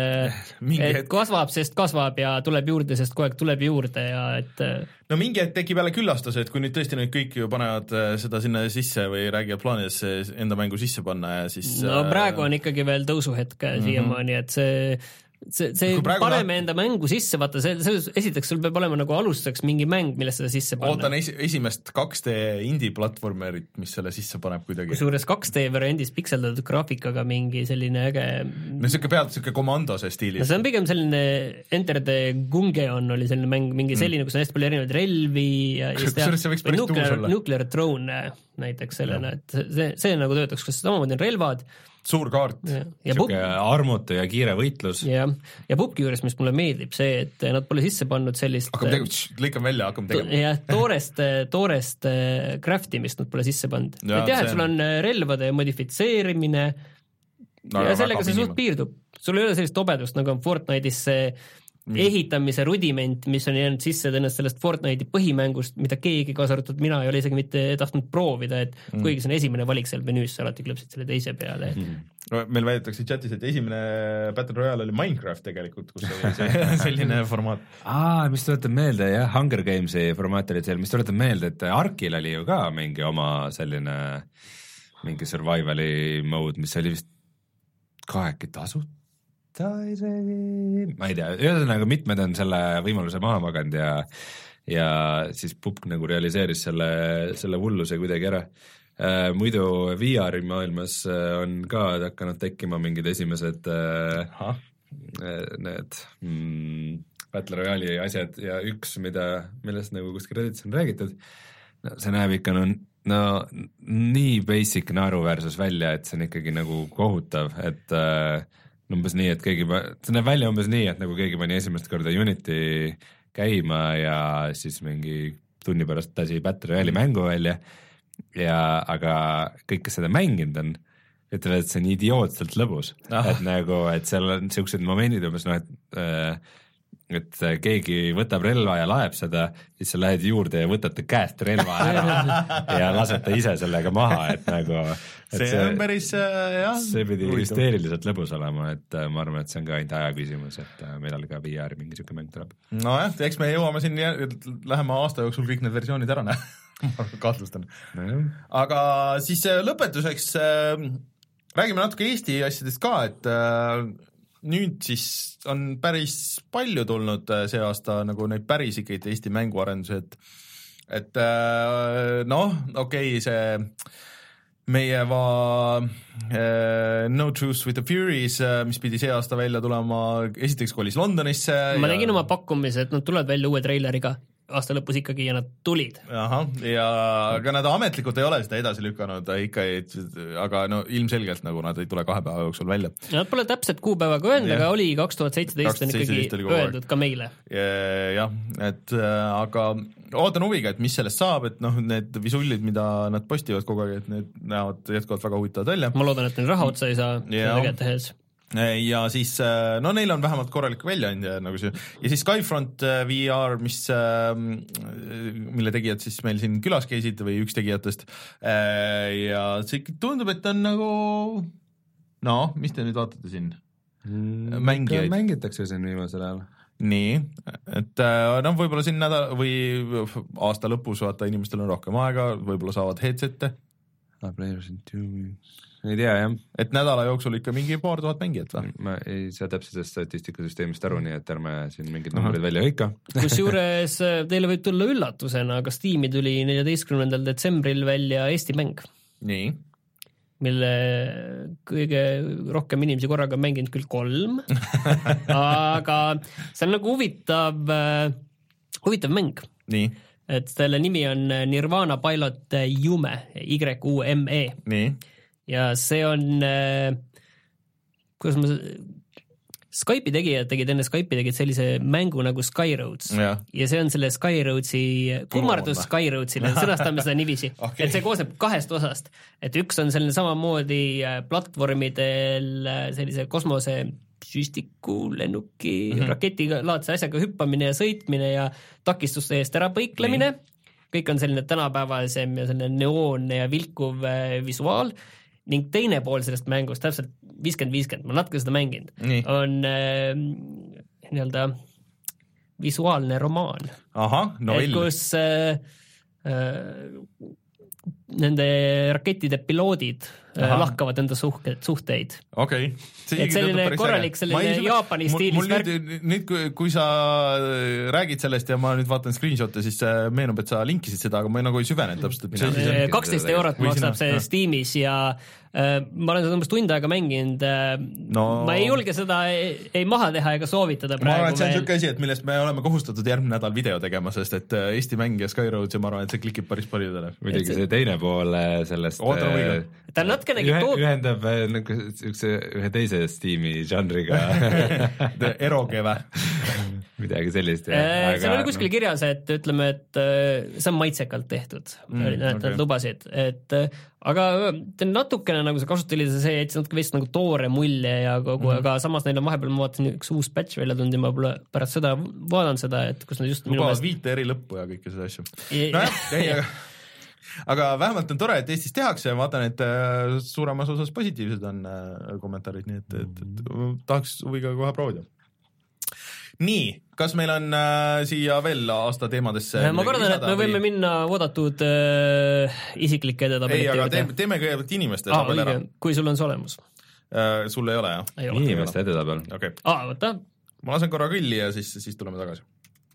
et et kasvab, sest kasvab ja tuleb juurde, sest kogu aeg tuleb juurde ja et no mingi hetk tekib jälle küllastus, et kui nüüd tõesti nüüd kõik ju panevad seda sinna sisse või räägivad plaanidesse enda mängu sisse panna ja siis no praegu on ikkagi veel tõusuhetk mm-hmm. siiamaani, et see see, see paneme enda mängu sisse, vaata, see, see, esiteks sul peab olema nagu alustuseks mingi mäng, millest seda sisse panna. Ootan esi, esimest kaks D indie-platvormerit, mis selle sisse paneb kuidagi. Kusjuures kaks D variandis pikseldatud graafikaga mingi selline äge... No siuke pealt siuke komandose stiilis. No see on pigem selline Enter the Gungeon oli selline mäng, mingi selline, mm. kus on hästi palju erinevaid relvi ja kusjuures see võiks päris tuus olla. Nuclear Throne näiteks sellena, et see, see nagu töötaks, kas samamoodi on relvad, suur kaart. Siuke armutu ja kiire võitlus. Ja, ja pubki juures, mis mulle meeldib, see, et nad pole sisse pannud sellist... Hakkame tegema, lõikame välja, hakkame tegema. Ja toorest, toorest craftimist nad pole sisse pannud. Ja, et jah, et sul on relvade modifitseerimine no, ja sellega see suht piirdub. Sul ei ole sellist tobedust, nagu on Fortnite'is see Mm. ehitamise rudiment, mis on jäänud sisse tõenäoliselt sellest Fortnite'i põhimängust, mida keegi kaasa arvatud mina ei ole isegi mitte tahtnud proovida, et mm. kuigi see on esimene valik seal menüüs, sa alati klõpsid selle teise peale. Mm. No, meil väidetakse chatis, et esimene Battle Royale oli Minecraft tegelikult, kus oli see selline formaat. Aa, mis tuletab meelde, jah, Hunger Gamesi formaat oli seal, mis tuletab meelde, et Arkil oli ju ka mingi oma selline mingi survivali mode, mis oli vist kaheki tasut ta isegi, ma ei tea, ühesõnaga mitmed on selle võimaluse maha maganud ja ja siis pubk nagu realiseeris selle, selle hulluse kuidagi ära. Muidu V R maailmas on ka hakanud tekkima mingid esimesed Aha. need mm, Battle Royale'i asjad ja üks, mida, millest nagu kuskil Redditis on räägitud, no, see näeb ikka no, no nii basic naeruväärsus välja, et see on ikkagi nagu kohutav, et äh, umbes nii, et keegi, see näeb välja umbes nii, et nagu keegi pani esimest korda Unity käima ja siis mingi tunni pärast tasi Battle Royale'i mängu välja ja aga kõik, kes seda mänginud on, ütlevad, et see on idiootselt lõbus. Ah. Et nagu, et seal on siuksed momendid umbes, noh, et äh, et keegi võtab relva ja laeb seda, siis sa lähed juurde ja võtate käest relva ära ja lasete ise sellega maha, et nagu et see, see on päris jah. See pidi hüsteeriliselt lõbus olema, et ma arvan, et see on ka ainult aja küsimus, et millal ka V R mingi siuke mäng tuleb. Nojah, eks me jõuame siin lähema aasta jooksul kõik need versioonid ära näha, ma kahtlustan no.. Aga siis lõpetuseks äh, räägime natuke Eesti asjadest ka, et äh, nüüd siis on päris palju tulnud see aasta nagu neid päris ikka Eesti mänguarendusi, et et noh, okei okay,, see meie va uh, No Truce with the Furies, mis pidi see aasta välja tulema, esiteks kolis Londonisse. Ma ja... tegin oma pakkumise, et nad tulevad välja uue treileriga aasta lõpus ikkagi ja nad tulid. Ahah, ja aga nad ametlikult ei ole seda edasi lükanud ikka, aga no ilmselgelt nagu nad ei tule kahe päeva jooksul välja. Nad pole täpselt kuupäevaga öelnud, aga oli kaks tuhat seitseteist on ikkagi öeldud ka meile. Jah, et aga ootan huviga, et mis sellest saab, et noh, need visullid, mida nad postivad kogu aeg, et need näevad jätkuvalt väga huvitavad välja. Ma loodan, et neil raha otsa ei saa tegelikult tehes. Ja siis, no neil on vähemalt korralik väljaandja nagu see, ja siis Skyfront V R, mis, mille tegijad siis meil siin külas käisid või üks tegijatest ja see tundub, et on nagu no, mis te nüüd vaatate siin? Mängijaid. Mängitakse siin viimasel ajal. Nii, et noh, võib-olla siin nädal või aasta lõpus vaata inimestel on rohkem aega, võib-olla saavad headsette. Players in two weeks. Ei tea, jah. Et nädala jooksul ikka mingi paar tuhat mängijat või? Ma ei saa täpselt statistikasüsteemist aru, nii et ärme siin mingid numbrid välja hõika. Kus juures teile võib tulla üllatusena, aga Steam'i tuli neljateistkümnendal detsembril välja Eesti mäng. Nii. Mille kõige rohkem inimesi korraga on mänginud küll kolm, aga see on nagu huvitav, huvitav mäng. Nii. Et selle nimi on Nirvana Pilot Yume, Y U M E. Nii. Ja see on, kuidas ma, Skype'i tegijad tegid enne Skype'i tegid sellise mängu nagu Skyroads ja, ja see on selle Skyroadsi, kummardus Skyroadsile, sõnastame seda nivisi, okay. Et see koosneb kahest osast, et üks on selline samamoodi platvormidel sellise kosmose süstiku, lennuki, mm-hmm. raketiga laadse asjaga hüppamine ja sõitmine ja takistuste eest ära põiklemine, kõik on selline tänapäevasem ja selline neoonne ja vilkuv visuaal. Ning teine pool sellest mängust, täpselt viiskümmend viiskümmend, ma natuke seda mänginud, on äh, nii-öelda visuaalne romaan. Aha, no et kus äh, äh, nende rakettide piloodid Aha. lahkavad enda suhted, suhteid. Okei. Okay. Et selline korralik, selline ei, Jaapani stiilis värk. Nüüd, nüüd kui, kui sa räägid sellest ja ma nüüd vaatan screenshot'e, siis meenub, et sa linkisid seda, aga ma nagu ei süvenenud täpselt. kaksteist eurot maksab see no. Steamis ja äh, ma olen seda umbes tund aega mänginud. Äh, no. Ma ei julge seda ei, ei maha teha ega soovitada praegu. Ma arvan, et see on sükke asi, et millest me oleme kohustatud järgmine nädal video tegema, sest et Eesti mäng ja Skyroads ja ma arvan, et see klikib päris paljudele. Muidugi see teine pool sellest äh, ta on natukenegi tood... ühendab nagu üks, ühe teise Steam'i žanriga erogeve midagi sellist. Aga... see oli kuskil no. kirjas, et ütleme, et see on maitsekalt tehtud, mm, et nad okay. lubasid, et aga natukene nagu see kasutelise, see jättis natuke vist nagu toore mulje ja kogu, mm. aga samas neil on vahepeal, ma vaatasin üks uus patch välja tulnud ja ma pole pärast seda vaadanud seda, et kus nad just lubavad meelest... viite eri lõppu ja kõike seda asju. Nojah, ei, aga aga vähemalt on tore, et Eestis tehakse ja vaatan, et suuremas osas positiivsed on kommentaarid, nii et, et, et tahaks huviga kohe proovida. Nii, kas meil on äh, siia veel aasta teemadesse? Ma kordan, et me võime või... minna oodatud äh, isiklike edetabelite. Ei, aga teeme, teeme kõigepealt inimeste ah, õige, kui sul on see olemus. Äh, sul ei ole, jah? Ei ole. Inimeste edetabel. Okay. Ah, võtta. Ma lasen korra külli ja siis, siis tuleme tagasi.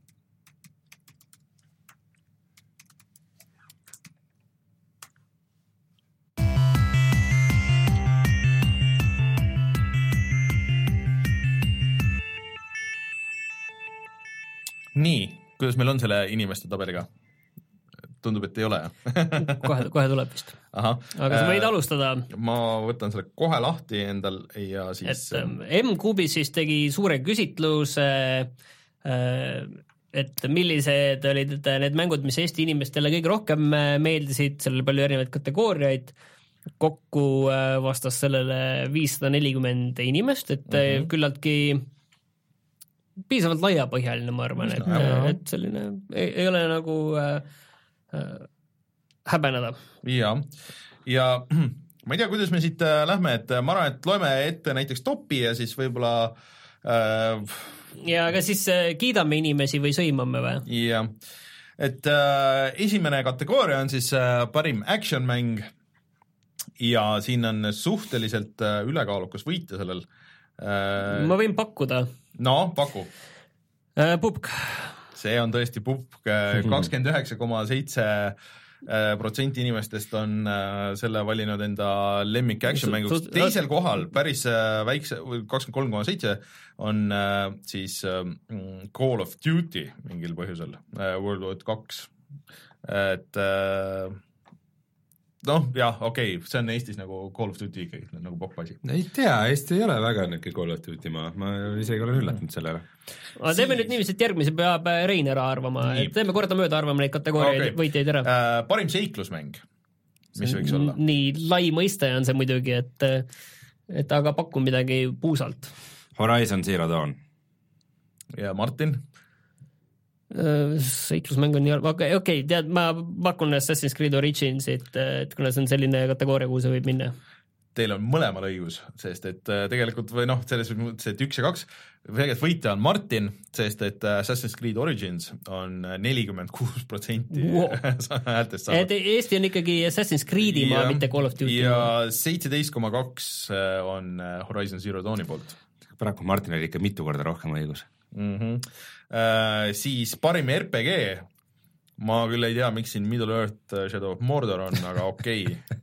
Nii, kuidas meil on selle inimeste tabeliga? Tundub, et ei ole. kohe, kohe tuleb vist. Aha. Aga sa võid alustada. Ma võtan selle kohe lahti endal ja siis... Et M-Kubis siis tegi suure küsitluse, et millised olid need mängud, mis Eesti inimestele kõige rohkem meeldisid, sellele palju erinevaid kategooriaid. Kokku vastas sellele viissada nelikümmend inimest, et mm-hmm. küllaltki piisavalt laiapõhjaline, ma arvan, et, et selline ei, ei ole nagu äh, äh, häbeneda. Ja, ja ma ei tea, kuidas me siit äh, lähme, et ma arvan, et loeme ette näiteks topi ja siis võib-olla äh, ja aga siis äh, kiidame inimesi või sõimame või? Jah, et äh, esimene kategooria on siis äh, parim action-mäng ja siin on suhteliselt äh, ülekaalukas võitja sellel. Äh, ma võin pakkuda. No, paku. Äh, Pupk. See on tõesti Pupk, kakskümmend üheksa koma seitse protsenti inimestest on äh, selle valinud enda lemmik action mängust. Teisel kohal päris äh, väikse, kakskümmend kolm koma seitse on äh, siis äh, Call of Duty mingil põhjusel, äh, World War kaks. Et äh, noh, jah, okei okay,, see on Eestis nagu Call of Duty ikkagi, nagu popp asi. Ei tea, Eesti ei ole väga niisugune Call of Duty maa, ma isegi olen üllatunud sellele. Aga teeme siis... nüüd niiviisi, et järgmise peab Rein ära arvama, et teeme korda mööda arvama neid kategooriaid okay. võitjaid ära. Äh, parim seiklusmäng, mis võiks olla? Nii lai mõiste on see muidugi, et, et aga pakku midagi puusalt. Horizon Zero Dawn. Ja Martin? Seiklusmäng on nii, okei, okay, tead, ma pakun Assassin's Creed Origins, et, et kuna see on selline kategooria, kuhu see võib minna. Teil on mõlemal õigus, sest et tegelikult või noh, selles mõttes, et üks ja kaks, tegelikult võitja on Martin, sest et Assassin's Creed Origins on nelikümmend kuus protsenti häältest saanud. Et Eesti on ikkagi Assassin's Creed'i maa, mitte Call of Duty. Ja seitseteist koma kaks on Horizon Zero Dawni poolt. Paraku Martin oli ikka mitu korda rohkem õigus. Mm-hmm. Uh, siis parim R P G, ma küll ei tea, miks siin Middle Earth Shadow of Mordor on, aga okei okay.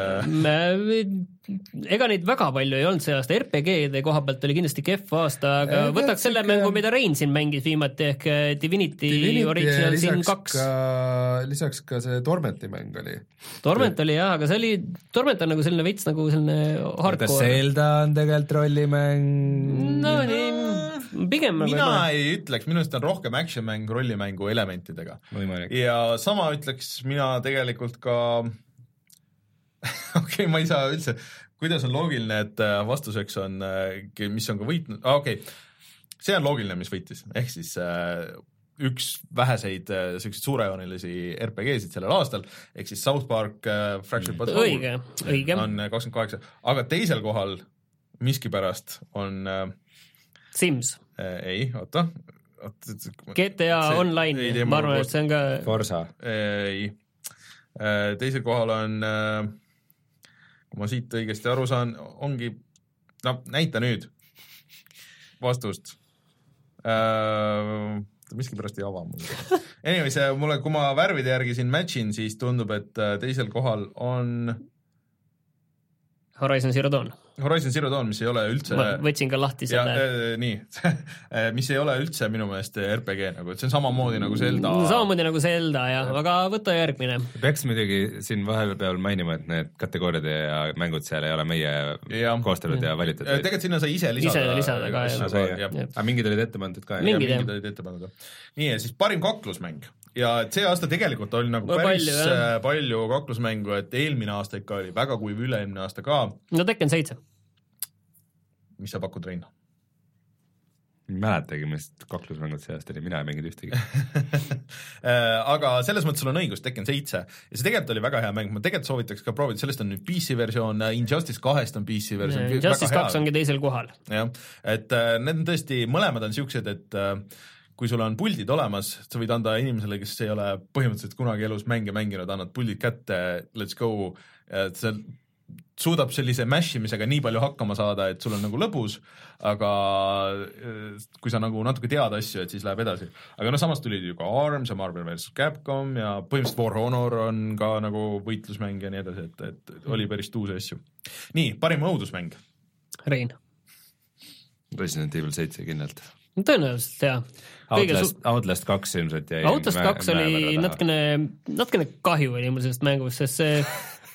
uh. Ega neid väga palju ei olnud see aasta, R P G-de koha pealt oli kindlasti kehv aasta, aga e, võtaks selle ikka... mängu, mida Rein siin mängis viimati, ehk Divinity, Divinity Original Sin kaks. Lisaks ka see Tormenti mäng oli. Torment oli jah, aga see oli, Torment on nagu selline veits nagu selline hardcore. Zelda on tegelikult rollimäng. No nii pigem mina ma... ei ütleks, minu arust on rohkem action-mäng rollimängu elementidega. Võimalik. Ja sama ütleks mina tegelikult ka okei okay,, ma ei saa üldse, kuidas on loogiline, et vastuseks on, mis on ka võitnud, ah, okei okay. See on loogiline, mis võitis, ehk siis äh, üks väheseid äh, suurejoonilisi R P G-sid sellel aastal, ehk siis South Park äh, Fractured But Whole õige, õige. On kakskümmend kaheksa, aga teisel kohal miskipärast on äh, Sims. Äh, ei, oota. G T A see, Online, ei, ma arvan, et see on ka Forza. Ei. Äh, teisel kohal on, äh, kui ma siit õigesti aru saan, ongi, no näita nüüd vastust. Äh, miski pärast ei ava mulle. Anyways, mulle, kui ma värvide järgi siin matchin, siis tundub, et teisel kohal on Horizon Zero Dawn. Horizon Zero Dawn, mis ei ole üldse... Ma võtsin ka lahti selle. Ja, nii, mis ei ole üldse minu meelest R P G, nagu, et see on samamoodi nagu Zelda. Samamoodi nagu Zelda, jah, aga võta järgmine. Peaks muidugi siin vahepeal mainima, et need kategooriad ja mängud seal ei ole meie ja. Koostelud ja valitud. Tegelikult sinna sai ise lisada. Ise lisada ka, jah. Aga mingid olid ette pandud ka. Mingid, ja, mingid olid ette pandud. Nii, ja siis parim kaklusmäng. Ja see aasta tegelikult oli nagu no, päris palju, palju kaklusmängu, et eelmine aasta ikka oli väga kuiv, üle-eelmine aasta ka. No Tekken seitse. Mis sa pakud, Rein? Mäletagi, mis kaklusmängud see aasta oli, mina ei mängid ühtegi. Aga selles mõttes sul on õigus, Tekken seitse. Ja see tegelikult oli väga hea mäng, ma tegelikult soovitaks ka proovida, sellest on nüüd P C-versioon, Injustice kahest on P C-versioon. Injustice kaks ongi teisel kohal. Jah, et need on tõesti, mõlemad on siuksed, et kui sul on puldid olemas, sa võid anda inimesele, kes ei ole põhimõtteliselt kunagi elus mänge mänginud, annad puldid kätte, let's go, et see suudab sellise mashimisega nii palju hakkama saada, et sul on nagu lõbus, aga kui sa nagu natuke tead asju, et siis läheb edasi. Aga no samas tulid ju ka ARMS ja Marvel versus. Capcom ja põhimõtteliselt War Honor on ka nagu võitlusmäng ja nii edasi, et, et oli päris tuuse asju. Nii, parim õudusmäng. Rein. Resident Evil seitse kindlalt. Tõenäoliselt, jah. Outlast, su... Outlast kaks ilmselt jäi. Outlast kaks oli natukene, natukene kahju oli mul sellest mängust, sest see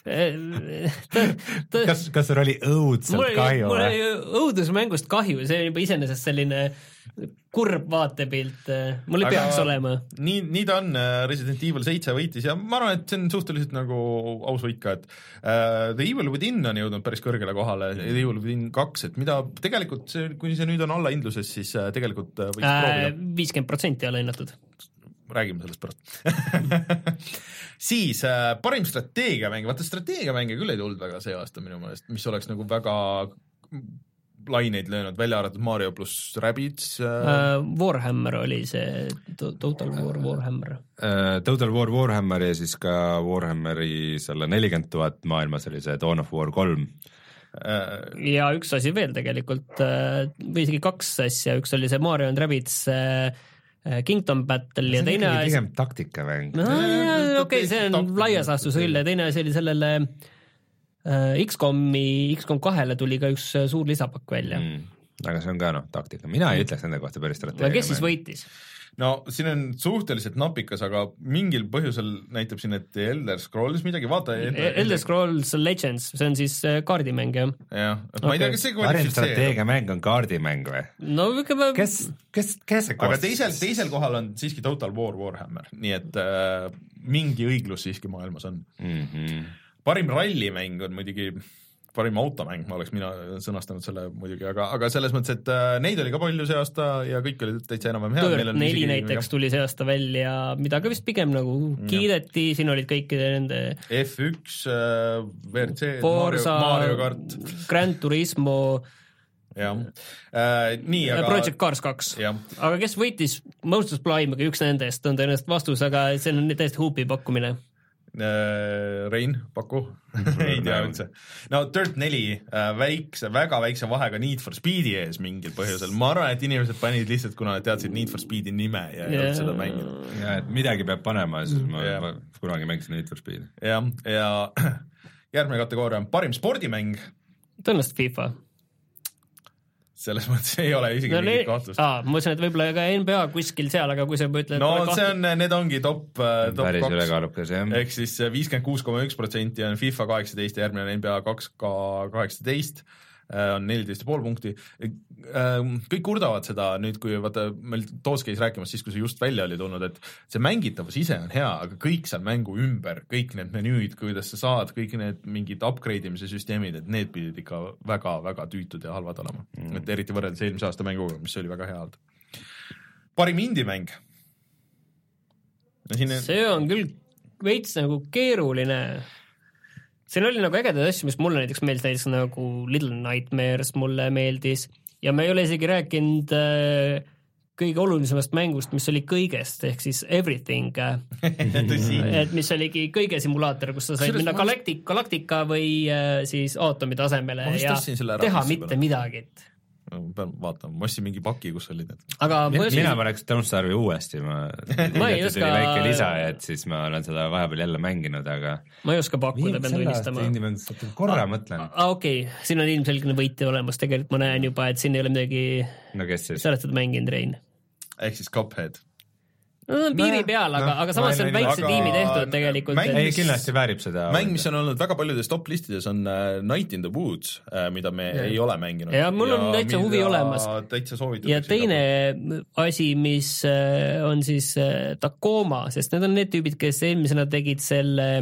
kas, kas sul oli õudselt mul oli, kahju? Mul oli õudusmängust kahju, see on juba iseenesest selline kurb vaatepilt, mul ei peaks olema. Nii, nii ta on, Resident Evil seitse võitis ja ma arvan, et see on suhteliselt nagu aus võit ka, et uh, The Evil Within on jõudnud päris kõrgele kohale, The Evil Within kaks, et mida tegelikult, see, kui see nüüd on allahindluses, siis uh, tegelikult uh, võiks äh, proovida. viiskümmend protsenti allahinnatud. Räägime sellest pärast. Siis äh, parim strateegiamäng, vaata strateegiamänge küll ei tulnud väga see aasta minu meelest, mis oleks nagu väga laineid löönud, välja arvatud Mario pluss Rabbids äh.... Uh, Warhammer oli see, Total War Warhammer uh,. Total War Warhammer ja siis ka Warhammeri selle nelikümmend tuhat maailmas oli see Dawn of War kolm. Uh, ja üks asi veel tegelikult, uh, või isegi kaks asja, üks oli see Mario and Rabbids uh, Kingdom Battle ja teine asi... pigem taktikamäng. No, okei, okay, see on laias laastus küll ja teine asi oli sellele äh, X-komi, X-kom kahele tuli ka üks suur lisapakk välja. Mm, aga see on ka noh, taktika. Mina ei ütleks nende kohta päris strateegia. Kes siis võitis? No siin on suhteliselt napikas, aga mingil põhjusel näitab siin, et Elder Scrolls midagi, vaata Elder, Elder Scrolls Legends, see on siis kaardimäng, jah? jah, ma okay. ei tea, kas see parim strateegiamäng on kaardimäng või? No ma... kes, kes, kes see aga teisel, teisel kohal on siiski Total War Warhammer, nii et äh, mingi õiglus siiski maailmas on. Mm-hmm. Parim rallimäng on muidugi parim automäng, ma oleks mina sõnastanud selle muidugi, aga, aga selles mõttes, et äh, neid oli ka palju see aasta ja kõik oli täitsa enam-vähem hea. Dirt neli näiteks tuli see aasta välja, mida ka vist pigem nagu kiideti, ja. Siin olid kõikide nende F üks, äh, V R C, Forza, Mario, Mario Kart, Gran Turismo, jah, äh, nii, aga Project Cars kaks, aga kes võitis Most Sublime'iga, üks nendest on tõenäoliselt vastus, aga see on täiesti huupi pakkumine. Rein, paku ei tea üldse. No Dirt neli väikse, väga väikse vahega Need for Speedi ees mingil põhjusel. Ma arvan, et inimesed panid lihtsalt, kuna nad teadsid Need for Speedi nime ja ei olnud seda mänginud. Ja, et midagi peab panema, siis ma, yeah. ma kunagi mängisin Need for Speedi. Ja, ja järgmine kategooria on parim spordimäng. Tõenäoliselt FIFA. Selles mõttes ei ole isegi no, mingit kahtlust. Aa, ma mõtlen, et võib-olla ka N B A kuskil seal, aga kui sa ütled... No see on, need ongi top, top päris ülekaalukas, jah. Ehk siis viiskümmend kuus koma üks protsenti on FIFA kaheksateist ja järgmine on N B A kaks kaheksateist, on neliteist koma viis punkti. Kõik kurdavad seda nüüd, kui vaata, meil Toos käis rääkimas siis, kui see just välja oli tulnud, et see mängitavus ise on hea, aga kõik seal mängu ümber, kõik need menüüd, kuidas sa saad, kõik need mingid upgrade imise süsteemid, et need pidid ikka väga-väga tüütud ja halvad olema. Mm. Et eriti võrreldes eelmise aasta mänguga, mis oli väga hea. Parim indie-mäng? Siin... See on küll veits nagu keeruline... Siin oli nagu ägedad asju, mis mulle näiteks meeldis, näiteks nagu Little Nightmares mulle meeldis ja me ei ole isegi rääkinud äh, kõige olulisemast mängust, mis oli kõigest, ehk siis Everything, et mis oligi kõige simulaator, kus sa said minna galaktik, galaktika või äh, siis aatomi tasemele ja teha mitte midagi. Pean vaatama, ma ostsin mingi paki, kus oli need. Aga mina, mina paneks Don't Starve'i uuesti, ma, ma ei oska... väike lisa, et siis ma olen seda vahepeal jälle mänginud, aga ma ei oska pakkuda, pean tunnistama. Korra mõtlen. Ah, okei, okay. Siin on ilmselgelt võitja olemas, tegelikult ma näen juba, et siin ei ole midagi no, kes siis? Sa oled seda mänginud, Rein. Ehk siis Cuphead. No, on piiri peal, aga, no, aga samas see on väikse aga... tiimi tehtud tegelikult. Mäng, ei, kindlasti väärib seda. Mäng, mis on olnud väga paljudes top-listides, on uh, Night in the Woods, uh, mida me ja. ei ole mänginud. Ja mul on ja täitsa huvi olemas. Täitsa soovitud. Ja teine asi, mis uh, on siis uh, Tacoma, sest need on need tüübid, kes eelmisena tegid selle...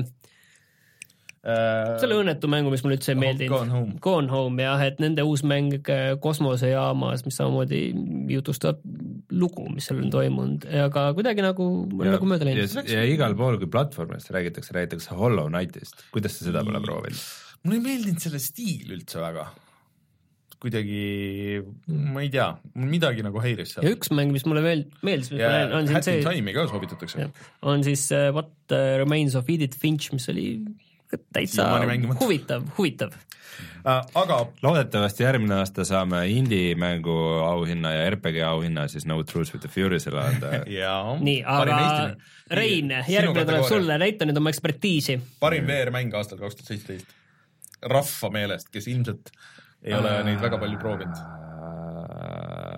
selle õnnetu mängu, mis mulle üldse ei meeldinud. Gone Home. Gone Home, jah, et nende uus mäng kosmosejaamas, mis samamoodi jutustab lugu, mis seal on toimunud, aga kuidagi nagu, ja, nagu mööda läinud. Ja, ja igal pool, kui platvormist räägitakse, räägitakse Hollow Knightist. Kuidas sa seda pole proovinud? Mulle ei meeldinud selle stiil üldse väga. Kuidagi, ma ei tea, midagi nagu häiris seal. Ja üks mäng, mis mulle veel meeldis, mis ja ma näen, on Hat see... in Time'i ka soovitatakse. On siis uh, What Remains of Edith Finch, mis oli täitsa huvitav, huvitav. Äh, aga loodetavasti järgmine aasta saame indie-mängu auhinna ja R P G auhinna siis No Truth with the Furious'ile anda. Nii, aga Rein, järgmine tuleb sulle, näita nüüd oma ekspertiisi. Parim V R-mäng aastal kaks tuhat seitseteist. Rahva meelest, kes ilmselt ei ole neid väga palju proovinud.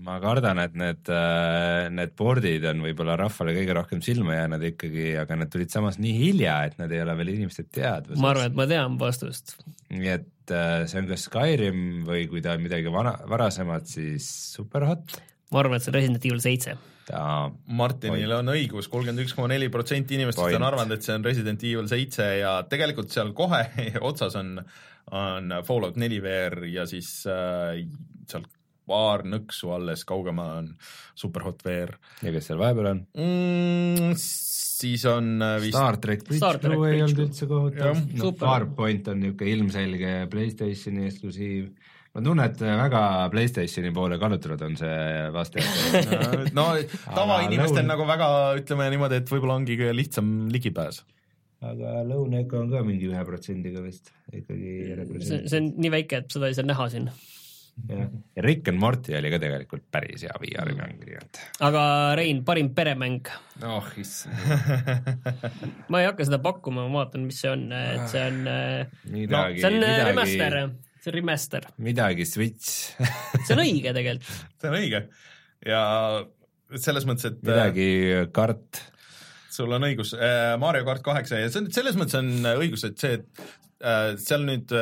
ma kardan, et need, need board'id on võib-olla rahvale kõige rohkem silma jäänud ikkagi, aga need tulid samas nii hilja, et nad ei ole veel inimesed teadvuses. ma arvan, et ma tean vastust. Nii et see on kas Skyrim või kui ta on midagi vana, varasemad, siis Superhot. Ma arvan, et see on Resident Evil seitse. Ta... Martinil on õigus, kolmkümmend üks koma neli protsenti inimestest on arvanud, et see on Resident Evil seitse ja tegelikult seal kohe otsas on, on Fallout neli V R ja siis äh, seal paar nõksu alles kaugemal on Superhot V R. Ja kes seal vahepeal on? Mm, siis on vist... Star Trek Bridge Crew ei olnud üldse kohutav. No, Farpoint on niuke ilmselge PlayStationi eksklusiiv. Ma tunnen, et väga PlayStationi poole kallutunud on see vaste. no tavainimestel lõun... nagu väga, ütleme niimoodi, et võib-olla ongi kõige lihtsam ligipääs. Aga lõuneka on ka mingi ühe protsendiga vist ikkagi. See, see on nii väike, et seda ei saa näha siin. Ja. ja Rick and Morty oli ka tegelikult päris hea V R mäng. Aga Rein, parim peremäng? Oh, issand. ma ei hakka seda pakkuma, ma vaatan, mis see on. Et see on, midagi, no, see on midagi... remaster. See on remaster. Midagi Switch. see on õige tegelikult. see on õige. Ja selles mõttes, et... Midagi kart. Sul on õigus. Mario Kart kaheksa ja selles mõttes on õigus, et see, et seal nüüd...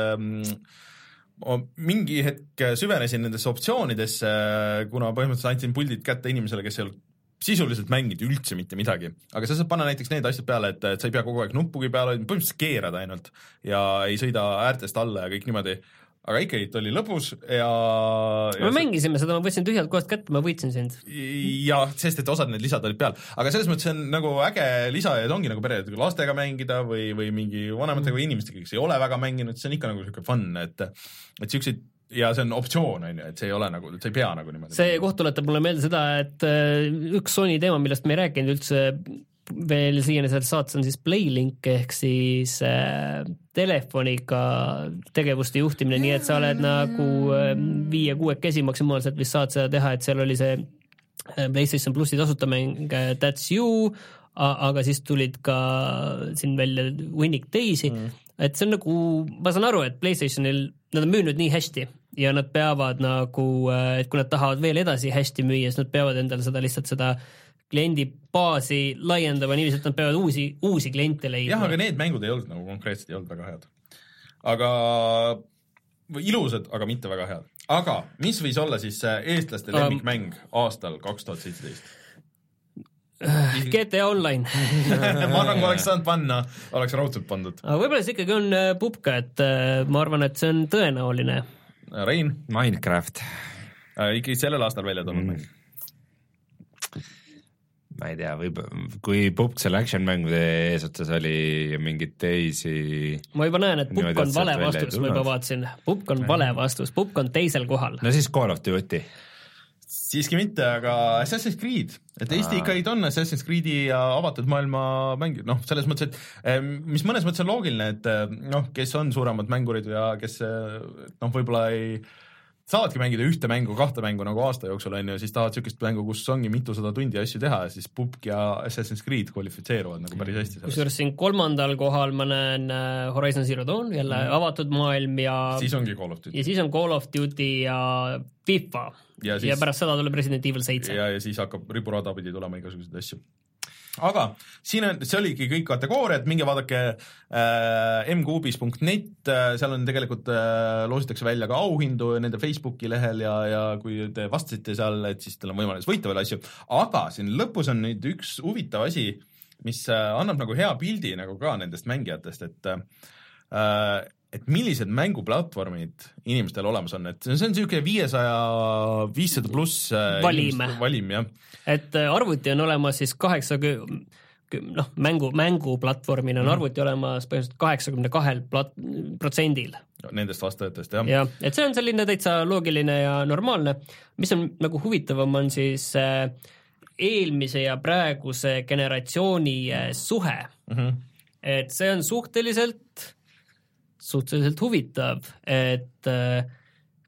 mingi hetk süvenesin nendesse optsioonidesse, kuna põhimõtteliselt andsin puldid kätte inimesele, kes ei ole sisuliselt mängid üldse mitte midagi. Aga sa saad panna näiteks need asjad peale, et, et sa ei pea kogu aeg nuppugi peale, põhimõtteliselt keerad ainult ja ei sõida äärtest alla ja kõik niimoodi. Aga ikkagi oli lõbus ja... Me ja mängisime seda, ma võtsin tühjalt kohast kätte, ma võitsin sind. Ja, sest et osad need lisad olid peal. Aga selles mõttes on nagu äge lisa ja ongi nagu pere, lastega mängida või, või mingi vanematega või inimestega, kes ei ole väga mänginud, see on ikka nagu selline fun, et, et siukseid ja see on optsioon, on ju, et see ei ole nagu, see ei pea nagu niimoodi. See koht tuletab mulle meelde seda, et üks Sony teema, millest me ei rääkinud üldse veel siiani selles saates on siis Playlink ehk siis äh, telefoniga tegevuste juhtimine, nii et sa oled nagu äh, viie-kuuekesi maksimaalselt vist saad seda teha, et seal oli see äh, PlayStation Plussi tasutamäng äh, That's You, aga siis tulid ka siin välja hunnik teisi mm. et see on nagu, ma saan aru, et PlayStationil nad on müünud nii hästi ja nad peavad nagu, et kui nad tahavad veel edasi hästi müüa, siis nad peavad endale seda lihtsalt seda kliendi baasi laiendama niiviisi, et nad peavad uusi, uusi kliente leidma. Jah, aga need mängud ei olnud nagu konkreetselt ei olnud väga head. Aga ilusad, aga mitte väga head. Aga mis võis olla siis eestlaste lemmikmäng aastal kaks tuhat seitseteist? G T A Online. ma arvan, kui oleks saanud panna, oleks raudselt pandud. Aga võib-olla see ikkagi on pupka, et ma arvan, et see on tõenäoline. Rein? Minecraft. Ikkagi sellel aastal välja tulnud mäng. Ma ei tea, võib, kui Pupk seal action-mängude eesotsas oli mingid teisi... Ma juba näen, et Pupk on vale vastus, ma juba vaatasin. Pupk on vale vastus, Pupk on teisel kohal. No siis Call of Duty. Siiski mitte, aga Assassin's Creed. Et Eesti ikkagi on Assassin's Creed'i ja avatud maailma mängid. Noh, selles mõttes, et mis mõnes mõttes on loogiline, et noh, kes on suuremad mängurid ja kes noh, võib-olla ei... saavadki mängida ühte mängu, kahte mängu nagu aasta jooksul on ja siis tahavad sükest mängu, kus ongi mitusada tundi asju teha ja siis Pupk ja Assassin's Creed kvalifitseeruvad nagu päris hästi. Kusjuures siin kolmandal kohal ma näen Horizon Zero Dawn, jälle mm. avatud maailm ja siis ongi Call of Duty. Ja siis on Call of Duty ja FIFA ja, siis... ja pärast seda tuleb Resident Evil seitse. Ja, ja siis hakkab riburada pidi tulema igasuguseid asju. Aga siin on, see oligi kõik kategooriad, minge vaadake äh, m kuubis punkt net, äh, seal on tegelikult äh, loositakse välja ka auhindu nende Facebooki lehel ja, ja kui te vastasite seal, et siis teil on võimalus võita veel asju, aga siin lõpus on nüüd üks huvitav asi, mis äh, annab nagu hea pildi nagu ka nendest mängijatest, et äh, et millised mänguplatvormid inimestel olemas on, et see on niisugune viiesaja, viissada pluss valim, valim jah. Et arvuti on olemas siis kaheksakümmend, noh, mängu, mänguplatvormina on mm. arvuti olemas põhimõtteliselt kaheksakümne kahel plat, protsendil. Nendest vastajatest, jah. Ja, et see on selline täitsa loogiline ja normaalne. Mis on nagu huvitavam on siis äh, eelmise ja praeguse generatsiooni äh, suhe. Mm-hmm. Et see on suhteliselt suhteliselt huvitav, et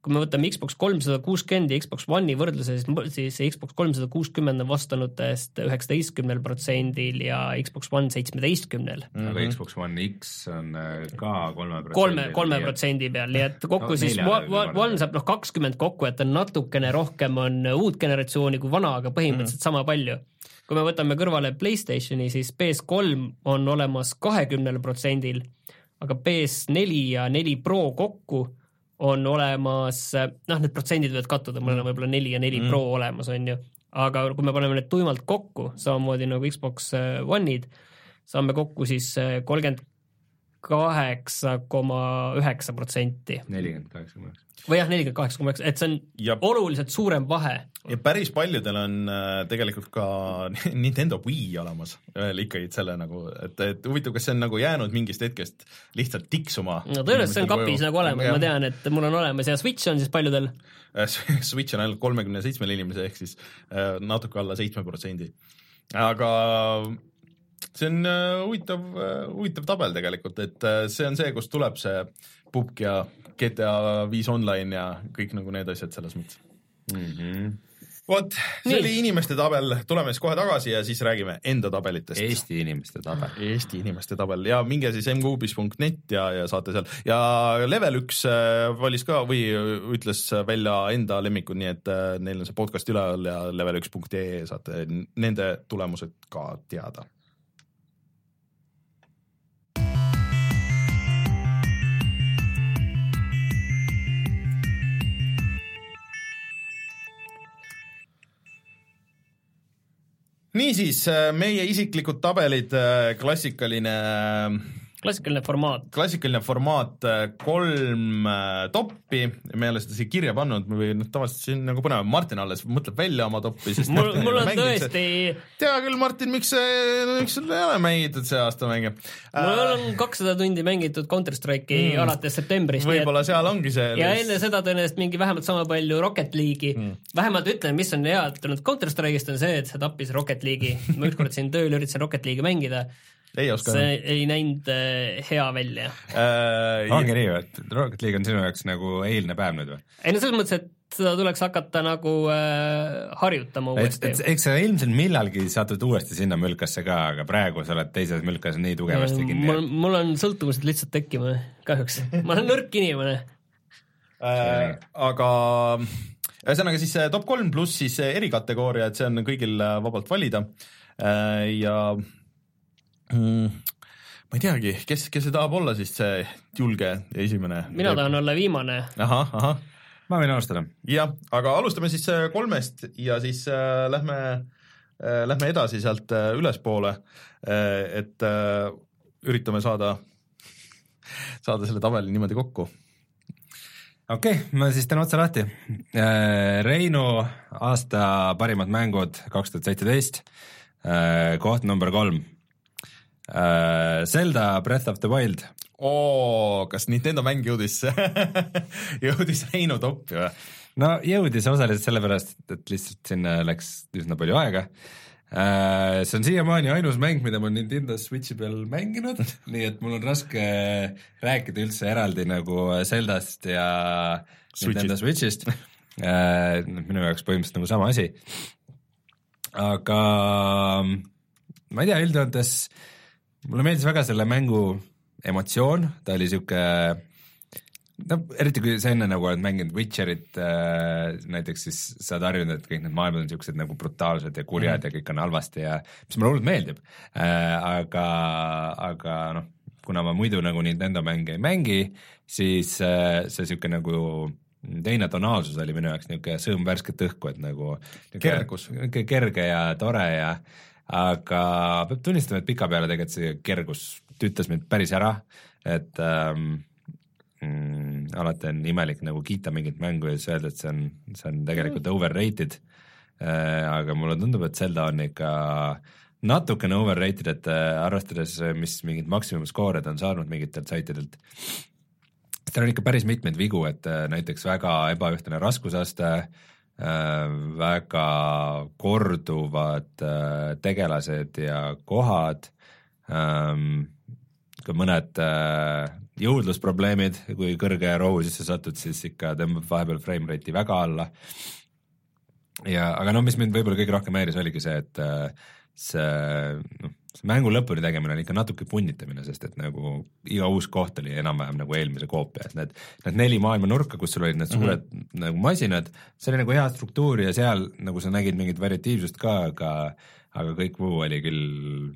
kui me võtame Xbox kolmsada kuuskümmend ja Xbox One'i võrdluse, siis Xbox kolmsada kuuskümmend on vastanutest üheksateistkümnel protsendil ja Xbox One seitsmeteistkümnel. Mm-hmm. Aga Xbox One X on ka kolme protsendi kolme, kolme protsendi peal, nii et kokku no, siis One saab noh kakskümmend kokku, et on natukene rohkem on uut generatsiooni kui vana, aga põhimõtteliselt mm. sama palju. Kui me võtame kõrvale PlayStationi, siis P S kolm on olemas kahekümnel protsendil, aga P S neli ja neli Pro kokku on olemas, noh, need protsendid võivad kattuda, mul on võib-olla neli ja neli mm. Pro olemas, on ju. Aga kui me paneme need tuimalt kokku, samamoodi nagu Xbox One'id, saame kokku siis kolmkümmend kaheksa koma üheksa protsenti. nelikümmend kaheksa koma üheksa. Või jah, nelikümmend kaheksa koma üheksa, et see on ja, oluliselt suurem vahe. Ja päris paljudel on äh, tegelikult ka Nintendo Wii olemas veel ikkagi selle nagu, et, et huvitav, kas see on nagu jäänud mingist hetkest lihtsalt tiksuma. No tõenäoliselt see on kapis nagu olemas, ma tean, et mul on olemas ja Switch on siis paljudel. Switch on ainult kolmekümne seitsme inimese ehk siis äh, natuke alla seitsme protsendi. Aga see on uh, huvitav, uh, huvitav tabel tegelikult, et uh, see on see, kus tuleb see P U B G ja G T A viis online ja kõik nagu need asjad selles mõttes. Mm-hmm. Vot, see Nii. oli inimeste tabel, tuleme siis kohe tagasi ja siis räägime enda tabelitest. Eesti inimeste tabel. Eesti inimeste tabel ja minge siis m kubis punkt net ja, ja saate seal. Ja Level üks uh, valis ka või ütles välja enda lemmikud, nii et uh, neil on see podcast üleval ja level üks punkt ee saate nende tulemused ka teada. Niisiis, meie isiklikud tabelid, klassikaline klassikaline formaat. Klassikaline formaat, kolm toppi, me ei ole seda siia kirja pannud, või noh, tavaliselt siin nagu põnev, Martin alles mõtleb välja oma toppi. Mul, mul on tõesti... Tea küll, Martin, miks, miks sul ei ole mängitud see aasta mänge? Mul on kakssada tundi mängitud Counter-Strike'i mm. alates septembrist. Võib-olla seal ongi see... Ja enne seda tõenäoliselt mingi vähemalt sama palju Rocket League'i. Mm. Vähemalt ütlen, mis on hea, et Counter-Strike'ist on see, et see tappis Rocket League'i. Ma ükskord siin tööl üritasin Rocket League'i mängida. Ei oska. See ei näinud äh, hea välja. Äh, ongi nii, et Rocket League on sinu jaoks nagu eilne päev nüüd või? Ei no selles mõttes, et seda tuleks hakata nagu äh, harjutama uuesti. Et, et, eks sa ilmselt millalgi satud uuesti sinna mülkasse ka, aga praegu sa oled teises mülkas nii tugevasti kinni. Mul, mul on sõltumused lihtsalt tekkima, kahjuks. Ma olen nõrk inimene. Äh, aga ühesõnaga siis top kolm pluss siis erikategooria, et see on kõigil vabalt valida äh, ja Mm, ma ei teagi, kes, kes see tahab olla siis see julge esimene? Mina tahan olla viimane. Aha, aha. Ma võin alustada. Jah, aga alustame siis kolmest ja siis äh, lähme, äh, lähme edasi sealt äh, ülespoole, äh, et äh, üritame saada, saada selle tabeli niimoodi kokku. Okei, okay, ma siis teen otsa lahti. Äh, Reinu aasta parimad mängud kaks tuhat seitseteist, äh, koht number kolm. Uh, Zelda Breath of the Wild. Oo, kas Nintendo mäng jõudis jõudis Reinu toppi või? No jõudis osaliselt sellepärast, et lihtsalt sinna läks üsna palju aega. Uh, see on siiamaani ainus mäng, mida ma Nintendo Switchi peal mänginud, nii et mul on raske rääkida üldse eraldi nagu Zeldast ja Switchist. Nintendo Switchist. Uh, minu jaoks põhimõtteliselt nagu sama asi. Aga ma ei tea, üldjoontes mulle meeldis väga selle mängu emotsioon, ta oli siuke, no eriti kui see enne nagu oled mänginud Witcherit äh, näiteks, siis saad harjunud, et kõik need maailmad on siuksed nagu brutaalsed ja kurjad mm. ja kõik on halvasti ja mis mulle hullult meeldib äh,, aga, aga noh, kuna ma muidu nagu Nintendo mänge ei mängi, siis äh, see siuke nagu teine tonaalsus oli minu jaoks niuke sõõm värsket õhku, et nagu kergus, kerge ja tore ja aga peab tunnistama, et pika peale tegelikult see kergus tüütas mind päris ära, et ähm, mm, alati on imelik nagu kiita mingit mängu ja siis öelda, et see on, see on tegelikult overrated äh,, aga mulle tundub, et Zelda on ikka natukene overrated, et äh, arvestades, mis mingid maksimumskoored on saanud mingitelt saitidelt. Seal on ikka päris mitmeid vigu, et äh, näiteks väga ebaühtne raskusaste, Äh, väga korduvad äh, tegelased ja kohad, ähm, ka mõned äh, jõudlusprobleemid, kui kõrge rohu sisse satud, siis ikka tõmbab vahepeal frame rate'i väga alla. Ja, aga no mis mind võib-olla kõige rohkem häiris oligi see, et see, noh, see mängu lõpuni tegemine on ikka natuke punnitamine, sest et nagu iga uus koht oli enam-vähem nagu eelmise koopia, et need, need neli maailma nurka, kus sul olid need suured mm -hmm. nagu masinad, see oli nagu hea struktuuri ja seal nagu sa nägid mingit variatiivsust ka, aga, aga kõik muu oli küll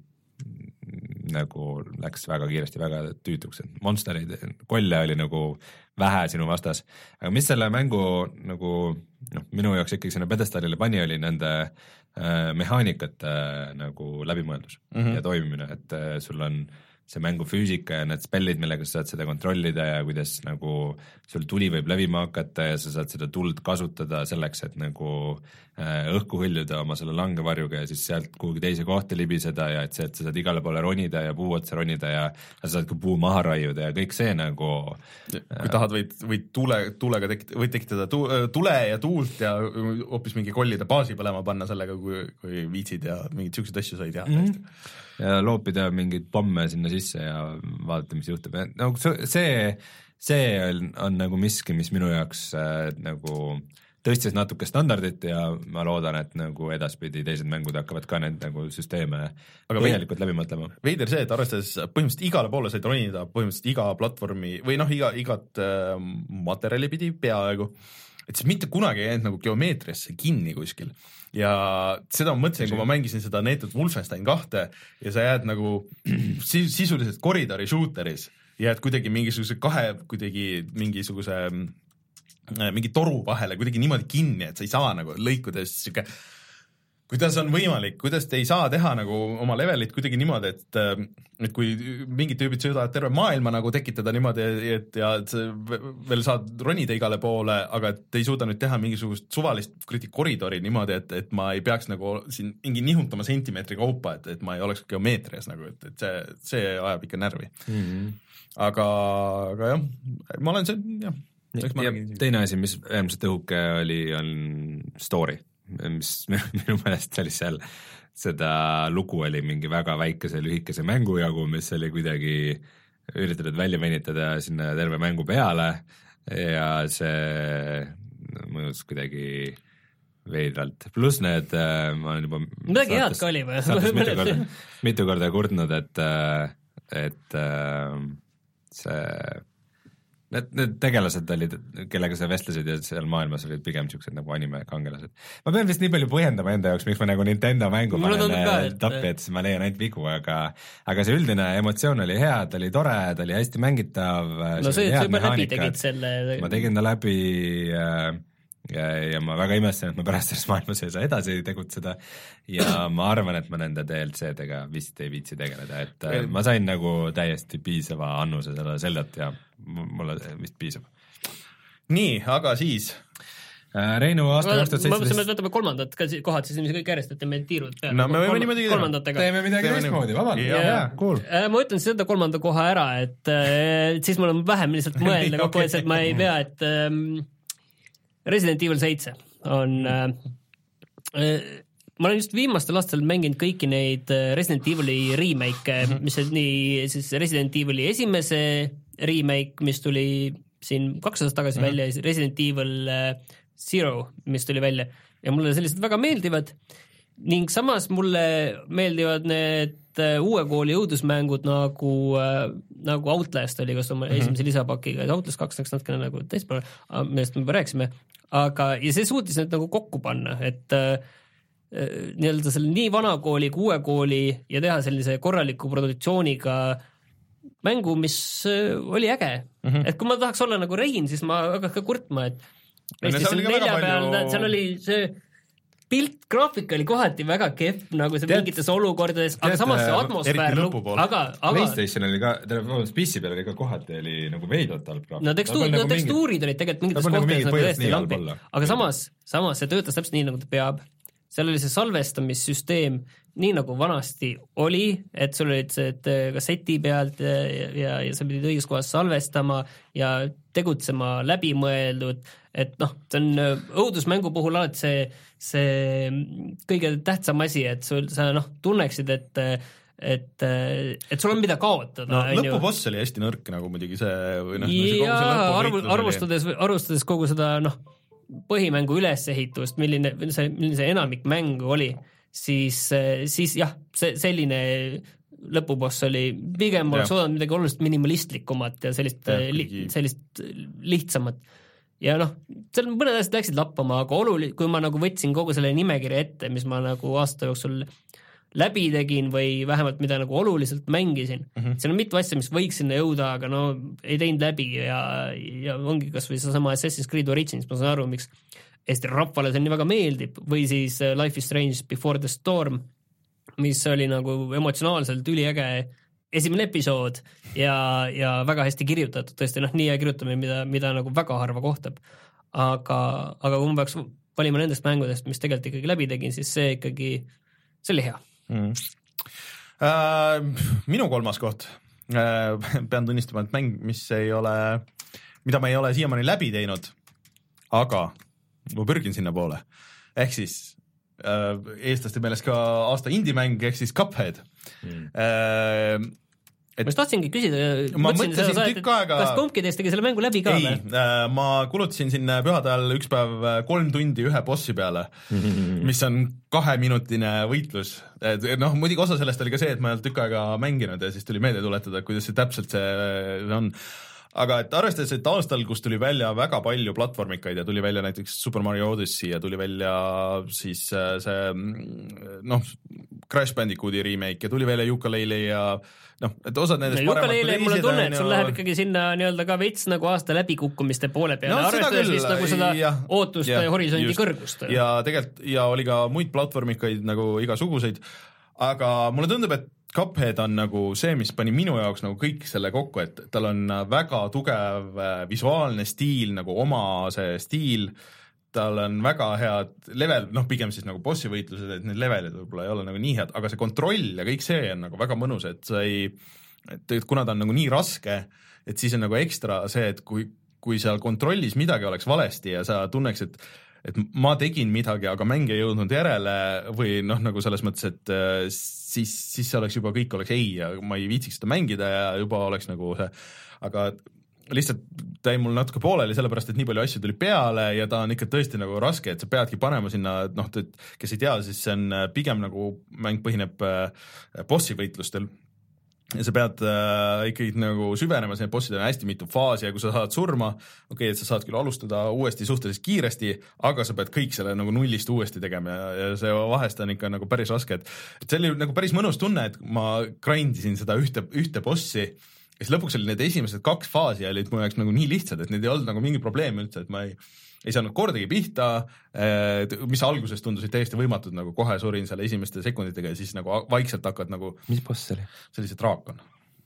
nagu läks väga kiiresti väga tüütuks, et monstereid, kolle oli nagu vähe sinu vastas, aga mis selle mängu nagu noh, minu jaoks ikkagi sinna pedestaalile pani, oli nende äh, mehaanikate äh, nagu läbimõeldus mm -hmm. ja toimimine, et äh, sul on see mängu füüsika ja need spellid, millega sa saad seda kontrollida ja kuidas nagu sul tuli võib levima hakata ja sa saad seda tuld kasutada selleks, et nagu äh, õhku hõljuda oma selle langevarjuga ja siis sealt kuhugi teise kohta libiseda ja et see, et sa saad igale poole ronida ja puu otsa ronida ja sa saad ka puu maha raiuda ja kõik see nagu kui äh, tahad, võid, võid tule, tulega tekit-, võid tekitada tu, tule ja tuult ja hoopis mingi kollide baasi põlema panna sellega, kui, kui viitsid ja mingeid siukseid asju said teha mm. -hmm. ja loopida mingeid pomme sinna sisse ja vaadata, mis juhtub. No, see, see on, on nagu miski, mis minu jaoks äh, nagu tõstis natuke standardit ja ma loodan, et nagu edaspidi teised mängud hakkavad ka need nagu süsteeme aga põhjalikult läbi mõtlema. Veider see, et arvestades põhimõtteliselt igale poole said ronida, põhimõtteliselt iga platvormi või noh, iga, igat äh, materjali pidi peaaegu, et siis mitte kunagi ei jäänud nagu geomeetriasse kinni kuskil. Ja seda ma mõtlesin, kui ma mängisin seda neetud Wolfenstein kahte ja sa jääd nagu sisuliselt koridori shooteris, jääd kuidagi mingisuguse kahe, kuidagi mingisuguse mingi toru vahele kuidagi niimoodi kinni, et sa ei saa nagu lõikudes siuke, kuidas on võimalik, kuidas te ei saa teha nagu oma levelit kuidagi niimoodi, et, et kui mingid tüübid sõidavad terve maailma nagu tekitada niimoodi, et ja et veel saad ronida igale poole, aga te ei suuda nüüd teha mingisugust suvalist koridori niimoodi, et, et ma ei peaks nagu siin mingi nihutama sentimeetri kaupa, et, et ma ei oleks geomeetrias nagu, et, et see, see ajab ikka närvi mm. -hmm. aga, aga jah, ma olen see, jah. Ja teine asi, mis äärmiselt õhuke oli, on story, mis minu meelest oli seal, seda lugu oli mingi väga väikese lühikese mängujagu, mis oli kuidagi üritatud välja venitada sinna terve mängu peale ja see mõjus kuidagi veidralt, pluss need ma olen juba midagi head ka oli või? mitu korda, mitu korda kurdnud, et et see Need, need tegelased olid, kellega sa vestlesid ja seal maailmas olid pigem siuksed nagu anime kangelased. Ma pean vist nii palju põhjendama enda jaoks, miks ma nagu Nintendo mängu panen tappi, et siis ma leian ainult vigu, aga aga see üldine emotsioon oli hea, ta oli tore, ta oli hästi mängitav. No see, sa juba läbi tegid selle. Ma tegin ta läbi ja, ja, ja ma väga imestasin, et ma pärast selles maailmas ei saa edasi tegutseda ja ma arvan, et ma nende D L C-dega vist ei viitsi tegeleda, et ma sain nagu täiesti piisava annuse selle Zeldat ja mulle vist piisab. Nii, aga siis Reinu aasta kaks tuhat seitseteist ma mõtlesin, et võtame kolmandad kohad, siis me kõik järjest, et meil tiirud peale. No me võime niimoodi kolmandatega. Teeme midagi teistmoodi, vabalt. Ja, cool. Ma ütlen seda kolmanda koha ära, et, et siis mul on vähem lihtsalt mõelda kokku, et ma ei pea, et um, Resident Evil seitse on uh, ma olen just viimastel aastal mänginud kõiki neid Resident Evili remake, mis on nii siis Resident Evili esimese remake, mis tuli siin kaks aastat tagasi mm-hmm. välja, Resident Evil Zero, mis tuli välja ja mulle sellised väga meeldivad ning samas mulle meeldivad need uue kooli õudusmängud nagu, nagu Outlast oli, kas oma mm-hmm. esimese lisapakiga, Outlast kaks läks natukene nagu teispoole, millest me juba rääkisime, aga ja see suutis need nagu kokku panna, et nii-öelda selle nii vana kooli kui uue kooli ja teha sellise korraliku produktsiooniga mängu, mis oli äge. Mm-hmm. Et kui ma tahaks olla nagu Rein, siis ma hakkaks ka kurtma, et PlayStation nelja peal, seal oli see pilt, graafika oli kohati väga kehv, nagu see tead, mingites olukordades, aga tead, samas see atmosfäär, aga, aga PlayStation oli ka, P C peal oli ka kohati oli nagu veidalt halb graafika. No, tekstuur, no nagu tekstuurid mingi, olid tegelikult mingites kohtades nagu tõesti lampi, aga samas, samas see töötas täpselt nii, nagu ta peab. Seal oli see salvestamissüsteem nii nagu vanasti oli, et sul olid see kasseti pealt ja, ja, ja sa pidid õiges kohas salvestama ja tegutsema läbimõeldud, et noh, see on õudusmängu puhul alati see, see kõige tähtsam asi, et sul, sa noh, tunneksid, et et, et sul on mida kaotada. No, lõpuboss oli hästi nõrk nagu muidugi see või noh, jaa, arvu, arvustades, arvustades kogu seda noh, põhimängu ülesehitust, milline see, milline see enamik mängu oli, siis, siis jah, see selline lõpuboss oli pigem oleks oodanud midagi oluliselt minimalistlikumat ja sellist, ja, li, sellist lihtsamat. Ja noh, seal mõned asjad läksid lappama, aga oluli, kui ma nagu võtsin kogu selle nimekirja ette, mis ma nagu aasta jooksul läbi tegin või vähemalt mida nagu oluliselt mängisin. Mm-hmm. Seal on mitu asja, mis võiks sinna jõuda, aga no ei teinud läbi ja, ja ongi kas või seesama Assassin's Creed Origins, ma saan aru, miks Eesti rahvale see nii väga meeldib või siis Life is Strange Before the Storm, mis oli nagu emotsionaalselt üliäge esimene episood ja, ja väga hästi kirjutatud, tõesti noh, nii hea kirjutamine, mida, mida nagu väga harva kohtab. Aga, aga kui ma peaks valima nendest mängudest, mis tegelikult ikkagi läbi tegin, siis see ikkagi, see oli hea. Mm. Äh, minu kolmas koht äh, pean tunnistama, et mäng, mis ei ole, mida ma ei ole siiamaani läbi teinud, aga ma pürgin sinna poole. Ehk siis äh, eestlaste meeles ka aasta indie-mäng, ehk siis Cuphead. Mm. Äh, Et, ma tahtsingi küsida, ma mõtlesin seda, tükk aega kas kumbki teist tegi selle mängu läbi ka? Ei, äh, ma kulutasin siin pühadel üks päev kolm tundi ühe bossi peale, mis on kaheminutine võitlus. Et, noh, muidugi osa sellest oli ka see, et ma ei olnud tükk aega mänginud ja siis tuli meelde tuletada, kuidas see täpselt see on. Aga et arvestades, et aastal, kus tuli välja väga palju platvormikaid ja tuli välja näiteks Super Mario Odyssey ja tuli välja siis see noh, Crash Bandicooti remake ja tuli välja Yooka-Laylee ja noh, et osad nendest no, Yooka-Laylee mulle tunne, et sul läheb ikkagi sinna nii-öelda ka veits nagu aasta läbikukkumiste poole peale, no, arvestades vist nagu seda ja, ootust ja, horisondi just, kõrgust. Ja tegelikult, ja oli ka muid platvormikaid nagu igasuguseid, aga mulle tundub, et Cuphead on nagu see, mis pani minu jaoks nagu kõik selle kokku, et tal on väga tugev visuaalne stiil, nagu oma see stiil, tal on väga head level, noh pigem siis nagu bossi võitlused, et need levelid võib-olla ei ole nagu nii head, aga see kontroll ja kõik see on nagu väga mõnus, et sa ei, et kuna ta on nagu nii raske, et siis on nagu ekstra see, et kui, kui seal kontrollis midagi oleks valesti ja sa tunneks, et et ma tegin midagi, aga mäng ei jõudnud järele või noh, nagu selles mõttes, et siis, siis see oleks juba kõik oleks ei ja ma ei viitsiks seda mängida ja juba oleks nagu see, aga lihtsalt ta jäi mul natuke pooleli, sellepärast, et nii palju asju tuli peale ja ta on ikka tõesti nagu raske, et sa peadki panema sinna, noh, kes ei tea, siis see on pigem nagu mäng põhineb bossi võitlustel. Ja sa pead äh, ikkagi nagu süvenema, see bossid on hästi mitu faasi ja kui sa saad surma, okei, okay, et sa saad küll alustada uuesti suhteliselt kiiresti, aga sa pead kõik selle nagu nullist uuesti tegema ja, ja see vahest on ikka nagu päris raske, et, et see oli nagu päris mõnus tunne, et ma grindisin seda ühte, ühte bossi ja siis lõpuks oli need esimesed kaks faasi olid mu jaoks nagu nii lihtsad, et need ei olnud nagu mingi probleem üldse, et ma ei ei saanud kordagi pihta, mis alguses tundusid täiesti võimatud, nagu kohe surin seal esimeste sekunditega ja siis nagu vaikselt hakkad nagu... Mis boss oli? See oli see draakon.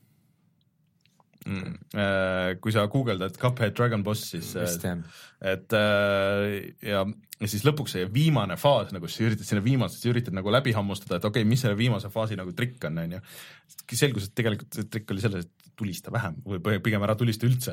Mm. Kui sa guugeldad Cuphead Dragon Boss, siis et ja, ja siis lõpuks see viimane faas, nagu sa üritad sinna viimasest, sa üritad nagu läbi hammustada, et okei, okay, mis selle viimase faasi nagu trikk on, on ju. Selgus, et tegelikult see trikk oli selles, et tulista vähem või pigem ära tulista üldse.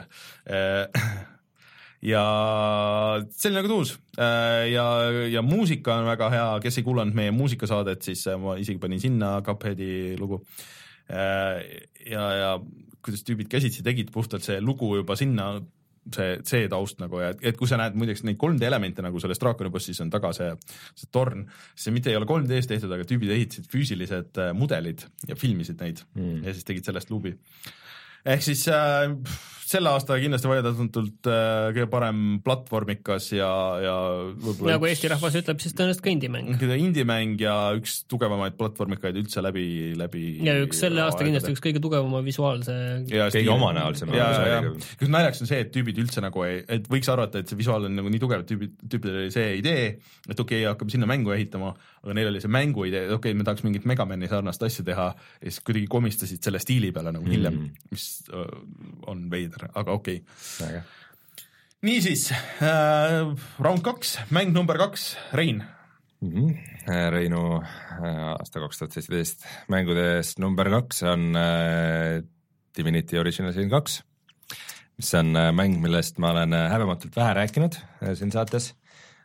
Ja see oli nagu tuus ja, ja muusika on väga hea, kes ei kuulanud meie muusikasaadet, siis ma isegi panin sinna Cupheadi lugu ja, ja kuidas tüübid käsitsi tegid puhtalt see lugu juba sinna, see, see taust nagu, ja et kui sa näed muideks neid kolm D elemente nagu selles draakoni bossis on taga see, see torn, see mitte ei ole kolm D-s tehtud, aga tüübid ehitasid füüsilised mudelid ja filmisid neid mm. ja siis tegid sellest luubi. Ehk siis äh, selle aasta kindlasti vaieldatult äh, kõige parem platvormikas ja, ja võib-olla nagu Eesti rahvas ütleb, siis tõenäoliselt ka indie-mäng. Indie-mäng ja üks tugevamaid platvormikaid üldse läbi, läbi ja üks selle aasta aegade. Kindlasti üks kõige tugevama visuaalse ja kõige omanäolsem. Kus naljaks on see, et tüübid üldse nagu ei, et võiks arvata, et see visuaal on nagu nii tugev, et tüübid, tüübidel oli see idee, et okei, okay, hakkab sinna mängu ehitama, aga neil oli see mängu idee, okei, okay, me tahaks mingit Megamani sarnast asja teha ja siis kuidagi komistasid selle stiili peale nagu hiljem, mm. mis on veider, aga okei okay.. Niisiis, äh, round kaks, mäng number kaks, Rein. Mm-hmm. Reinu aasta kaks tuhat seitseteist mängudest number kaks on äh, Divinity Original Sin kaks, mis on äh, mäng, millest ma olen häbematult vähe rääkinud äh, siin saates,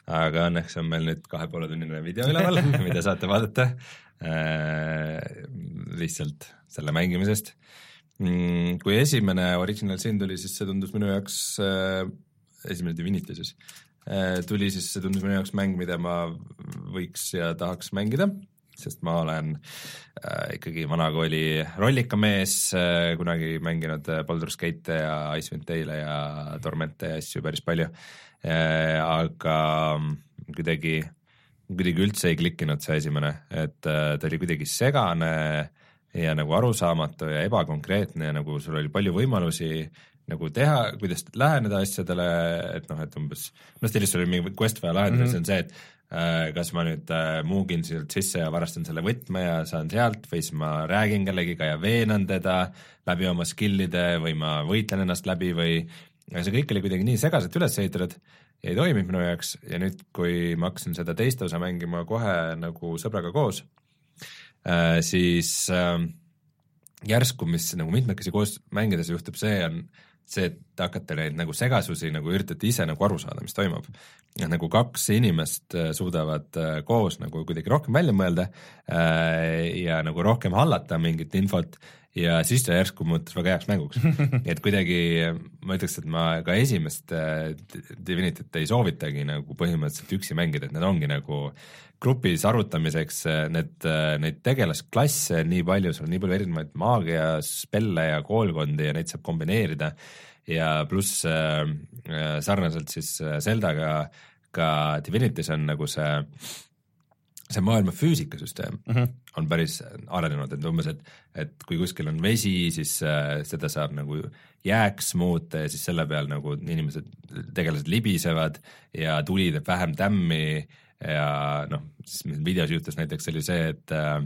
aga õnneks on meil nüüd kahe poole tunnine video üleval, mida saate vaadata äh, lihtsalt selle mängimisest. Kui esimene Original Sin tuli, siis see tundus minu jaoks, äh, esimene Divinity siis, äh, tuli siis see tundus minu jaoks mäng, mida ma võiks ja tahaks mängida, sest ma olen äh, ikkagi vanakooli rollikamees, äh, kunagi mänginud Baldur's Gate ja Icewind Dale'e ja Tormente ja asju päris palju, äh, aga kuidagi, kuidagi üldse ei klikkinud see esimene, et äh, ta oli kuidagi segane ja nagu arusaamatu ja ebakonkreetne ja nagu sul oli palju võimalusi nagu teha, kuidas läheneda asjadele, et noh, et umbes, no stiilis sul oli mingi quest vaja lahendada mm, -hmm. see on see, et kas ma nüüd äh, muugin sealt sisse ja varastan selle võtme ja saan sealt või siis ma räägin kellegiga ja veenan teda läbi oma skillide või ma võitlen ennast läbi või see kõik oli kuidagi nii segaselt üles ehitatud ja ei toiminud minu jaoks ja nüüd, kui ma hakkasin seda teist osa mängima kohe nagu sõbraga koos, äh, siis äh, järsku, mis nagu mitmekesi koos mängides juhtub, see on see, et te hakkate neid nagu segasusi nagu üritate ise nagu aru saada, mis toimub. Ja nagu kaks inimest suudavad koos nagu kuidagi rohkem välja mõelda ja nagu rohkem hallata mingit infot ja siis ta järsku muutus väga heaks mänguks. et kuidagi ma ütleks, et ma ka esimest Divinityt ei soovitagi nagu põhimõtteliselt üksi mängida, et need ongi nagu grupis arutamiseks, need, neid tegelasklasse nii palju, sul on nii palju erinevaid maagia, spelle ja koolkondi ja neid saab kombineerida ja pluss äh, sarnaselt siis Zeldaga ka Divinity's on nagu see see maailma füüsikasüsteem mm -hmm. on päris arenenud, et umbes, et, et kui kuskil on vesi, siis äh, seda saab nagu jääks muuta ja siis selle peal nagu inimesed, tegelased libisevad ja tuli teeb vähem tämmi ja noh, siis videos juhtus näiteks oli see, et äh,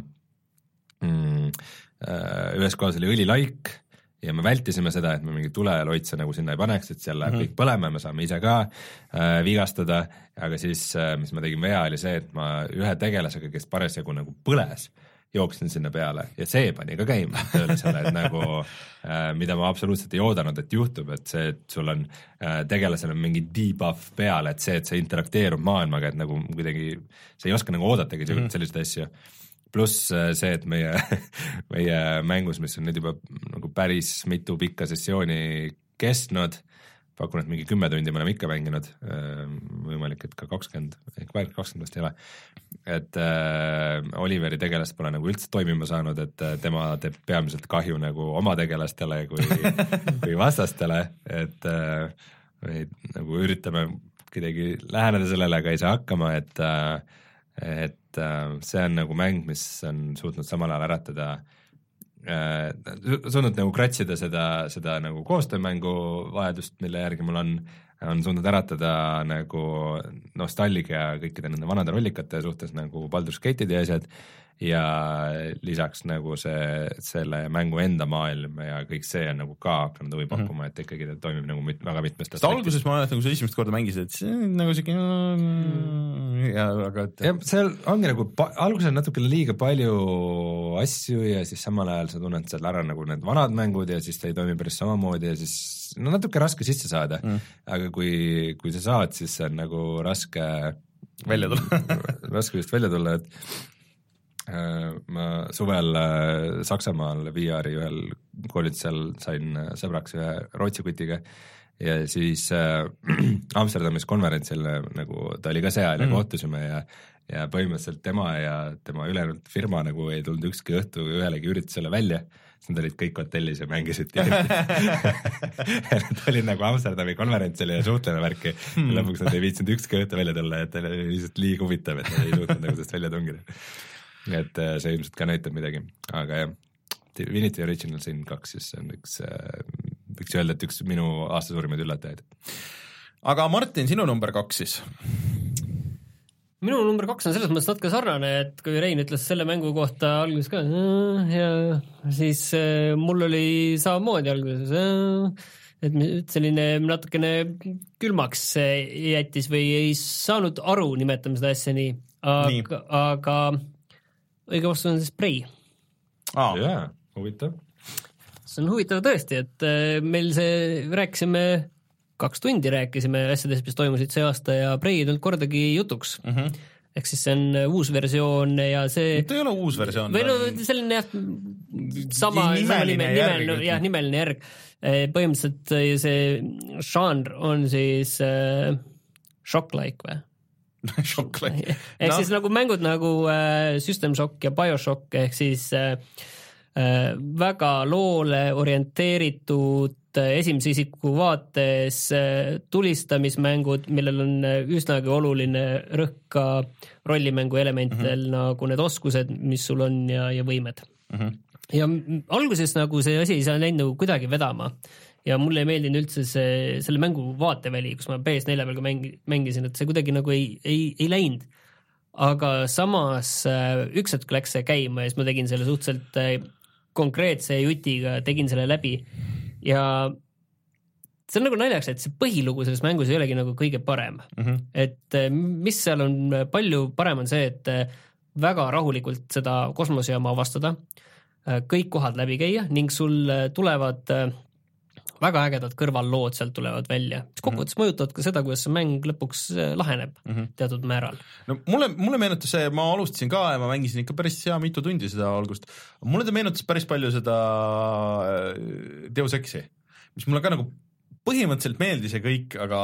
mm, äh, ühes kohas oli õlilaik ja me vältisime seda, et me mingi tuleloitse nagu sinna ei paneks, et seal läheb mm -hmm. kõik põlema, me saame ise ka äh, vigastada, aga siis äh, mis ma tegin vea oli see, et ma ühe tegelasega, kes parasjagu nagu põles, jooksin sinna peale ja see pani ka käima tööle selle, et nagu äh, mida ma absoluutselt ei oodanud, et juhtub, et see, et sul on äh, tegelasel on mingi debuff peale, et see, et see interakteerub maailmaga, et nagu kuidagi sa ei oska nagu oodatagi mm -hmm. selliseid asju. Pluss see, et meie, meie mängus, mis on nüüd juba nagu päris mitu pikka sessiooni kestnud, pakun, et mingi kümme tundi me oleme ikka mänginud, võimalik, et ka kakskümmend, kakskümmend vast ei ole, et äh, Oliveri tegelast pole nagu üldse toimima saanud, et tema teeb peamiselt kahju nagu oma tegelastele kui, kui vastastele, et äh, me nagu üritame kuidagi läheneda sellele, aga ei saa hakkama, et äh, et see on nagu mäng, mis on suutnud samal ajal äratada äh, suutnud nagu kratsida seda, seda nagu koostöömängu vajadust, mille järgi mul on, on suutnud äratada nagu nostalgia kõikide nende vanade rollikate suhtes nagu Baldur's Gate'id ja asjad ja lisaks nagu see, selle mängu enda maailm ja kõik see on nagu ka hakanud huvi pakkuma mm, -hmm. et ikkagi ta toimib nagu mit, väga mitmest aspektist. Alguses ma mäletan, kui sa esimest korda mängisid, et see on nagu siuke ja aga et ja seal ongi nagu, alguses on natukene liiga palju asju ja siis samal ajal sa tunned seal ära nagu need vanad mängud ja siis ta ei toimi päris samamoodi ja siis no natuke raske sisse saada mm., aga kui, kui sa saad, siis see on nagu raske välja tulla raske just välja tulla, et ma suvel Saksamaal V R-i ühel koolitusel sain sõbraks ühe Rootsi kutiga ja siis äh, Amsterdamis konverentsil nagu ta oli ka seal ja mm. kohtusime ja, ja põhimõtteliselt tema ja tema ülejäänud firma nagu ei tulnud ükski õhtu ühelegi üritusele välja, siis nad olid kõik hotellis ja mängisid nad olid nagu Amsterdami konverentsil ja suhtleme värki mm. ja lõpuks nad ei viitsinud ükski õhtu välja tulla, et oli lihtsalt liiga huvitav, et nad ei suutnud nagu sellest välja tungida. Et see ilmselt ka näitab midagi, aga jah, Divinity Original Sin kaks, siis see on üks, võiks öelda, et üks minu aasta suurimaid üllatajaid. Aga Martin, sinu number kaks siis? Minu number kaks on selles mõttes natuke sarnane, et kui Rein ütles selle mängu kohta alguses ka ja siis mul oli samamoodi alguses, et selline natukene külmaks jättis või ei saanud aru, nimetame seda asja nii, aga, nii. aga õige vastus on siis Prey. Ah. Jaa, huvitav. See on huvitav tõesti, et meil see, rääkisime kaks tundi rääkisime asjadest, mis toimusid see aasta ja Prey ei tulnud kordagi jutuks. Mm-hmm. Ehk siis see on uus versioon ja see ta ei ole uus versioon. Või no selline jah, sama nimeline järg. Jah, nimeline järg. Põhimõtteliselt see žanr on siis äh, shock-like või? shock-like. Ehk no. siis nagu mängud nagu äh, System Shock ja Bioshock ehk siis äh, äh, väga loole orienteeritud esimese isiku vaates tulistamismängud, millel on üsnagi oluline rõhk ka rollimängu elementel mm-hmm. nagu need oskused, mis sul on ja, ja võimed. Mm-hmm. Ja alguses nagu see asi ei saa läinud nagu kuidagi vedama ja mulle ei meeldinud üldse see, selle mängu vaateväli, kus ma P S neli peal mängi, mängisin, et see kuidagi nagu ei, ei, ei läinud. Aga samas üks hetk läks see käima ja siis ma tegin selle suhteliselt konkreetse jutiga, tegin selle läbi. Ja see on nagu naljaks, et see põhilugu selles mängus ei olegi nagu kõige parem. Mm-hmm. Et mis seal on palju parem on see, et väga rahulikult seda kosmosejaama avastada, kõik kohad läbi käia ning sul tulevad väga ägedad kõrvallood sealt tulevad välja. Mis kokkuvõttes mm-hmm. mõjutavad ka seda, kuidas see mäng lõpuks laheneb mm-hmm. teatud määral. No mulle, mulle meenutas see, ma alustasin ka ja ma mängisin ikka päris hea mitu tundi seda algust. Mulle ta meenutas päris palju seda Deus Exi, mis mulle ka nagu põhimõtteliselt meeldis ja kõik, aga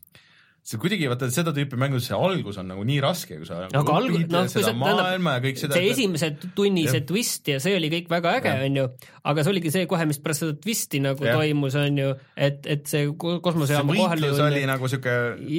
see kuidagi, vaata, seda tüüpi mängus see algus on nagu nii raske, kui sa aga õpid no, seda sa, maailma ja kõik seda. See esimese tunni see twist ja see oli kõik väga äge, on ju, aga see oligi see kohe, mis pärast seda twisti nagu ja. toimus, on ju, et, et see kosmosejaama kohal see võitlus oli nagu siuke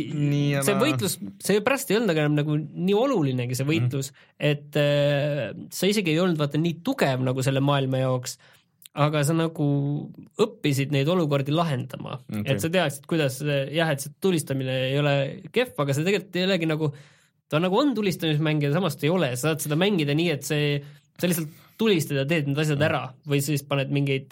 nii see võitlus, see pärast ei olnud enam nagu nii olulinegi see võitlus, mm. et äh, sa isegi ei olnud vaata nii tugev nagu selle maailma jaoks, aga sa nagu õppisid neid olukordi lahendama, okay. et sa teadsid, kuidas jah, et see tulistamine ei ole kehv, aga see tegelikult ei olegi nagu, ta nagu on tulistamismäng ja samast ei ole, sa saad seda mängida nii, et see, sa lihtsalt tulistad ja teed need asjad ära või siis paned mingeid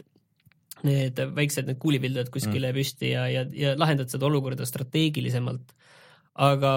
need väiksed need kuulipildad kuskile mm. püsti ja, ja, ja lahendad seda olukorda strateegilisemalt. Aga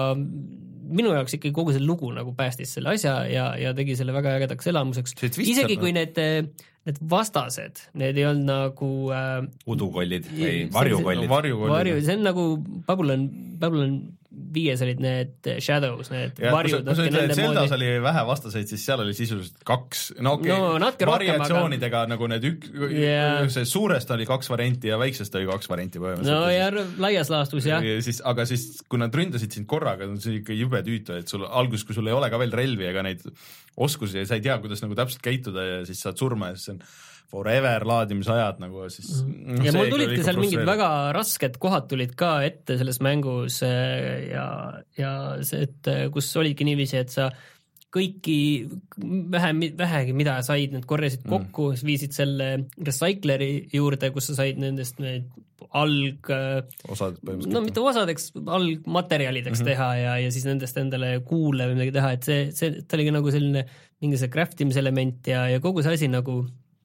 minu jaoks ikkagi kogu see lugu nagu päästis selle asja ja, ja tegi selle väga ägedaks elamuseks. Isegi kui need, need vastased, need ei olnud nagu äh, udukollid või varjukollid. Varjukollid. Varju, see on nagu Babylon, Babylon viies olid need shadows, need ja, varjud. Kui sa ütled, et Zeldas oli vähe vastaseid, siis seal oli sisuliselt kaks, no okei, okay, no, variatsioonidega aga... nagu need ük... yeah. see suurest oli kaks varianti ja väiksest oli kaks varianti no ja laias laastus, jah. Ja siis, aga siis, kui nad ründasid sind korraga, see oli ikka jube tüütu, et sul algus, kui sul ei ole ka veel relvi ega neid oskusi ja sa ei tea, kuidas nagu täpselt käituda ja siis saad surma ja siis on forever laadimisajad nagu siis mm. ja mul tulidki seal mingid väga rasked kohad tulid ka ette selles mängus ja, ja see, et kus olidki niiviisi, et sa kõiki vähe, vähegi mida said, need korjasid kokku mm. viisid selle recycleri juurde, kus sa said nendest need alg osad no mitte osadeks, algmaterjalideks mm-hmm. teha ja, ja siis nendest endale kuule või midagi teha, et see, see ta oligi nagu selline mingi see craftimise-element ja, ja kogu see asi nagu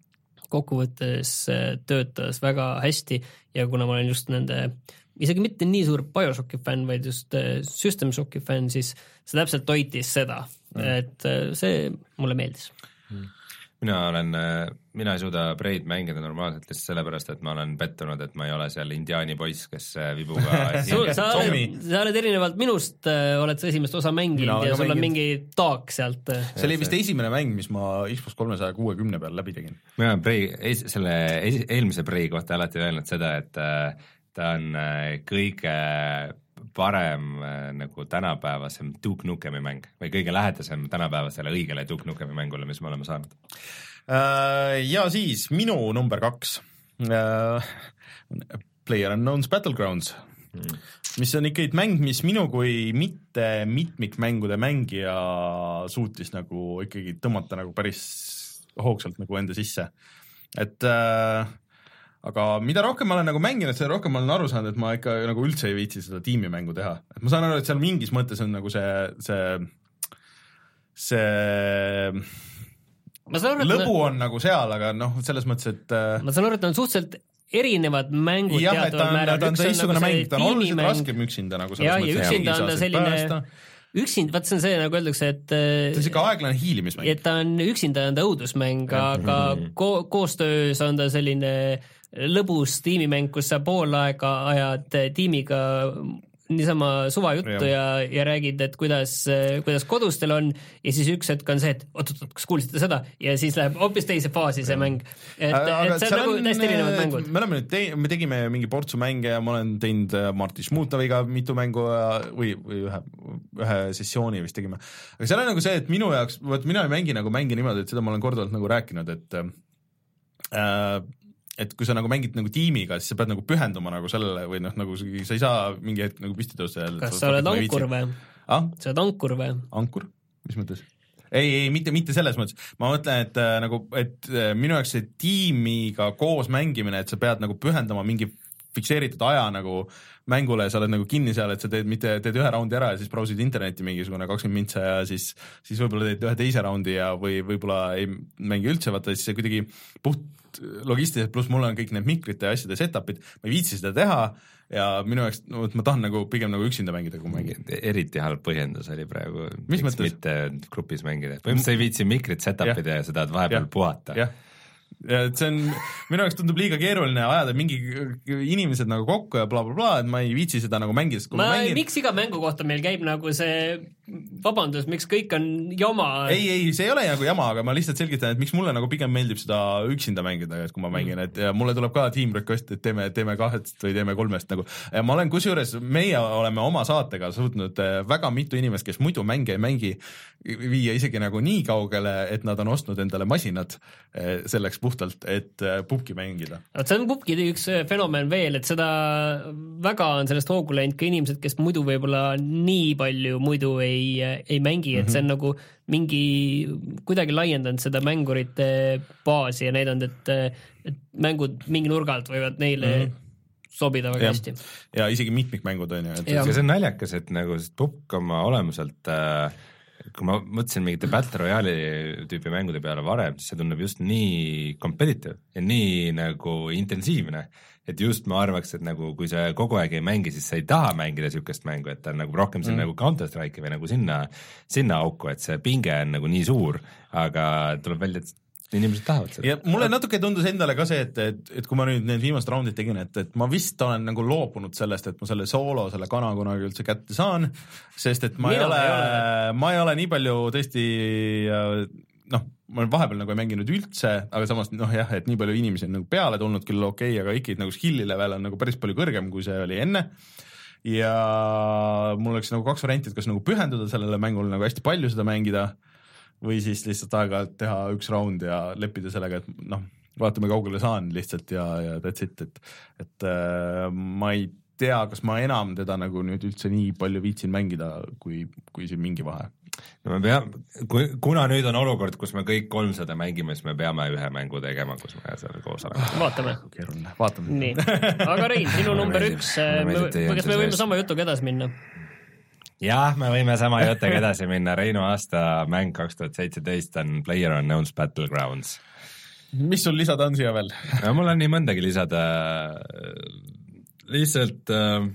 kokkuvõttes töötas väga hästi ja kuna ma olen just nende, isegi mitte nii suur Bioshocki fänn, vaid just System Shocki fänn, siis see täpselt toitis seda, mm. et see mulle meeldis. Mina olen, mina ei suuda Prey'd mängida normaalselt lihtsalt sellepärast, et ma olen pettunud, et ma ei ole seal indiaani poiss, kes vibuga sa, oled, sa oled erinevalt minust, oled sa esimest osa mänginud ja sul on mingi taak sealt. See oli vist esimene mäng, mis ma Xbox kolmesaja kuuekümne peal läbi tegin. Mina olen Prey, selle eelmise Prey kohta alati öelnud seda, et ta on kõige parem nagu tänapäevasem Duke Nukemi mäng või kõige lähedasem tänapäevasele õigele Duke Nukemi mängule, mis me oleme saanud. Ja siis minu number kaks PlayerUnknown's Battlegrounds, mm. mis on ikkagi mäng, mis minu kui mitte mitmikmängude mängija suutis nagu ikkagi tõmmata nagu päris hoogsalt nagu enda sisse. Et äh, aga mida rohkem ma olen nagu mänginud, seda rohkem ma olen aru saanud, et ma ikka nagu üldse ei viitsi seda tiimimängu teha. Et ma saan aru, et seal mingis mõttes on nagu see, see, see aru, lõbu on nagu seal, aga noh, selles mõttes, et ma saan aru, et on suhteliselt erinevad mängud jah, teataval määral. Ta on teistsugune mäng, ta on oluliselt raskem üksinda nagu selles ja, mõttes. Ja üksinda on ta selline, üksinda, vaat see on see, nagu öeldakse, et ta on siuke aeglane hiilimismäng. Et ta on üksinda on ta õudusmäng, aga ko- koostöös on ta selline lõbus tiimimäng, kus sa pool aega ajad tiimiga niisama suvajuttu ja, ja räägid, et kuidas, kuidas kodus teil on ja siis üks hetk on see, et oot-oot, kas kuulsite seda ja siis läheb hoopis teise faasi see mäng. Et, et see on nagu täiesti erinevad mängud. Me oleme nüüd te, me tegime mingi portsu mänge ja ma olen teinud Martin Šmutoviga mitu mängu või, või ühe, ühe sessiooni vist tegime. Aga seal on nagu see, et minu jaoks, võt mina ei mängi nagu mängi niimoodi, et seda ma olen korduvalt nagu rääkinud, et äh, et kui sa nagu mängid nagu tiimiga, siis sa pead nagu pühenduma nagu sellele või noh, nagu sa ei saa mingi hetk nagu püsti tõusta. Kas sa oled ankur või? Ah? Sa oled ankur või? Ankur? Mis mõttes? Ei, ei, mitte, mitte selles mõttes. Ma mõtlen, et äh, nagu, et äh, minu jaoks see tiimiga koos mängimine, et sa pead nagu pühendama mingi fikseeritud aja nagu mängule ja sa oled nagu kinni seal, et sa teed, mitte teed ühe raundi ära ja siis brausid internetti mingisugune kakskümmend mintsa ja siis, siis võib-olla teed ühe teise raundi ja või võib-olla ei mängi üldse, vaata siis see kuidagi puht logistiliselt, pluss mul on kõik need mikrite ja asjade setupid, ma ei viitsi seda teha ja minu jaoks, no, ma tahan nagu pigem nagu üksinda mängida, kui mängin. Eriti halb põhjendus oli praegu, mis mõttes? Mitte grupis mängida. Põhimõtteliselt sa ei viitsi mikrit setupida ja, ja seda vahepeal ja. Puhata. Jah. Ja et see on, minu jaoks tundub liiga keeruline ajada mingi inimesed nagu kokku ja bla bla bla, et ma ei viitsi seda nagu mängida. Ma, mängin... miks iga mängu kohta meil käib nagu see vabandus, miks kõik on jama? Ei, ei, see ei ole nagu jama, aga ma lihtsalt selgitan, et miks mulle nagu pigem meeldib seda üksinda mängida, et kui ma mängin, et ja mulle tuleb ka team request, et teeme, teeme kahest või teeme kolmest nagu. Ja ma olen kusjuures, meie oleme oma saatega suutnud väga mitu inimest, kes muidu mänge ei mängi, viia isegi nagu nii kaugele, et nad on ostnud endale masinad selleks puhtalt, et pubki mängida. See on pubki üks fenomen veel, et seda väga on sellest hoogu läinud ka inimesed, kes muidu võib-olla nii palju muidu ei, ei mängi, et see on nagu mingi, kuidagi laiendanud seda mängurite baasi ja näidanud, et, et mängud mingi nurgalt võivad neile mm-hmm. sobida väga ja, hästi. Ja isegi mitmikmängud on ju. See on naljakas, et nagu pubk oma olemuselt äh, kui ma mõtlesin mingite Battle Royale'i tüüpi mängude peale varem, siis see tunneb just nii competitive ja nii nagu intensiivne, et just ma arvaks, et nagu kui sa kogu aeg ei mängi, siis sa ei taha mängida sihukest mängu, et ta on nagu rohkem siin mm. nagu Counter-Strike või nagu sinna, sinna auku, et see pinge on nagu nii suur, aga tuleb välja, et inimesed tahavad seda. Ja mulle natuke tundus endale ka see, et, et, et kui ma nüüd need viimast raundid tegin, et, et ma vist olen nagu loobunud sellest, et ma selle soolo, selle kana kunagi üldse kätte saan, sest et ma Mina ei ole, ole, ma ei ole nii palju tõesti, noh, ma olen vahepeal nagu ei mänginud üldse, aga samas noh jah, et nii palju inimesi on nagu peale tulnud küll okei okay,, aga ikkagi nagu skilli level on nagu päris palju kõrgem, kui see oli enne. Ja mul oleks nagu kaks varianti, et kas nagu pühenduda sellele mängule nagu hästi palju seda mängida, või siis lihtsalt aeg-ajalt teha üks round ja leppida sellega, et noh, vaatame kaugele saan lihtsalt ja, ja that's it, et, et äh, ma ei tea, kas ma enam teda nagu nüüd üldse nii palju viitsin mängida, kui, kui siin mingi vahe. No me peame, kui, kuna nüüd on olukord, kus me kõik kolmsada mängime, siis me peame ühe mängu tegema, kus me seal koos oleme. Vaatame. Keeruline, vaatame. Nii, aga Rein, sinu number üks, kas me võime sama jutuga edasi minna? Jah, me võime sama juttega edasi minna. Reinu aasta mäng kaks tuhat seitseteist on PlayerUnknown's Battlegrounds. Mis sul lisada on siia veel? No, mul on nii mõndagi lisada. Lihtsalt,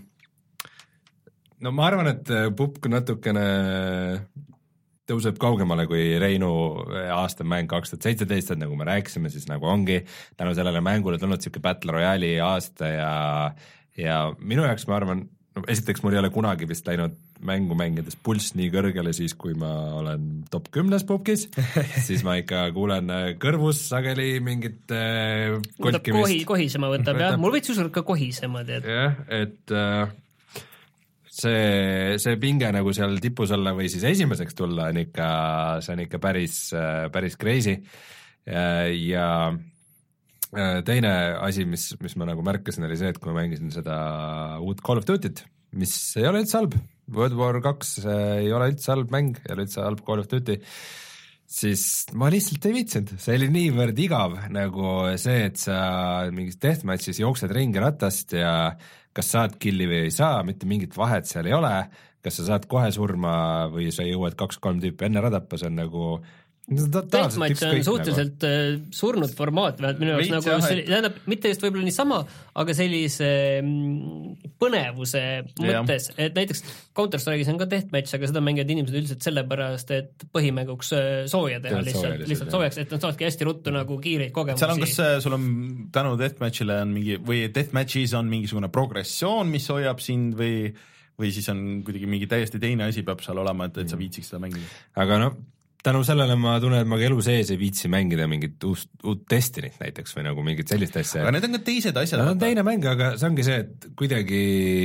no ma arvan, et pubk natukene tõuseb kaugemale kui Reinu aasta mäng kaks tuhat seitseteist, et nagu me rääkisime, siis nagu ongi tänu sellele mängule tulnud siuke Battle Royale'i aasta ja, ja minu jaoks ma arvan, no esiteks mul ei ole kunagi vist läinud mängu mängides pulss nii kõrgele siis, kui ma olen top kümnes pubkis, siis ma ikka kuulen kõrvus sageli mingit äh, kolkimist. Kohi, kohisema võtab, võtab. jah, mul võiks usunud ka kohisema, tead. jah, et äh, see, see pinge nagu seal tipus olla või siis esimeseks tulla on ikka, see on ikka päris, päris crazy ja, ja teine asi, mis, mis ma nagu märkasin, oli see, et kui ma mängisin seda uut Call of Duty't, mis ei ole üldse halb, World War kaks ei ole üldse halb mäng, ei ole üldse halb Call of Duty, siis ma lihtsalt ei viitsinud, see oli niivõrd igav nagu see, et sa mingis deathmatchis jooksed ringi ratast ja kas saad killi või ei saa, mitte mingit vahet seal ei ole, kas sa saad kohe surma või sa jõuad kaks-kolm tüüpi enne radapa, see on nagu Deathmatch on suhteliselt nagu surnud formaat, vähemalt minu jaoks nagu, tähendab, mitte just võib-olla niisama, aga sellise põnevuse mõttes, et näiteks Counter-Strike'is on ka deathmatch, aga seda mängivad inimesed üldiselt sellepärast, et põhimänguks sooja teha lihtsalt, lihtsalt soojaks, et nad saavadki hästi ruttu nagu kiireid kogemusi. seal on, kas sul on tänu deathmatchile on mingi, või deathmatchis on mingisugune progressioon, mis hoiab sind või või siis on kuidagi mingi täiesti teine asi peab seal olema, et, et sa viitsiks seda mängida. Aga noh, tänu sellele ma tunnen, et ma ka elu sees ei viitsi mängida mingit uust, uut Destinit näiteks või nagu mingit sellist asja. Aga need on ka teised asjad. Need on teine mäng, aga see ongi see, et kuidagi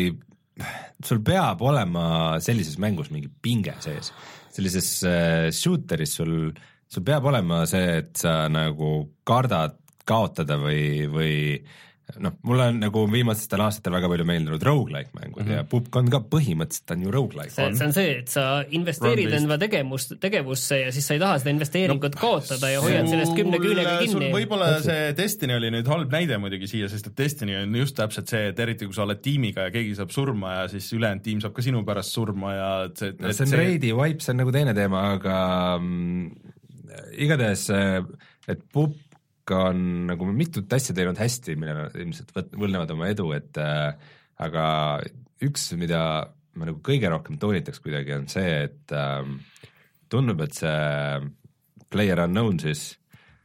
sul peab olema sellises mängus mingi pinge sees. Sellises uh, shooteris sul, sul peab olema see, et sa nagu kardad kaotada või, või noh, mulle on nagu viimastel aastatel väga palju meeldinud roguelike mängud mm -hmm. ja Pupk on ka põhimõtteliselt on ju roguelike. See, see on see, et sa investeerid enda tegevust, tegevusse ja siis sa ei taha seda investeeringut no, kaotada ja hoiad sellest kümne küünega kinni. Võib-olla see Destiny oli nüüd halb näide muidugi siia, sest et Destiny on just täpselt see, et eriti kui sa oled tiimiga ja keegi saab surma ja siis ülejäänud tiim saab ka sinu pärast surma ja et see, no, see on see... raidi wipe, see on nagu teine teema, aga mm, igatahes, et Pupk on nagu mitut asja teinud hästi, millele ilmselt võlnevad oma edu, et äh, aga üks, mida ma nagu kõige rohkem toonitaks kuidagi, on see, et äh, tundub, et see Player Unknown siis,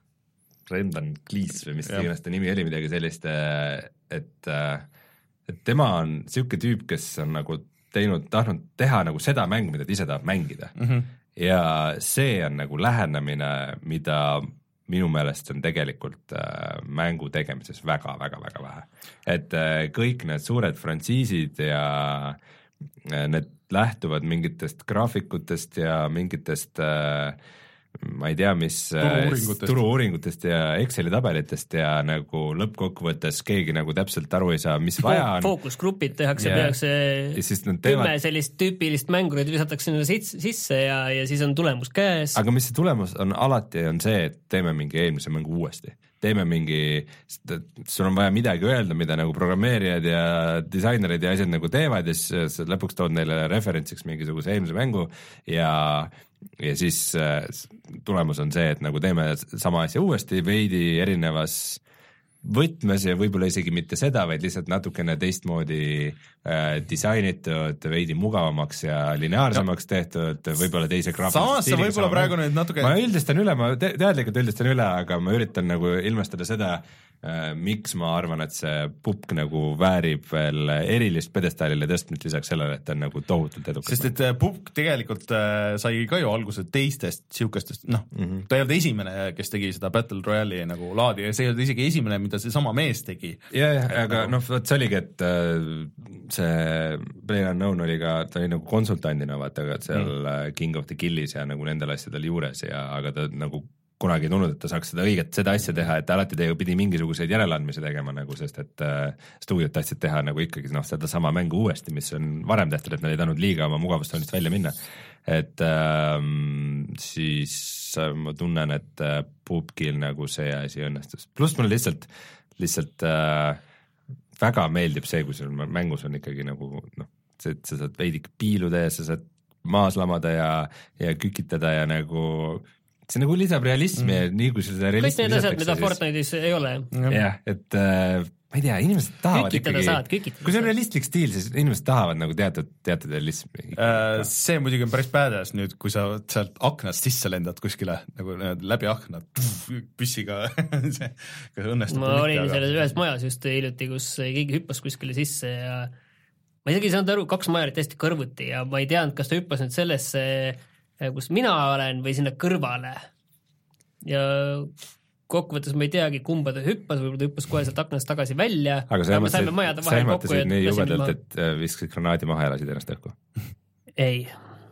Brendan Cleese või mis iganes ta nimi oli, midagi sellist, et, et tema on siuke tüüp, kes on nagu teinud, tahtnud teha nagu seda mängu, mida ta ise tahab mängida mm. -hmm. ja see on nagu lähenemine, mida minu meelest on tegelikult äh, mängu tegemises väga-väga-väga vähe. Et äh, kõik need suured frantsiisid ja äh, need lähtuvad mingitest graafikutest ja mingitest äh, ma ei tea, mis turu-uuringutest, turu-uuringutest ja Exceli tabelitest ja nagu lõppkokkuvõttes keegi nagu täpselt aru ei saa, mis vaja on. Fookusgrupid tehakse, tehakse kümme sellist tüüpilist mängurid visatakse sinna sisse ja, ja siis on tulemus käes. Aga mis see tulemus on alati, on see, et teeme mingi eelmise mängu uuesti. Teeme mingi, sul on vaja midagi öelda, mida nagu programmeerijad ja disainerid ja asjad nagu teevad ja siis lõpuks tood neile referentsiks mingisuguse eelmise mängu ja ja siis äh, tulemus on see, et nagu teeme sama asja uuesti veidi erinevas võtmes ja võib-olla isegi mitte seda, vaid lihtsalt natukene teistmoodi äh, disainitud, veidi mugavamaks ja lineaarsemaks tehtud, võib-olla teise graafilise samas sa võib-olla praegu nüüd natuke ma üldistan üle, ma te teadlikult üldistan üle, aga ma üritan nagu ilmestada seda, äh, miks ma arvan, et see Pupk nagu väärib veel erilist pedestaalile tõstmist lisaks sellele, et ta on nagu tohutult edukas. Sest et Pupk tegelikult äh, sai ka ju alguse teistest siukestest, noh mm, -hmm. ta ei olnud esimene, kes tegi seda Battle Royale'i nagu laadi ja see ei olnud isegi esimene, mida see sama mees tegi. jah, jah, aga nagu... noh, vot see oligi, et äh, see Player Unknown oli ka, ta oli nagu konsultandina vaata, aga seal mm. King of the Killis ja nagu nendel asjadel juures ja aga ta nagu kunagi ei tulnud, et ta saaks seda õiget, seda asja teha, et alati te pidi mingisuguseid järeleandmisi tegema nagu, sest et äh, stuudiod tahtsid teha nagu ikkagi noh, seda sama mängu uuesti, mis on varem tehtud, et nad ei tahtnud liiga oma mugavustsoonist välja minna. Et äh, siis äh, ma tunnen, et äh, Pupkil nagu see asi õnnestus. Pluss mulle lihtsalt, lihtsalt äh, väga meeldib see, kui sul mängus on ikkagi nagu noh, see, et sa saad veidike piiluda ja sa saad maas lamada ja, ja kükitada ja nagu see nagu lisab realismi mm. ja nii kui seda realismi kõik need asjad, mida Fortnite'is ei ole. jah, et äh, ma ei tea, inimesed tahavad kükitada ikkagi, saad, kui see on realistlik stiil, siis inimesed tahavad nagu teatud, teatud realismi. Äh, see muidugi on päris badass nüüd, kui sa sealt aknast sisse lendad kuskile, nagu läbi aknad, püssiga see, kas õnnestub. Ma olin selles ühes majas just hiljuti, kus keegi hüppas kuskile sisse ja ma isegi ei saanud aru, kaks maja olid täiesti kõrvuti ja ma ei teadnud, kas ta hüppas nüüd sellesse kus mina olen või sinna kõrvale ja kokkuvõttes ma ei teagi, kumba ta hüppas, võib-olla ta hüppas kohe sealt aknast tagasi välja. Aga sa ehmatasid nii jubedalt, et viskasid granaadi maha ja lasid ennast õhku? Ei,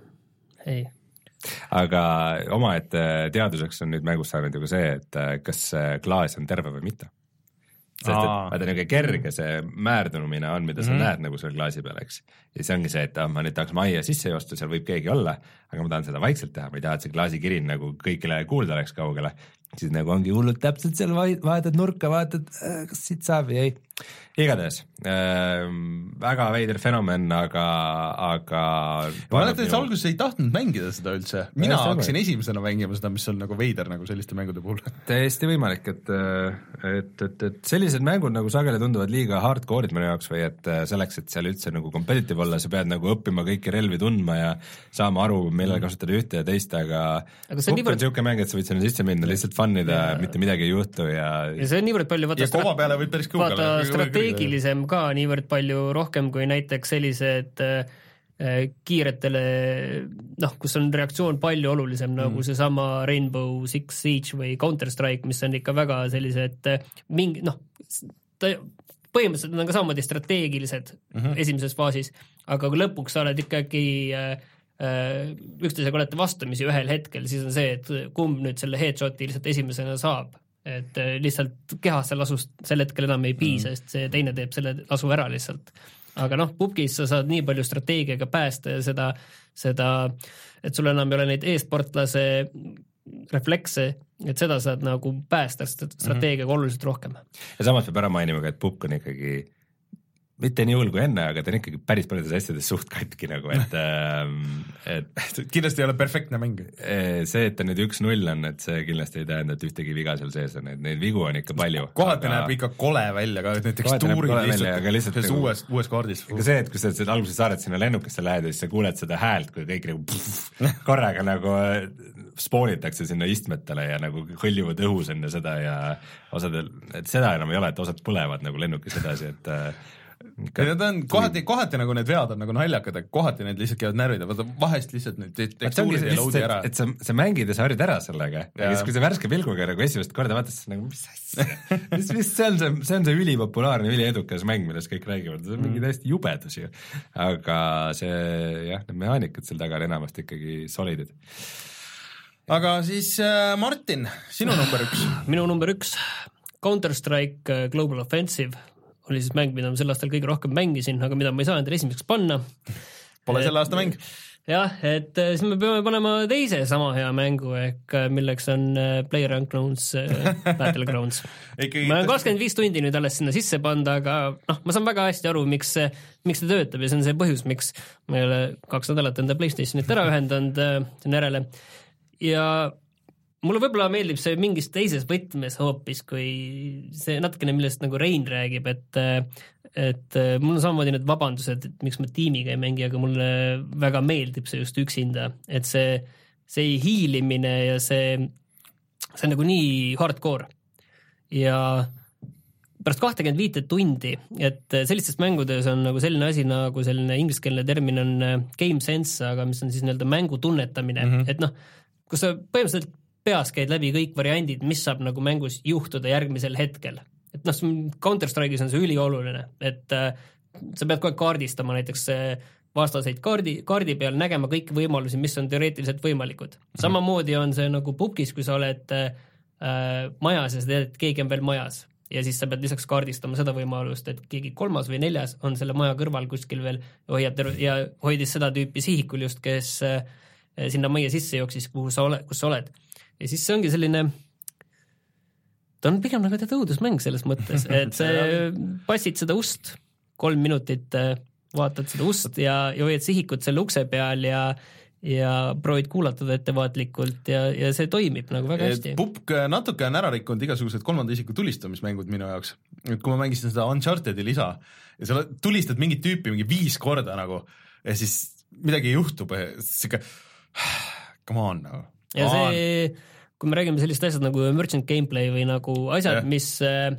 ei. Aga omaette teaduseks on nüüd mängus saanud ju ka see, et kas klaas on terve või mitte. Sest et vaata niisugune kerge see määrdumine on, mida sa mm. näed nagu selle klaasi peal, eks. Ja see ongi see, et ma nüüd tahaks majja sisse joosta, seal võib keegi olla, aga ma tahan seda vaikselt teha, ma ei taha, et see klaasikirin nagu kõigile kuulda oleks kaugele. siis nagu ongi hullult täpselt seal vaatad nurka, vaatad, kas siit saab või ei. Igatahes äh, väga veider fenomen, aga, aga ma mäletan, et sa alguses ei tahtnud mängida seda üldse. Mina ja, hakkasin või. esimesena mängima seda, mis on nagu veider nagu selliste mängude puhul. Täiesti võimalik, et, et, et, et sellised mängud nagu sageli tunduvad liiga hardcore'id minu jaoks või et selleks, et seal üldse nagu competitive olla, sa pead nagu õppima kõiki relvi tundma ja saama aru, millal kasutada ühte ja teist, aga, aga see on niivõrd... siuke mäng, et sa võid sinna sisse minna, lihtsalt funnida, mitte midagi ei juhtu ja ja see on niivõrd palju vaata, ja kova peale võib päris kõugale. Vaata strateegilisem ka niivõrd palju rohkem kui näiteks sellised äh, kiiretele, noh, kus on reaktsioon palju olulisem mm. nagu seesama Rainbow Six Siege või Counter-Strike, mis on ikka väga sellised mingi, noh, põhimõtteliselt on ka samamoodi strateegilised mm-hmm. esimeses faasis, aga kui lõpuks sa oled ikkagi äh, üksteisega olete vastamisi ühel hetkel, siis on see, et kumb nüüd selle headshoti lihtsalt esimesena saab, et lihtsalt kehasse lasust sel hetkel enam ei piisa, sest see teine teeb selle lasu ära lihtsalt. Aga noh, pubgis sa saad nii palju strateegiaga päästa ja seda, seda, et sul enam ei ole neid e-sportlase reflekse, et seda saad nagu päästa strateegiaga mm-hmm. oluliselt rohkem. Ja samas peab ära mainima, et pubg on ikkagi mitte nii hull kui enne, aga ta on ikkagi päris paljudes asjades suht katki nagu, et, et kindlasti ei ole perfektne mäng. See, et ta nüüd üks null on, et see kindlasti ei tähenda, et ühtegi viga seal sees on, et neid vigu on ikka palju. Kohati aga... näeb ikka kole välja, aga need tekstuurid lihtsalt, lihtsalt nagu, uues, uues kaardis. Aga see, et kui sa alguses saared sinna lennukesse lähed ja siis sa kuuled seda häält, kui kõik nagu pff, korraga nagu spoonitakse sinna istmetele ja nagu hõljuvad õhus enne seda ja osadel, et seda enam ei ole, et osad põlevad nagu lennukis edasi, et Need on kohati, kohati nagu need vead on nagu naljakad, aga kohati need lihtsalt käivad närvida, vaata vahest lihtsalt need tekstuurid ja loadi ära. Et sa, sa mängid ja sa harjud ära sellega ja, ja siis kui sa värske pilguga nagu esimest korda vaatad, siis nagu mis asja, mis, mis see on see, see on see ülipopulaarne, üliedukas mäng, millest kõik räägivad, see on mingi täiesti jubedus ju, aga see jah, need mehaanikad seal taga on enamasti ikkagi solidid. Aga siis äh, Martin, sinu number üks. Minu number üks, Counter-Strike Global Offensive oli siis mäng, mida ma sel aastal kõige rohkem mängisin, aga mida ma ei saa endale esimeseks panna. Pole selle aasta mäng. Jah, et siis me peame panema teise sama hea mängu, ehk milleks on PlayerUnknown's Battlegrounds. ma olen kakskümmend viis tundi nüüd alles sinna sisse panda, aga noh, ma saan väga hästi aru, miks, miks ta töötab ja see on see põhjus, miks ma ei ole kaks nädalat enda PlayStationit ära ühendanud siin järele. Ja mulle võib-olla meeldib see mingis teises võtmes hoopis, kui see natukene, millest nagu Rein räägib, et, et mul on samamoodi need vabandused, et miks ma tiimiga ei mängi, aga mulle väga meeldib see just üksinda, et see, see hiilimine ja see, see on nagu nii hardcore. Ja pärast kakskümmend viis tundi, et sellistes mängudes on nagu selline asi nagu selline ingliskeelne termin on game sense, aga mis on siis nii-öelda mängu tunnetamine, mm-hmm. et noh, kus sa põhimõtteliselt peas käid läbi kõik variandid, mis saab nagu mängus juhtuda järgmisel hetkel. Et noh, Counter-Strike'is on see ülioluline, et äh, sa pead kogu aeg kaardistama näiteks vastaseid kaardi, kaardi peal, nägema kõiki võimalusi, mis on teoreetiliselt võimalikud. Samamoodi on see nagu pubgis, kui sa oled äh, majas ja sa tead, et keegi on veel majas. Ja siis sa pead lisaks kaardistama seda võimalust, et keegi kolmas või neljas on selle maja kõrval kuskil veel hoiab terve, ja hoidis seda tüüpi sihikul just, kes äh, sinna maja sisse jooksis, kuhu sa oled, kus sa oled. Ja siis see ongi selline, ta on pigem nagu tead õudusmäng selles mõttes, et see passid seda ust, kolm minutit vaatad seda ust ja, ja hoiad sihikut selle ukse peal ja, ja proovid kuulatada ettevaatlikult ja, ja see toimib nagu väga hästi. Pupk natuke on ära rikkunud igasugused kolmanda isiku tulistamismängud minu jaoks. Et kui ma mängisin seda Uncharted'i lisa ja sa tulistad mingit tüüpi mingi viis korda nagu ja siis midagi juhtub ja siuke, come on nagu. Ja see, kui me räägime sellist asjad nagu merchant gameplay või nagu asjad, yeah. mis äh,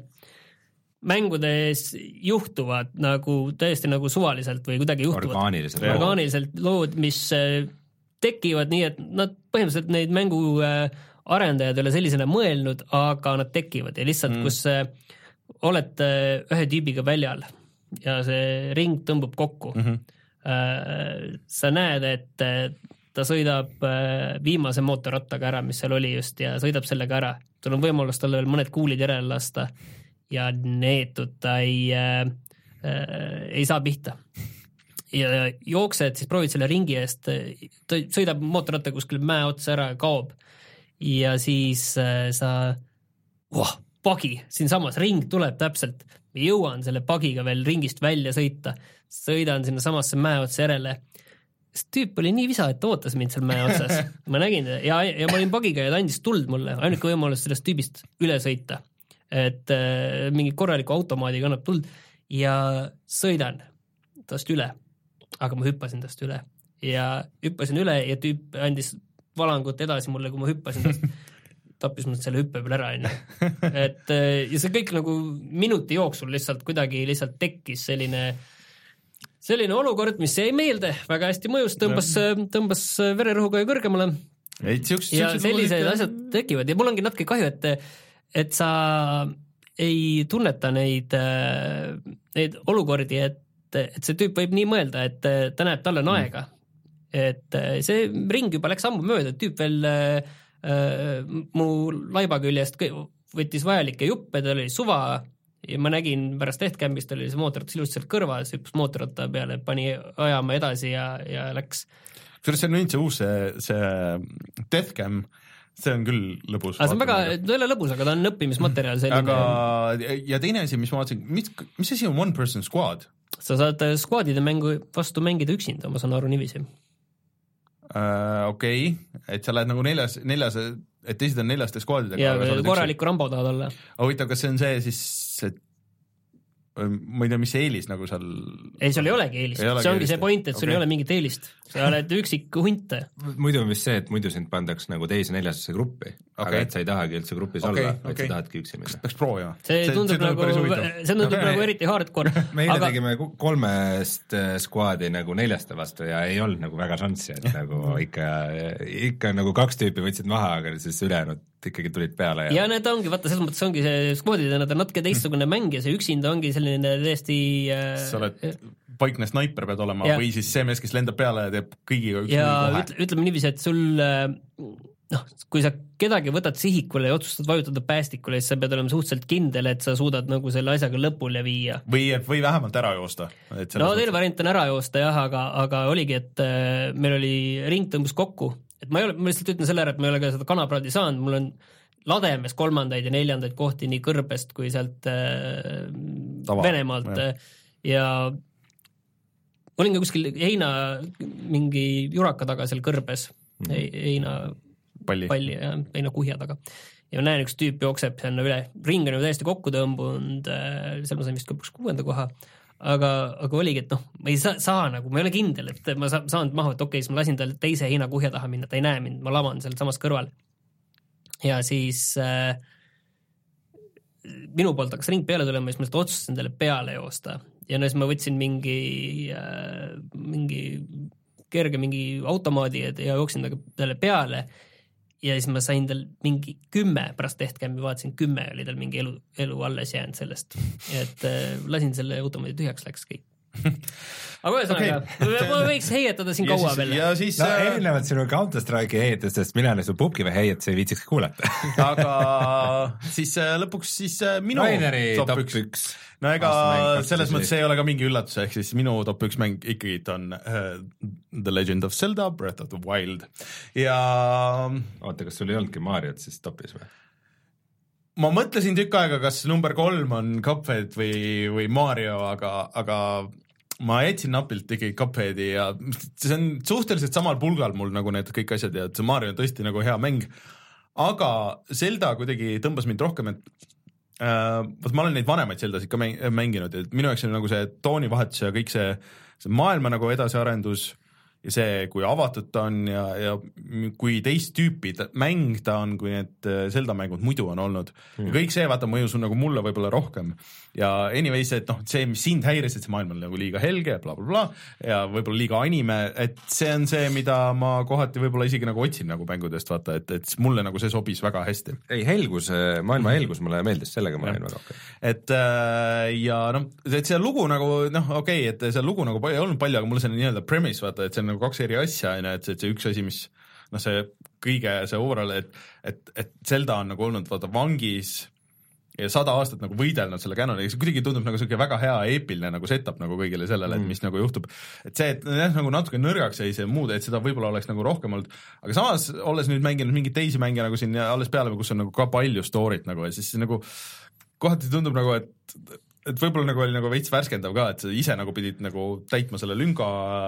mängudes juhtuvad nagu täiesti nagu suvaliselt või kuidagi juhtuvad. Orgaaniliselt. Orgaaniliselt lood, mis äh, tekivad nii, et nad põhimõtteliselt neid mängu äh, arendajad ei ole sellisena mõelnud, aga nad tekivad ja lihtsalt, mm. kus äh, oled äh, ühe tüübiga väljal ja see ring tõmbub kokku. Mm-hmm. Äh, sa näed, et äh, ta sõidab viimase mootorrattaga ära, mis seal oli just, ja sõidab sellega ära. Sul on võimalus talle veel mõned kuulid järele lasta ja neetud ta ei, äh, ei saa pihta. Ja jooksed, siis proovid selle ringi eest, ta sõidab mootorratta kuskil mäe otsa ära ja kaob. ja siis äh, sa oh, pagi, siinsamas ring tuleb täpselt, ma jõuan selle pagiga veel ringist välja sõita, sõidan sinna samasse mäe otsa järele, see tüüp oli nii visa, et ootas mind seal mäe otsas, ma nägin ja, ja ma olin pagiga ja ta andis tuld mulle, ainuke võimalus sellest tüübist üle sõita, et äh, mingi korraliku automaadiga annab tuld ja sõidan tast üle, aga ma hüppasin tast üle ja hüppasin üle ja tüüp andis valangut edasi mulle, kui ma hüppasin tast, tappis mul selle hüppe peal ära, et ja see kõik nagu minuti jooksul lihtsalt kuidagi lihtsalt tekkis selline selline olukord, mis jäi meelde, väga hästi mõjus, tõmbas, tõmbas vererõhuga kõrgemale ja sellised asjad tekivad ja mul ongi natuke kahju, et, et sa ei tunneta neid, neid olukordi, et, et see tüüp võib nii mõelda, et ta näeb, talle on aega, et see ring juba läks ammu mööda, tüüp veel äh, mu laiba küljest võttis vajalikke juppe, tal oli suva ja ma nägin pärast Deathcampist oli see mootorratta ilusti seal kõrvas, hüppas mootorratta peale, pani ajama edasi ja, ja läks. See on nüüd see uus, see, see Deathcamp, see on küll lõbus. See on väga, ta ei ole lõbus, aga ta on õppimismaterjal. Selline... Aga, ja teine asi, mis ma vaatasin, mis, mis asi on one person squad? Sa saad squadide mängu vastu mängida üksinda, ma saan aru niiviisi. Uh, okei, okay. Et sa lähed nagu neljas, neljas, et teised on neljaste squadidega. Ja korraliku Rambo tahad olla. Huvitav, kas see on see siis, et ma ei tea, mis see eelis nagu seal... Ei, sul ei olegi eelist, ei olegi see ongi eelist. See point, et sul okay. Ei ole mingit eelist. Sa oled üksik hunt. Muidu on vist see, et muidu sind pandaks nagu teise neljasse gruppi, okay. Aga et sa ei tahagi üldse grupis okay, olla, okay. Et sa tahadki üksi minna. Peaks proovima. See, see tundub, see nagu, see tundub okay. Nagu eriti hardcore. Me eile aga... tegime kolmest squadi nagu neljaste vastu ja ei olnud nagu väga šanssi, et nagu ikka, ikka nagu kaks tüüpi võtsid maha, aga siis ülejäänud ikkagi tulid peale. Ja, ja need ongi, vaata, selles mõttes ongi see squadid, nad on natuke teistsugune mäng ja see üksinda ongi selline täiesti... Sa oled paikne snaiper pead olema ja. Või siis see mees, kes lendab peale ja teeb kõigiga üks ja ütle, ütleme niiviisi, et sul noh, kui sa kedagi võtad sihikule ja otsustad vajutada päästikule, siis sa pead olema suhteliselt kindel, et sa suudad nagu selle asjaga lõpule viia. Või, või vähemalt ära joosta. No teil variant on ära joosta jah, aga, aga oligi, et meil oli ring tõmbus kokku, et ma ei ole, ma lihtsalt ütlen selle ära, et ma ei ole ka seda kanapraadi saanud, mul on lademes kolmandaid ja neljandaid kohti nii Kõrbest kui sealt äh, Tava, Venemaalt jah. Ja olin ka kuskil heina mingi juraka taga seal Kõrbes, mm-hmm. heina palli, palli ja heina kuhja taga. Ja ma näen, üks tüüp jookseb sinna üle, ring on ju täiesti kokku tõmbunud, seal ma sain vist kõpuks kuuenda koha, aga, aga oligi, et noh, ma ei saa, saa nagu, ma ei ole kindel, et ma sa, saan maha, et okei, okay, siis ma lasin tal teise heina kuhja taha minna, ta ei näe mind, ma lavan seal samas kõrval. Ja siis äh, minu poolt hakkas ring peale tulema, siis ma otsustasin talle peale joosta. Ja no siis ma võtsin mingi, äh, mingi kerge mingi automaadi ja jooksin talle peale ja siis ma sain tal mingi kümme pärast Deathcampi, vaatasin kümme oli tal mingi elu, elu alles jäänud sellest. Et äh, lasin selle automaadi tühjaks, läks kõik. Aga ühesõnaga, okay. Ma võiks heietada siin kaua veel. Ja siis no, äh... erinevalt sinu Counter-Strike'i heietustest, mina su pubkive heietuse ei viitsiks kuulata. Aga siis äh, lõpuks siis äh, minu Raineri top, top üks. No ega selles mõttes ei ole ka mingi üllatus, ehk siis minu top üks mäng ikkagi on uh, The Legend of Zelda, Breath of the Wild. Ja... Oota, kas sul ei olnudki Mariot siis topis või? Ma mõtlesin tükk aega, kas number kolm on Cuphead või, või Mario, aga, aga ma jätsin napilt ikkagi Cupheadi ja see on suhteliselt samal pulgal mul nagu need kõik asjad ja see Mario on tõesti nagu hea mäng. Aga Zelda kuidagi tõmbas mind rohkem, et äh, ma olen neid vanemaid Zeldasid ka mänginud ja minu jaoks on nagu see toonivahetus ja kõik see, see maailma nagu edasiarendus ja see, kui avatud ta on ja, ja kui teist tüüpi ta, mäng ta on, kui need Zelda mängud muidu on olnud. Hmm. Ja kõik see, vaata, mõjus on nagu mulle võib-olla rohkem. Ja anyways, et noh, see, mis sind häiris, et see maailm on nagu liiga helge, bla, bla, bla, ja võib-olla liiga anime, et see on see, mida ma kohati võib-olla isegi nagu otsin nagu mängudest, vaata, et, et mulle nagu see sobis väga hästi. Ei, helgus, maailma helgus mulle meeldis, sellega ma olen väga okei. Et ja noh, et see lugu nagu, noh, okei, okay, et see lugu nagu ei olnud palju, aga mulle see nii-öelda premise, vaata, et see on nagu kaks eri asja, et see, see üks asi, mis noh, see kõige, see overall, et, et, et Zelda on nagu olnud vaata vangis ja sada aastat nagu võidelnud selle Canoniga, see kuidagi tundub nagu selline väga hea eepiline nagu setup nagu kõigile sellele, et mis mm. nagu juhtub. Et see, et jah, nagu natuke nõrgaks jäi see muud, et seda võib-olla oleks nagu rohkem olnud, aga samas olles nüüd mänginud mingeid teisi mänge nagu siin alles peale, kus on nagu ka palju story't nagu ja siis nagu kohati tundub nagu, et, et võib-olla nagu oli nagu veits värskendav ka, et sa ise nagu pidid nagu täitma selle lünga,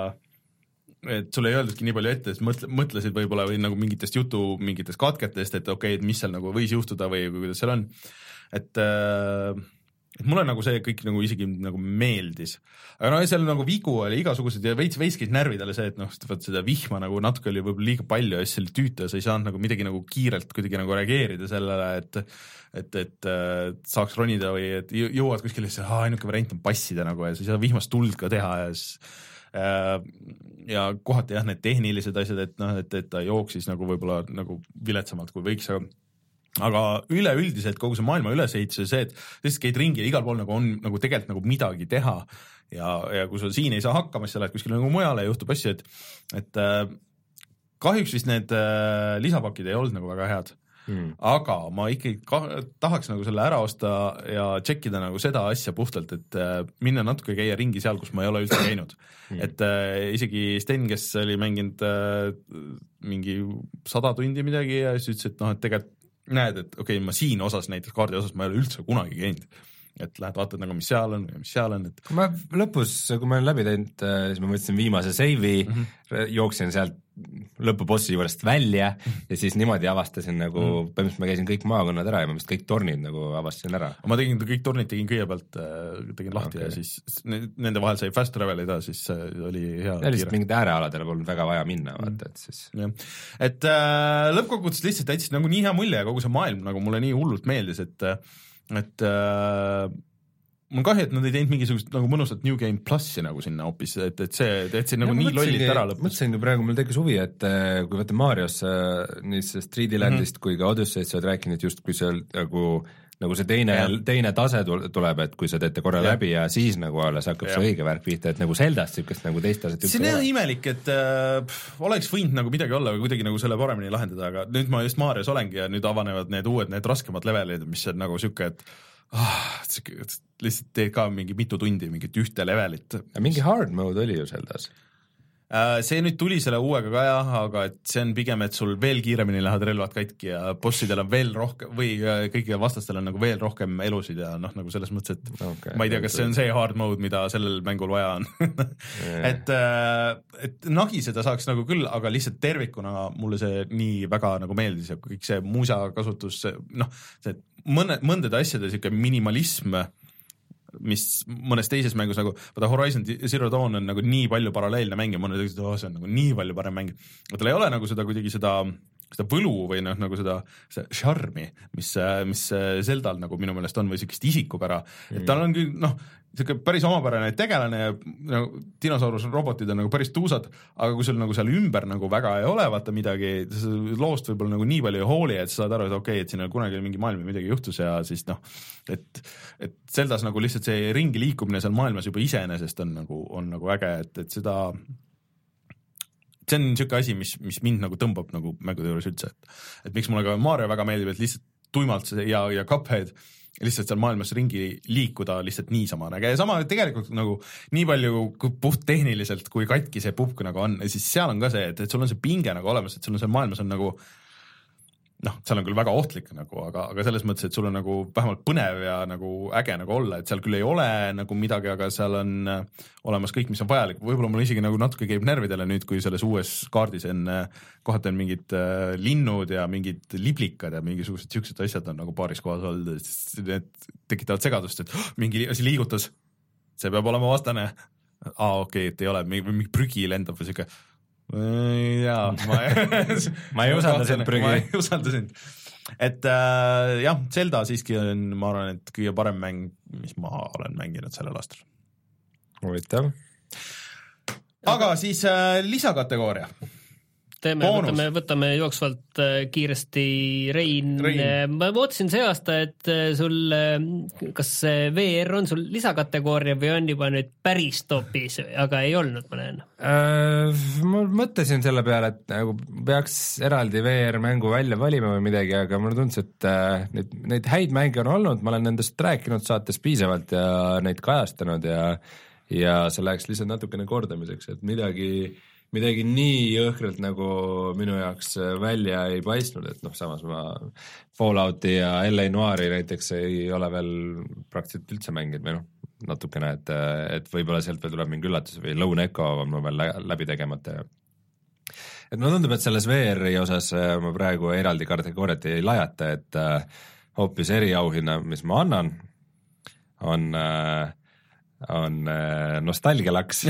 et sulle ei öeldudki nii palju ette, siis mõtle, mõtlesid võib-olla või nagu mingitest jutu, mingitest katketest, et okei, okay, et mis seal nagu võis juhtuda või kuidas seal on. Et, et mulle nagu see kõik nagu isegi nagu meeldis. Aga no seal nagu vigu oli igasugused ja veits, veits käis närvidele see, et noh, seda vihma nagu natuke oli võib-olla liiga palju ja siis selle tüüta sa ei saanud nagu midagi nagu kiirelt kuidagi nagu reageerida sellele, et et, et saaks ronida või et jõuad kuskile, siis ainuke variant on passida nagu ja sa ei saa vihmast tuld ka teha ja siis ja kohati jah, need tehnilised asjad, et noh, et, et ta jooksis nagu võib-olla nagu viletsamalt kui võiks, aga aga üleüldiselt kogu see maailma ülesehitus ja see, et lihtsalt käid ringi ja igal pool nagu on nagu tegelikult nagu midagi teha ja, ja kui sul siin ei saa hakkama, siis sa lähed kuskile nagu mujale ja juhtub asju, et, et äh, kahjuks vist need äh, lisapakid ei olnud nagu väga head, hmm. aga ma ikkagi ka, tahaks nagu selle ära osta ja tšekkida nagu seda asja puhtalt, et äh, minna natuke käia ringi seal, kus ma ei ole üldse käinud hmm. et äh, isegi Sten, kes oli mänginud äh, mingi sada tundi midagi ja siis ütles, et noh, et tegelikult näed, et okei okay,, ma siin osas näiteks kaardi osas ma ei ole üldse kunagi käinud, et lähed vaatad nagu, mis seal on või mis seal on, et kui ma lõpus, kui ma olen läbi teinud, siis ma võtsin viimase seivi mm, -hmm. jooksin sealt lõpubossi juurest välja mm -hmm. ja siis niimoodi avastasin nagu mm, -hmm. põhimõtteliselt ma käisin kõik maakonnad ära ja ma vist kõik tornid nagu avastasin ära. ma tegin kõik tornid, tegin kõigepealt, tegin lahti okay. ja siis nende vahel sai fast travel ida, siis oli hea. ja lihtsalt mingid äärealadele polnud väga vaja minna, vaata, et siis. et äh, lõppkokkuvõttes lihtsalt täitsid nagu nii hea mulje ja kogu see maailm nagu mulle nii hullult meeldis, et et äh, mul on kahju, et nad ei teinud mingisugust nagu mõnusat New Game Plussi nagu sinna hoopis, et, et see teedsid nagu ja nii lollid ära lõpus. Mõtlesin ju praegu, mul tekkis huvi, et kui võtta Marios nii sellest three D Landist mm -hmm. kui ka Odyssey'st sa oled rääkinud just, kui seal nagu, nagu see teine, teine tase tuleb, et kui sa teete korra ja. läbi ja siis nagu alles hakkab ja. see õige värk pihta, et nagu Zeldast niisugust nagu teist taset see on jah imelik, et äh, oleks võinud nagu midagi olla või kuidagi nagu selle paremini lahendada, aga nüüd ma just Marios olengi ja nüüd avanevad need uued, need raskemad levelid, mis on nagu siuke, et ah, lihtsalt teed ka mingi mitu tundi mingit ühte levelit. mingi hard mode oli ju Zeldas. See nüüd tuli selle uuega ka jah, aga et see on pigem, et sul veel kiiremini lähevad relvad katki ja bossidel on veel rohkem või kõigil vastastel on nagu veel rohkem elusid ja noh, nagu selles mõttes, et okay, ma ei tea, kas see on see hard mode, mida sellel mängul vaja on et, et nagi seda saaks nagu küll, aga lihtsalt tervikuna mulle see nii väga nagu meeldis ja kõik see muusa kasutus, noh, see mõne, mõndade asjade siuke minimalism, mis mõnes teises mängus nagu, vaata Horizon Zero Dawn on nagu nii palju paralleelne mäng ja mõned ütlesid, et oh, see on nagu nii palju parem mäng. Tal ei ole nagu seda kuidagi seda, seda võlu või noh, nagu seda, seda šarmi, mis, mis Zeldal nagu minu meelest on või siukest isikupära. Mm. Et tal on küll, noh, siuke päris omapärane tegelane ja nagu, dinosaurusrobotid on nagu päris tuusad, aga kui sul nagu seal ümber nagu väga ei ole, vaata midagi, loost võib-olla nagu nii palju ei hooli, et sa saad aru, et okei, okay, et siin kunagi mingi maailm midagi juhtus ja siis noh, et, et Zeldas nagu lihtsalt see ringi liikumine seal maailmas juba iseenesest on nagu, on nagu äge, et, et seda see on niisugune asi, mis, mis mind nagu tõmbab nagu mängude juures üldse, et, et miks mulle ka Mario väga meeldib, et lihtsalt tuimalt see ja, ja Cuphead lihtsalt seal maailmas ringi liikuda lihtsalt niisama näge ja sama tegelikult nagu nii palju puht tehniliselt, kui katki see pupk nagu on, siis seal on ka see, et, et sul on see pinge nagu olemas, et sul on seal maailmas on nagu noh, seal on küll väga ohtlik nagu, aga, aga selles mõttes, et sul on nagu vähemalt põnev ja nagu äge nagu olla, et seal küll ei ole nagu midagi, aga seal on olemas kõik, mis on vajalik. Võib-olla mul isegi nagu natuke käib närvidele nüüd, kui selles uues kaardis on kohati on mingid äh, linnud ja mingid liblikad ja mingisugused siuksed asjad on nagu paaris kohas olnud, need tekitavad segadust, et oh, mingi asi liigutas, see peab olema vastane. Aa, okei, okay, et ei ole, mingi, mingi prügi lendab või siuke jaa, ma ei, ma ei usalda sind prügi. Ma ei usalda sind. Et äh, jah, Zelda siiski on, ma arvan, et kõige parem mäng, mis ma olen mänginud sellel aastal. Huvitav. Aga siis äh, lisakategooria. teeme, võtame, võtame jooksvalt kiiresti Rein, Rein., ma ootasin see aasta, et sul, kas V R on sul lisakategooria või on juba nüüd päris topis, aga ei olnud, ma näen äh,. Ma mõtlesin selle peale, et nagu peaks eraldi V R mängu välja valima või midagi, aga mulle tundus, et äh, neid, neid häid mänge on olnud, ma olen nendest rääkinud saates piisavalt ja neid kajastanud ja, ja see läheks lihtsalt natukene kordamiseks, et midagi midagi nii jõhkralt nagu minu jaoks välja ei paistnud, et noh, samas ma Fallouti ja L A Noiri näiteks ei ole veel praktiliselt üldse mänginud või noh, natukene, et, et võib-olla sealt veel tuleb mingi üllatus või Lone Echo on ma veel läbi tegemata. Et mulle tundub, et selles V R-i osas ma praegu eraldi kategooriat ei lajata, et hoopis eriauhinna, mis ma annan, on, on nostalgialaks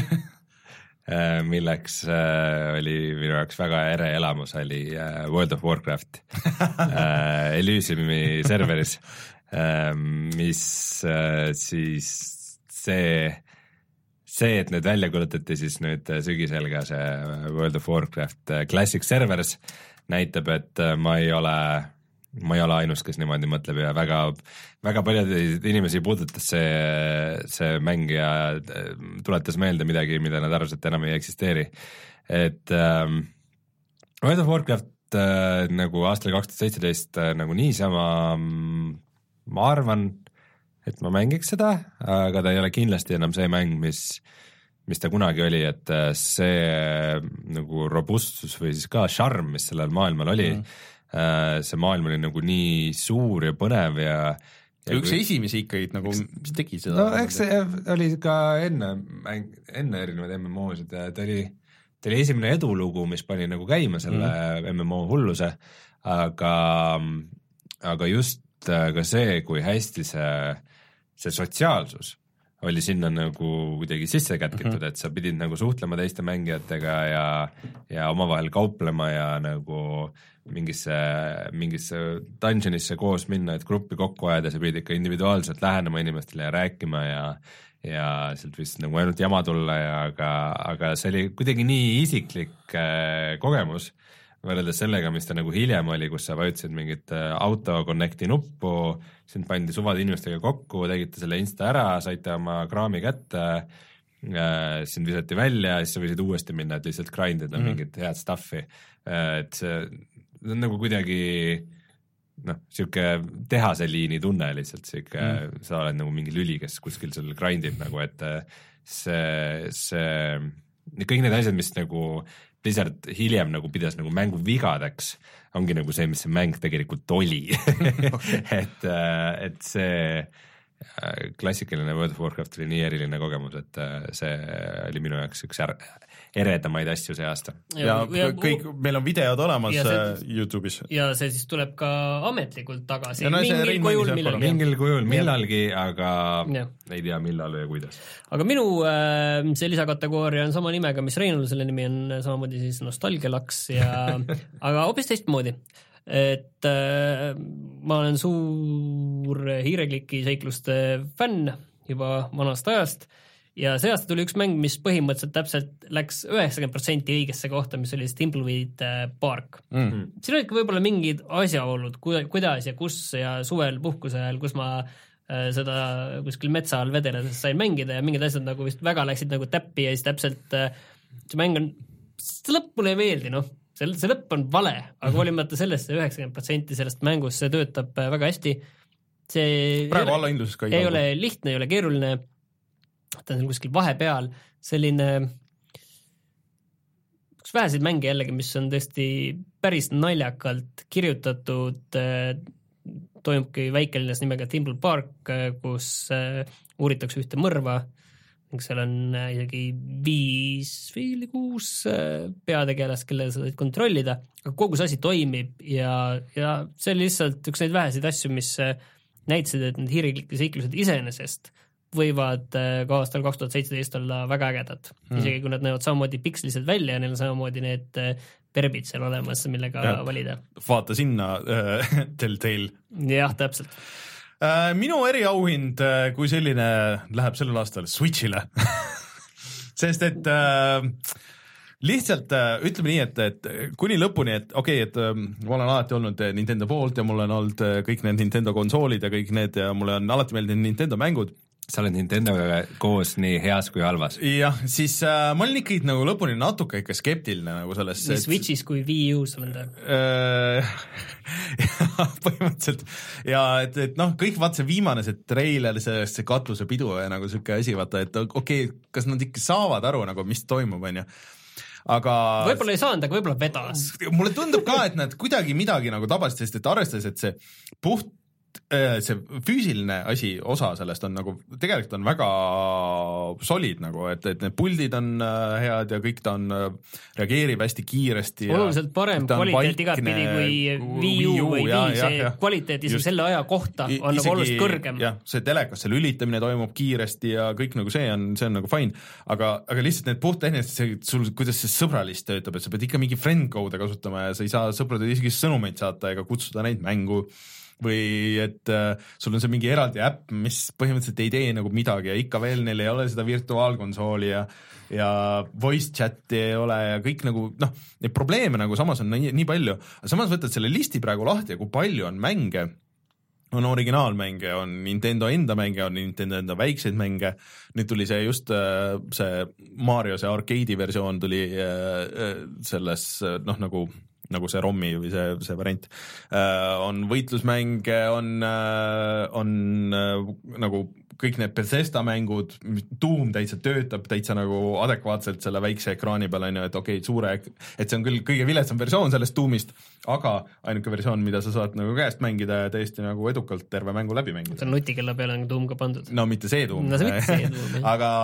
milleks äh, oli minu jaoks väga ere elamus, oli äh, World of Warcraft äh, Elysiumi serveris äh,, mis äh, siis see, see, et need välja kuulutati siis nüüd sügisel ka see World of Warcraft Classic servers, näitab, et ma ei ole ma ei ole ainus, kes niimoodi mõtleb ja väga, väga paljud inimesi puudutas see, see mäng ja tuletas meelde midagi, mida nad arvasid, et enam ei eksisteeri. Et ähm, World of Warcraft äh, nagu aastal kaks tuhat seitseteist äh, nagu niisama ma arvan, et ma mängiks seda, aga ta ei ole kindlasti enam see mäng, mis mis ta kunagi oli, et see nagu robustsus või siis ka šarm, mis sellel maailmal oli, mm. see maailm oli nagu nii suur ja põnev ja, ja üks kui... esimesi ikkagi nagu, mis tegi seda? No eks see oli ka enne, enne erinevaid M M O-sid ja ta oli, ta oli esimene edulugu, mis pani nagu käima selle mm. M M O hulluse, aga, aga just ka see, kui hästi see, see sotsiaalsus oli sinna nagu kuidagi sisse kätkitud, mm-hmm. et sa pidid nagu suhtlema teiste mängijatega ja, ja omavahel kauplema ja nagu mingisse, mingisse dungeonisse koos minna, et gruppi kokku ajada, sa pidid ikka individuaalselt lähenema inimestele ja rääkima ja, ja sealt vist nagu ainult jama tulla ja aga, aga see oli kuidagi nii isiklik äh, kogemus võrreldes sellega, mis ta nagu hiljem oli, kus sa vajutasid mingit auto connecti nuppu, sind pandi suvade inimestega kokku, tegite selle insta ära, saite oma kraami kätte, sind visati välja ja siis sa võisid uuesti minna, et lihtsalt grindida mm. mingit head stuffi. Et see on nagu kuidagi noh, siuke tehaseliini tunne lihtsalt, siuke mm. sa oled nagu mingi lüli, kes kuskil seal grindib nagu, et see, see kõik need asjad, mis nagu Blizzard hiljem nagu pidas nagu mängu vigadeks, ongi nagu see, mis see mäng tegelikult oli. et, et see klassikaline World of Warcraft oli nii eriline kogemus, et see oli minu jaoks üks eredamaid asju see aasta. Ja, ja kõik, meil on videod olemas see, YouTube'is. Ja see siis tuleb ka ametlikult tagasi. No, mingil kujul millalgi. Mingil kujul millalgi, aga ja. Ei tea millal ja kuidas. Aga minu see lisakategooria on sama nimega, mis Reinul, selle nimi on samamoodi siis nostalgialaks ja aga hoopis teistmoodi. Et äh, ma olen suur hiirekliki seikluste fänn juba vanast ajast ja see aasta tuli üks mäng, mis põhimõtteliselt täpselt läks üheksakümmend protsenti õigesse kohta, mis oli Thimbleweed Park. Mm. Siin olid ka võib-olla mingid asjaolud, kuidas ja kus ja suvel puhkuse ajal, kus ma äh, seda kuskil metsa all vedeledes sain mängida ja mingid asjad nagu vist väga läksid nagu täppi ja siis täpselt äh, see mäng on, see lõpp mulle ei meeldi, noh. See, see lõpp on vale, aga hoolimata sellest see üheksakümmend protsenti sellest mängust, see töötab väga hästi. See praegu alla hindluses ka ei, ei ole lihtne, ei ole keeruline, ta on kuskil vahepeal, selline üks väheseid mänge jällegi, mis on tõesti päris naljakalt kirjutatud, toimubki väikelinnas nimega Thimble Park, kus uuritakse ühte mõrva, seal on isegi viis või kuus peategelast, kelle sa said kontrollida, aga kogu see asi toimib ja, ja see oli lihtsalt üks neid väheseid asju, mis näitasid, et need hiiriklikke seiklused iseenesest võivad ka aastal kaks tuhat seitseteist olla väga ägedad. Hmm. Isegi kui nad näevad samamoodi pikslised välja ja neil on samamoodi need perbid seal olemas, millega ja, valida. Vaata sinna äh, Telltale. Jah, täpselt. Minu eriauhind kui selline läheb sellel aastal Switchile. Sest et äh, lihtsalt ütleme nii, et, et kuni lõpuni, et okei okay,, et ma olen alati olnud Nintendo poolt ja mul on olnud kõik need Nintendo konsoolid ja kõik need ja mulle on alati meeldinud Nintendo mängud. Sa oled Nintendoga koos nii heas kui halvas. Jah, siis äh, ma olin ikkagi nagu lõpuni natuke ikka skeptiline nagu selles. Nii Switchis kui Wii U's on ta. Äh, põhimõtteliselt ja et, et noh, kõik vaat see viimane see treiler, see, see katluse pidu ja nagu siuke asi, vaata, et okei okay,, kas nad ikka saavad aru nagu, mis toimub, on ju. Aga võib-olla ei saanud, aga võib-olla vedas. Mulle tundub ka, et nad kuidagi midagi nagu tabasid, sest et arvestades, et see puht see füüsiline asi, osa sellest on nagu, tegelikult on väga solid nagu, et, et need puldid on head ja kõik ta on, reageerib hästi kiiresti. Oluliselt parem kvaliteet igatpidi kui Wii U või Wii, see ja, kvaliteet isegi selle aja kohta on isegi, nagu oluliselt kõrgem. Jah, see telekas, see lülitamine toimub kiiresti ja kõik nagu see on, see on nagu fine, aga, aga lihtsalt need puhttehniliselt, sul, kuidas see sõbralist töötab, et sa pead ikka mingi friend code'e kasutama ja sa ei saa sõpradele isegi sõnumeid saata ega kutsuda neid mängu või et äh, sul on see mingi eraldi äpp, mis põhimõtteliselt ei tee nagu midagi ja ikka veel neil ei ole seda virtuaalkonsooli ja, ja voice chat'i ei ole ja kõik nagu, noh, neid probleeme nagu samas on nii, nii palju, aga samas võtad selle listi praegu lahti ja kui palju on mänge, on originaalmänge, on Nintendo enda mänge, on Nintendo enda väikseid mänge, nüüd tuli see just äh, see Mario, see arcade'i versioon tuli äh, selles, noh nagu nagu see ROM-i või see, see variant uh, on võitlusmänge, on, uh, on uh, nagu kõik need Bethesda mängud, Doom täitsa töötab täitsa nagu adekvaatselt selle väikse ekraani peal, on ju, et okei, okay, suure, et see on küll kõige viletsam versioon sellest Doomist, aga ainuke versioon, mida sa saad nagu käest mängida ja täiesti nagu edukalt terve mängu läbi mängida. See on nutikella peale on Doom ka pandud. No mitte see Doom. No see mitte see Doom. aga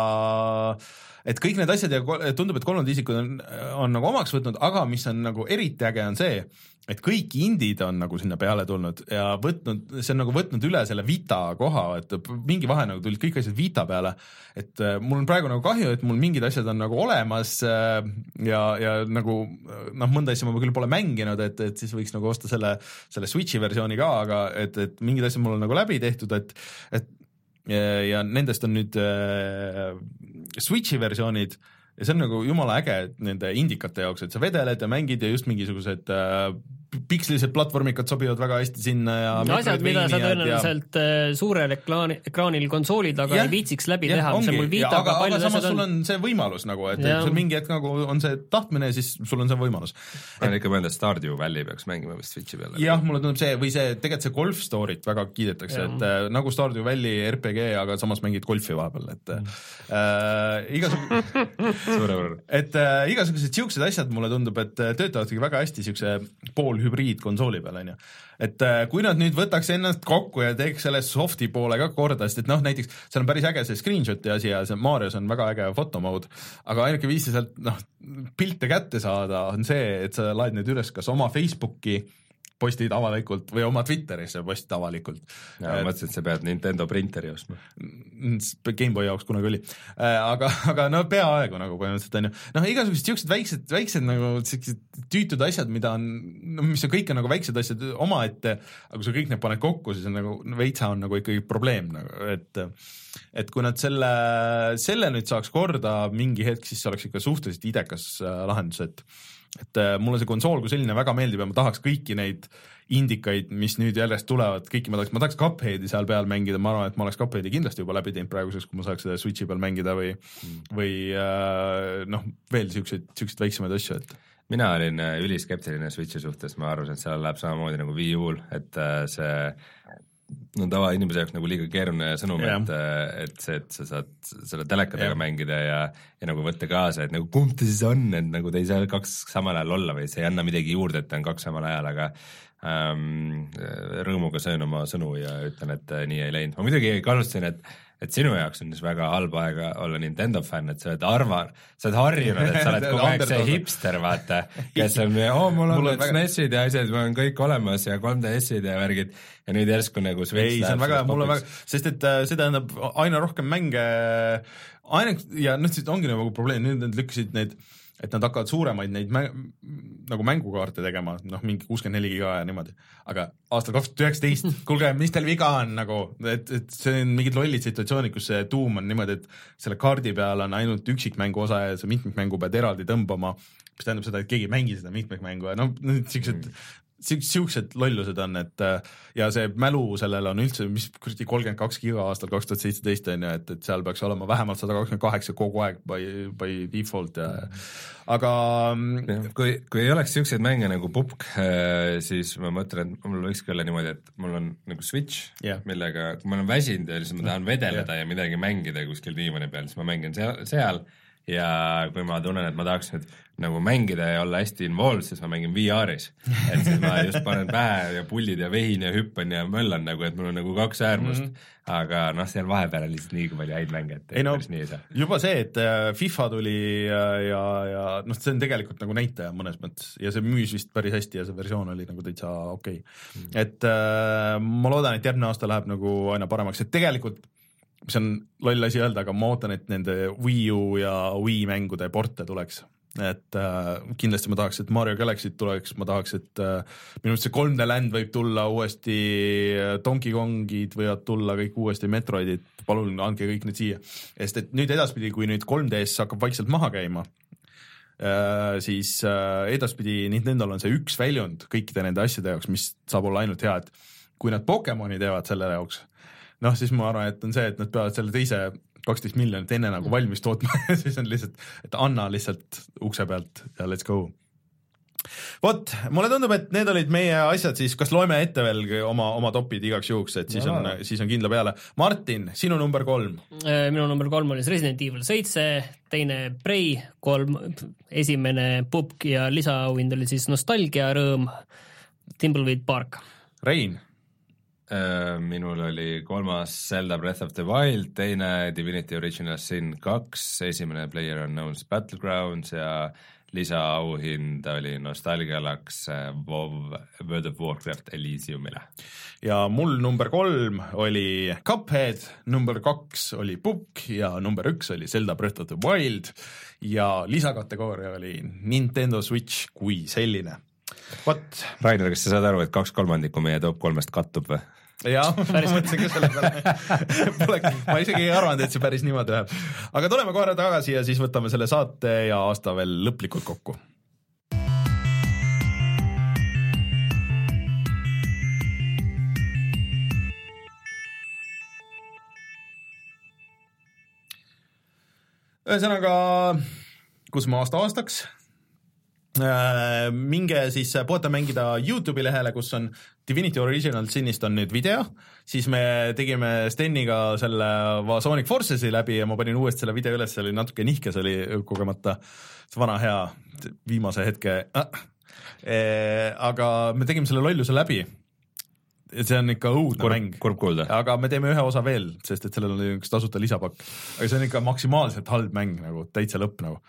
et kõik need asjad ja tundub, et kolmand isikud on, on nagu omaks võtnud, aga mis on nagu eriti äge on see, et kõik indid on nagu sinna peale tulnud ja võtnud, see on nagu võtnud üle selle Vita koha, et mingi vahe nagu tulid kõik asjad Vita peale, et mul on praegu nagu kahju, et mul mingid asjad on nagu olemas ja, ja nagu noh, mõnda asja ma küll pole mänginud, et, et siis võiks nagu osta selle, selle Switchi versiooni ka, aga et, et mingid asjad mul on nagu läbi tehtud, et, et ja, ja nendest on nüüd äh, Switchi versioonid ja see on nagu jumala äge nende indikate jaoks, et sa vedeled ja mängid ja just mingisugused äh, pikslised platvormikad sobivad väga hästi sinna ja asjad, mida sa tõenäoliselt ja... suurel ekraani, ekraanil konsooli taga ja, ei viitsiks läbi ja, teha, mis on mul Vita, aga, aga samas sul on see võimalus nagu, et, et sul mingi hetk nagu on see tahtmine, siis sul on see võimalus. Ma ikka mõelda Stardew Valley peaks mängima vist Switchi peale. Jah, mulle tundub see, või see, tegelikult see Golf Story't väga kiidetakse, et äh, nagu Stardew Valley R P G, aga samas mängid golfi vahepeal, et äh, igasugused suurepärane. et äh, igasugused siuksed asjad mulle tundub, et töötavadki väga hästi siukse pool hübriidkonsooli peal, on ju. Et kui nad nüüd võtaks ennast kokku ja teeks selle softi poole ka korda, sest et noh, näiteks seal on päris äge see screenshot'i asi ja see Marios on väga äge fotomode, aga ainuke viis sealt noh, pilte kätte saada on see, et sa laed need üles kas oma Facebooki postid avalikult või oma Twitterisse postid avalikult. Ja et, mõtlesin, et sa pead Nintendo printeri ostma. Gameboy jaoks kunagi oli. Aga, aga no peaaegu nagu põhimõtteliselt on ju. Noh, igasugused siuksed väiksed, väiksed nagu tüütud asjad, mida on, no, mis on kõik on nagu väiksed asjad oma ette, aga kui sa kõik need paned kokku, siis on nagu veitsa on nagu ikkagi probleem, nagu, et et kui nad selle, selle nüüd saaks korda mingi hetk, siis see oleks ikka suhteliselt idekas lahendus, et et mulle see konsool kui selline väga meeldib ja ma tahaks kõiki neid indikaid, mis nüüd järjest tulevad, kõiki ma tahaks, ma tahaks Cupheadi seal peal mängida, ma arvan, et ma oleks Cupheadi kindlasti juba läbi teinud praeguseks, kui ma saaks seda Switchi peal mängida või mm. või noh, veel siukseid, siukseid väiksemaid asju, et mina olin üliskeptiline Switchi suhtes, ma arvasin, et seal läheb samamoodi nagu Wii U-l, et see no tava inimese jaoks nagu liiga keeruline sõnum, et, et see, et sa saad selle telekadega yeah. mängida ja, ja nagu võtta kaasa, et nagu kumb ta siis on, et nagu te ei saa kaks samal ajal olla või see ei anna midagi juurde, et ta on kaks samal ajal, aga ähm, rõõmuga söön oma sõnu ja ütlen, et nii ei läinud. Ma muidugi kahtlustasin, et et sinu jaoks on siis väga halb aega olla Nintendo fänn, et sa oled arva, sa oled harjunud, et sa oled kogu aeg see hipster, vaata, kes on, oo, mul on need S N E S-id ja asjad, mul on kõik olemas ja kolm D S-id ja värgid ja nüüd järsku nagu Switch ei, see on väga, mul on väga, sest et see tähendab aina rohkem mänge, aina, ja noh, ongi nagu probleem, nüüd nad lükkasid need et nad hakkavad suuremaid neid mä- nagu mängukaarte tegema, noh mingi kuuskümmend neli giga ja niimoodi, aga aastal kaks tuhat üheksateist, kuulge, mis teil viga on nagu, et, et see on mingid lollid situatsioonid, kus see tuum on niimoodi, et selle kaardi peal on ainult üksikmängu osa ja see mitmikmängu pead eraldi tõmbama, mis tähendab seda, et keegi ei mängi seda mitmikmängu ja noh, siuksed mm. siuksed lollused on, et ja see mälu sellel on üldse, mis kuradi kolmkümmend kaks giga aastal kaks tuhat seitseteist on ju, et, et seal peaks olema vähemalt sada kakskümmend kaheksa kogu aeg by, by default ja aga ja, kui, kui ei oleks siukseid mänge nagu Pupk, siis ma mõtlen, et mul võikski olla niimoodi, et mul on nagu Switch yeah., millega, kui ma olen väsinud ja siis ma tahan vedeleda yeah. ja midagi mängida kuskil diivani peal, siis ma mängin seal, seal ja kui ma tunnen, et ma tahaks nüüd nagu mängida ja olla hästi involved, siis ma mängin V R-is. Et siis ma just panen pähe ja pullid ja vehin ja hüppan ja möllan nagu, et mul on nagu kaks äärmust. Mm -hmm. Aga noh, seal vahepeal on lihtsalt nii palju häid mänge, et ei no, nii ei saa. Juba see, et FIFA tuli ja, ja, ja noh, see on tegelikult nagu näitaja mõnes mõttes ja see müüs vist päris hästi ja see versioon oli nagu täitsa okei. Okay. Mm. Et äh, ma loodan, et järgmine aasta läheb nagu aina paremaks, et tegelikult mis on loll asi öelda, aga ma ootan, et nende Wii U ja Wii mängude porte tuleks. Et äh, kindlasti ma tahaks, et Mario Galaxy tuleks, ma tahaks, et äh, minu arust see kolm D Land võib tulla uuesti, Donkey Kongid võivad tulla kõik uuesti, Metroidid, palun andke kõik need siia. Sest et nüüd edaspidi, kui nüüd kolm D S hakkab vaikselt maha käima, äh, siis äh, edaspidi Nintendol on see üks väljund kõikide nende asjade jaoks, mis saab olla ainult hea, et kui nad Pokemoni teevad selle jaoks, noh, siis ma arvan, et on see, et nad peavad selle teise kaksteist miljonit enne nagu valmis tootma ja siis on lihtsalt, et anna lihtsalt ukse pealt ja let's go. Vot, mulle tundub, et need olid meie asjad, siis kas loeme ette veel oma, oma topid igaks juhuks, et siis on, siis on kindla peale. Martin, sinu number kolm? Minu number kolm oli Resident Evil seitse, teine Prey, kolm, esimene Pupk ja lisaauhind oli siis Nostalgia Rõõm, Thimbleweed Park. Rein? Minul oli kolmas Zelda Breath of the Wild, teine Divinity Original Sin kaks, esimene Player Unknown's Battlegrounds ja lisaauhind oli Nostalgialaks WoW World of Warcraft Elysiumile. Ja mul number kolm oli Cuphead, number kaks oli Pupk ja number üks oli Zelda Breath of the Wild ja lisakategooria oli Nintendo Switch kui selline. What? Rainer, kas sa saad aru, et kaks kolmandikku meie top kolmest kattub või? Jaa, ma mõtlesin ka selle peale. Ma isegi ei arvanud, et see päris niimoodi läheb. Aga tuleme kohe tagasi ja siis võtame selle saate ja aasta veel lõplikult kokku. Ühesõnaga, kus ma aasta aastaks? Minge siis puhata mängida YouTube'i lehele, kus on Divinity Original Sinist on nüüd video, siis me tegime Steniga selle Sonic Forcesi läbi ja ma panin uuesti selle video üles, see oli natuke nihkes, oli kogemata see vana hea viimase hetke äh. Aga me tegime selle lolluse läbi. See on ikka õudne kurb, mäng, kurb kuulda. Aga me teeme ühe osa veel, sest et sellel on üks tasuta lisapakk, aga see on ikka maksimaalselt halb mäng, nagu täitsa lõpp nagu.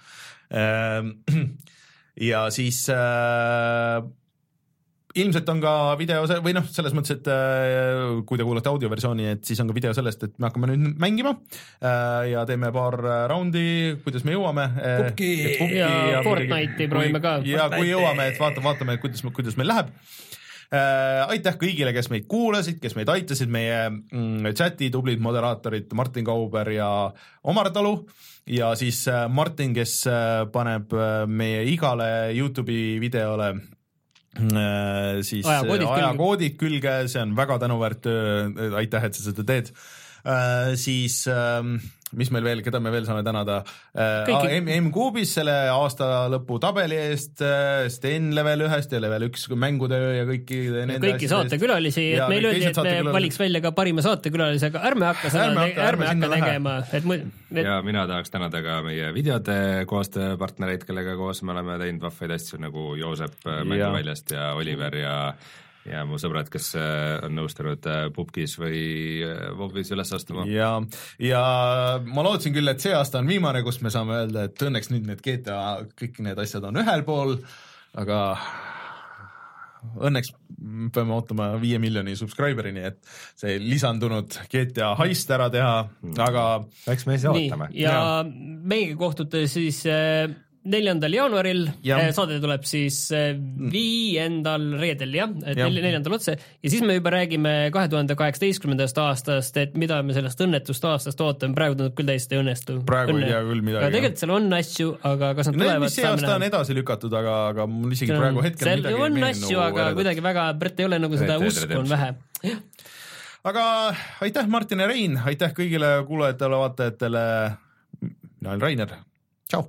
Ja siis äh, ilmselt on ka video või noh, selles mõttes, et äh, kui te kuulate audioversiooni, et siis on ka video sellest, et me hakkame nüüd mängima äh, ja teeme paar raundi, kuidas me jõuame. Pupki ja, ja Fortnite'i proovime ka. Ja kui jõuame, et vaatame, vaatame kuidas, kuidas meil läheb. Äh, aitäh kõigile, kes meid kuulasid, kes meid aitasid, meie mm, chati tublid moderaatorid Martin Kauber ja Omar Talu ja siis äh, Martin, kes äh, paneb äh, meie igale YouTube'i videole äh, siis ajakoodid, ajakoodid külge. külge, see on väga tänuväärt töö, aitäh, et sa seda teed. Äh, siis äh, mis meil veel, keda me veel saame tänada äh, M-Kuubis selle aasta lõpu tabeli eest, Sten level ühest ja level üks mängutöö ja kõiki ja kõiki saatekülalisi, et meil öeldi, et me valiks välja ka parima saatekülalise, aga ärme hakka seda ärme hakka, ärme hakka tegema et mu, et... ja mina tahaks tänada ka meie videode koostööpartnereid, kellega koos me oleme teinud vahvaid asju nagu Joosep Mänguväljast ja Oliver ja ja mu sõbrad, kes on nõustunud Pupkis või Vobis üles astuma. Ja, ja ma lootsin küll, et see aasta on viimane, kus me saame öelda, et õnneks nüüd need G T A, kõik need asjad on ühel pool, aga õnneks peame ootama viie miljoni subscriberini, et see lisandunud G T A heist ära teha, aga eks me ise ootame. Ja, ja meiega kohtute siis neljandal jaanuaril, Ja. saade tuleb siis viiendal reedel, jah, et Ja. neljandal otse ja siis me juba räägime kahe tuhande kaheksateistkümnendast aastast, et mida me sellest õnnetust aastast ootame, praegu tundub küll täiesti õnnestu. Praegu ei tea küll midagi. aga tegelikult seal on asju, aga kas nad Need, tulevad, mis see aasta on edasi lükatud, aga, aga mul isegi on, praegu hetkel seal midagi on ei asju, meenu aga eredat. kuidagi väga, Brett ei ole nagu seda Red Dead usku on Redemption. vähe. Aga aitäh Martin ja Rein, aitäh kõigile kuulajatele, vaatajatele. Mina olen Rainer. Tšau.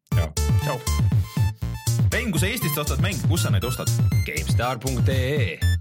Tšau. Rein, kui sa Eestist ostad mänge, kus sa neid ostad? GameStar punkt ee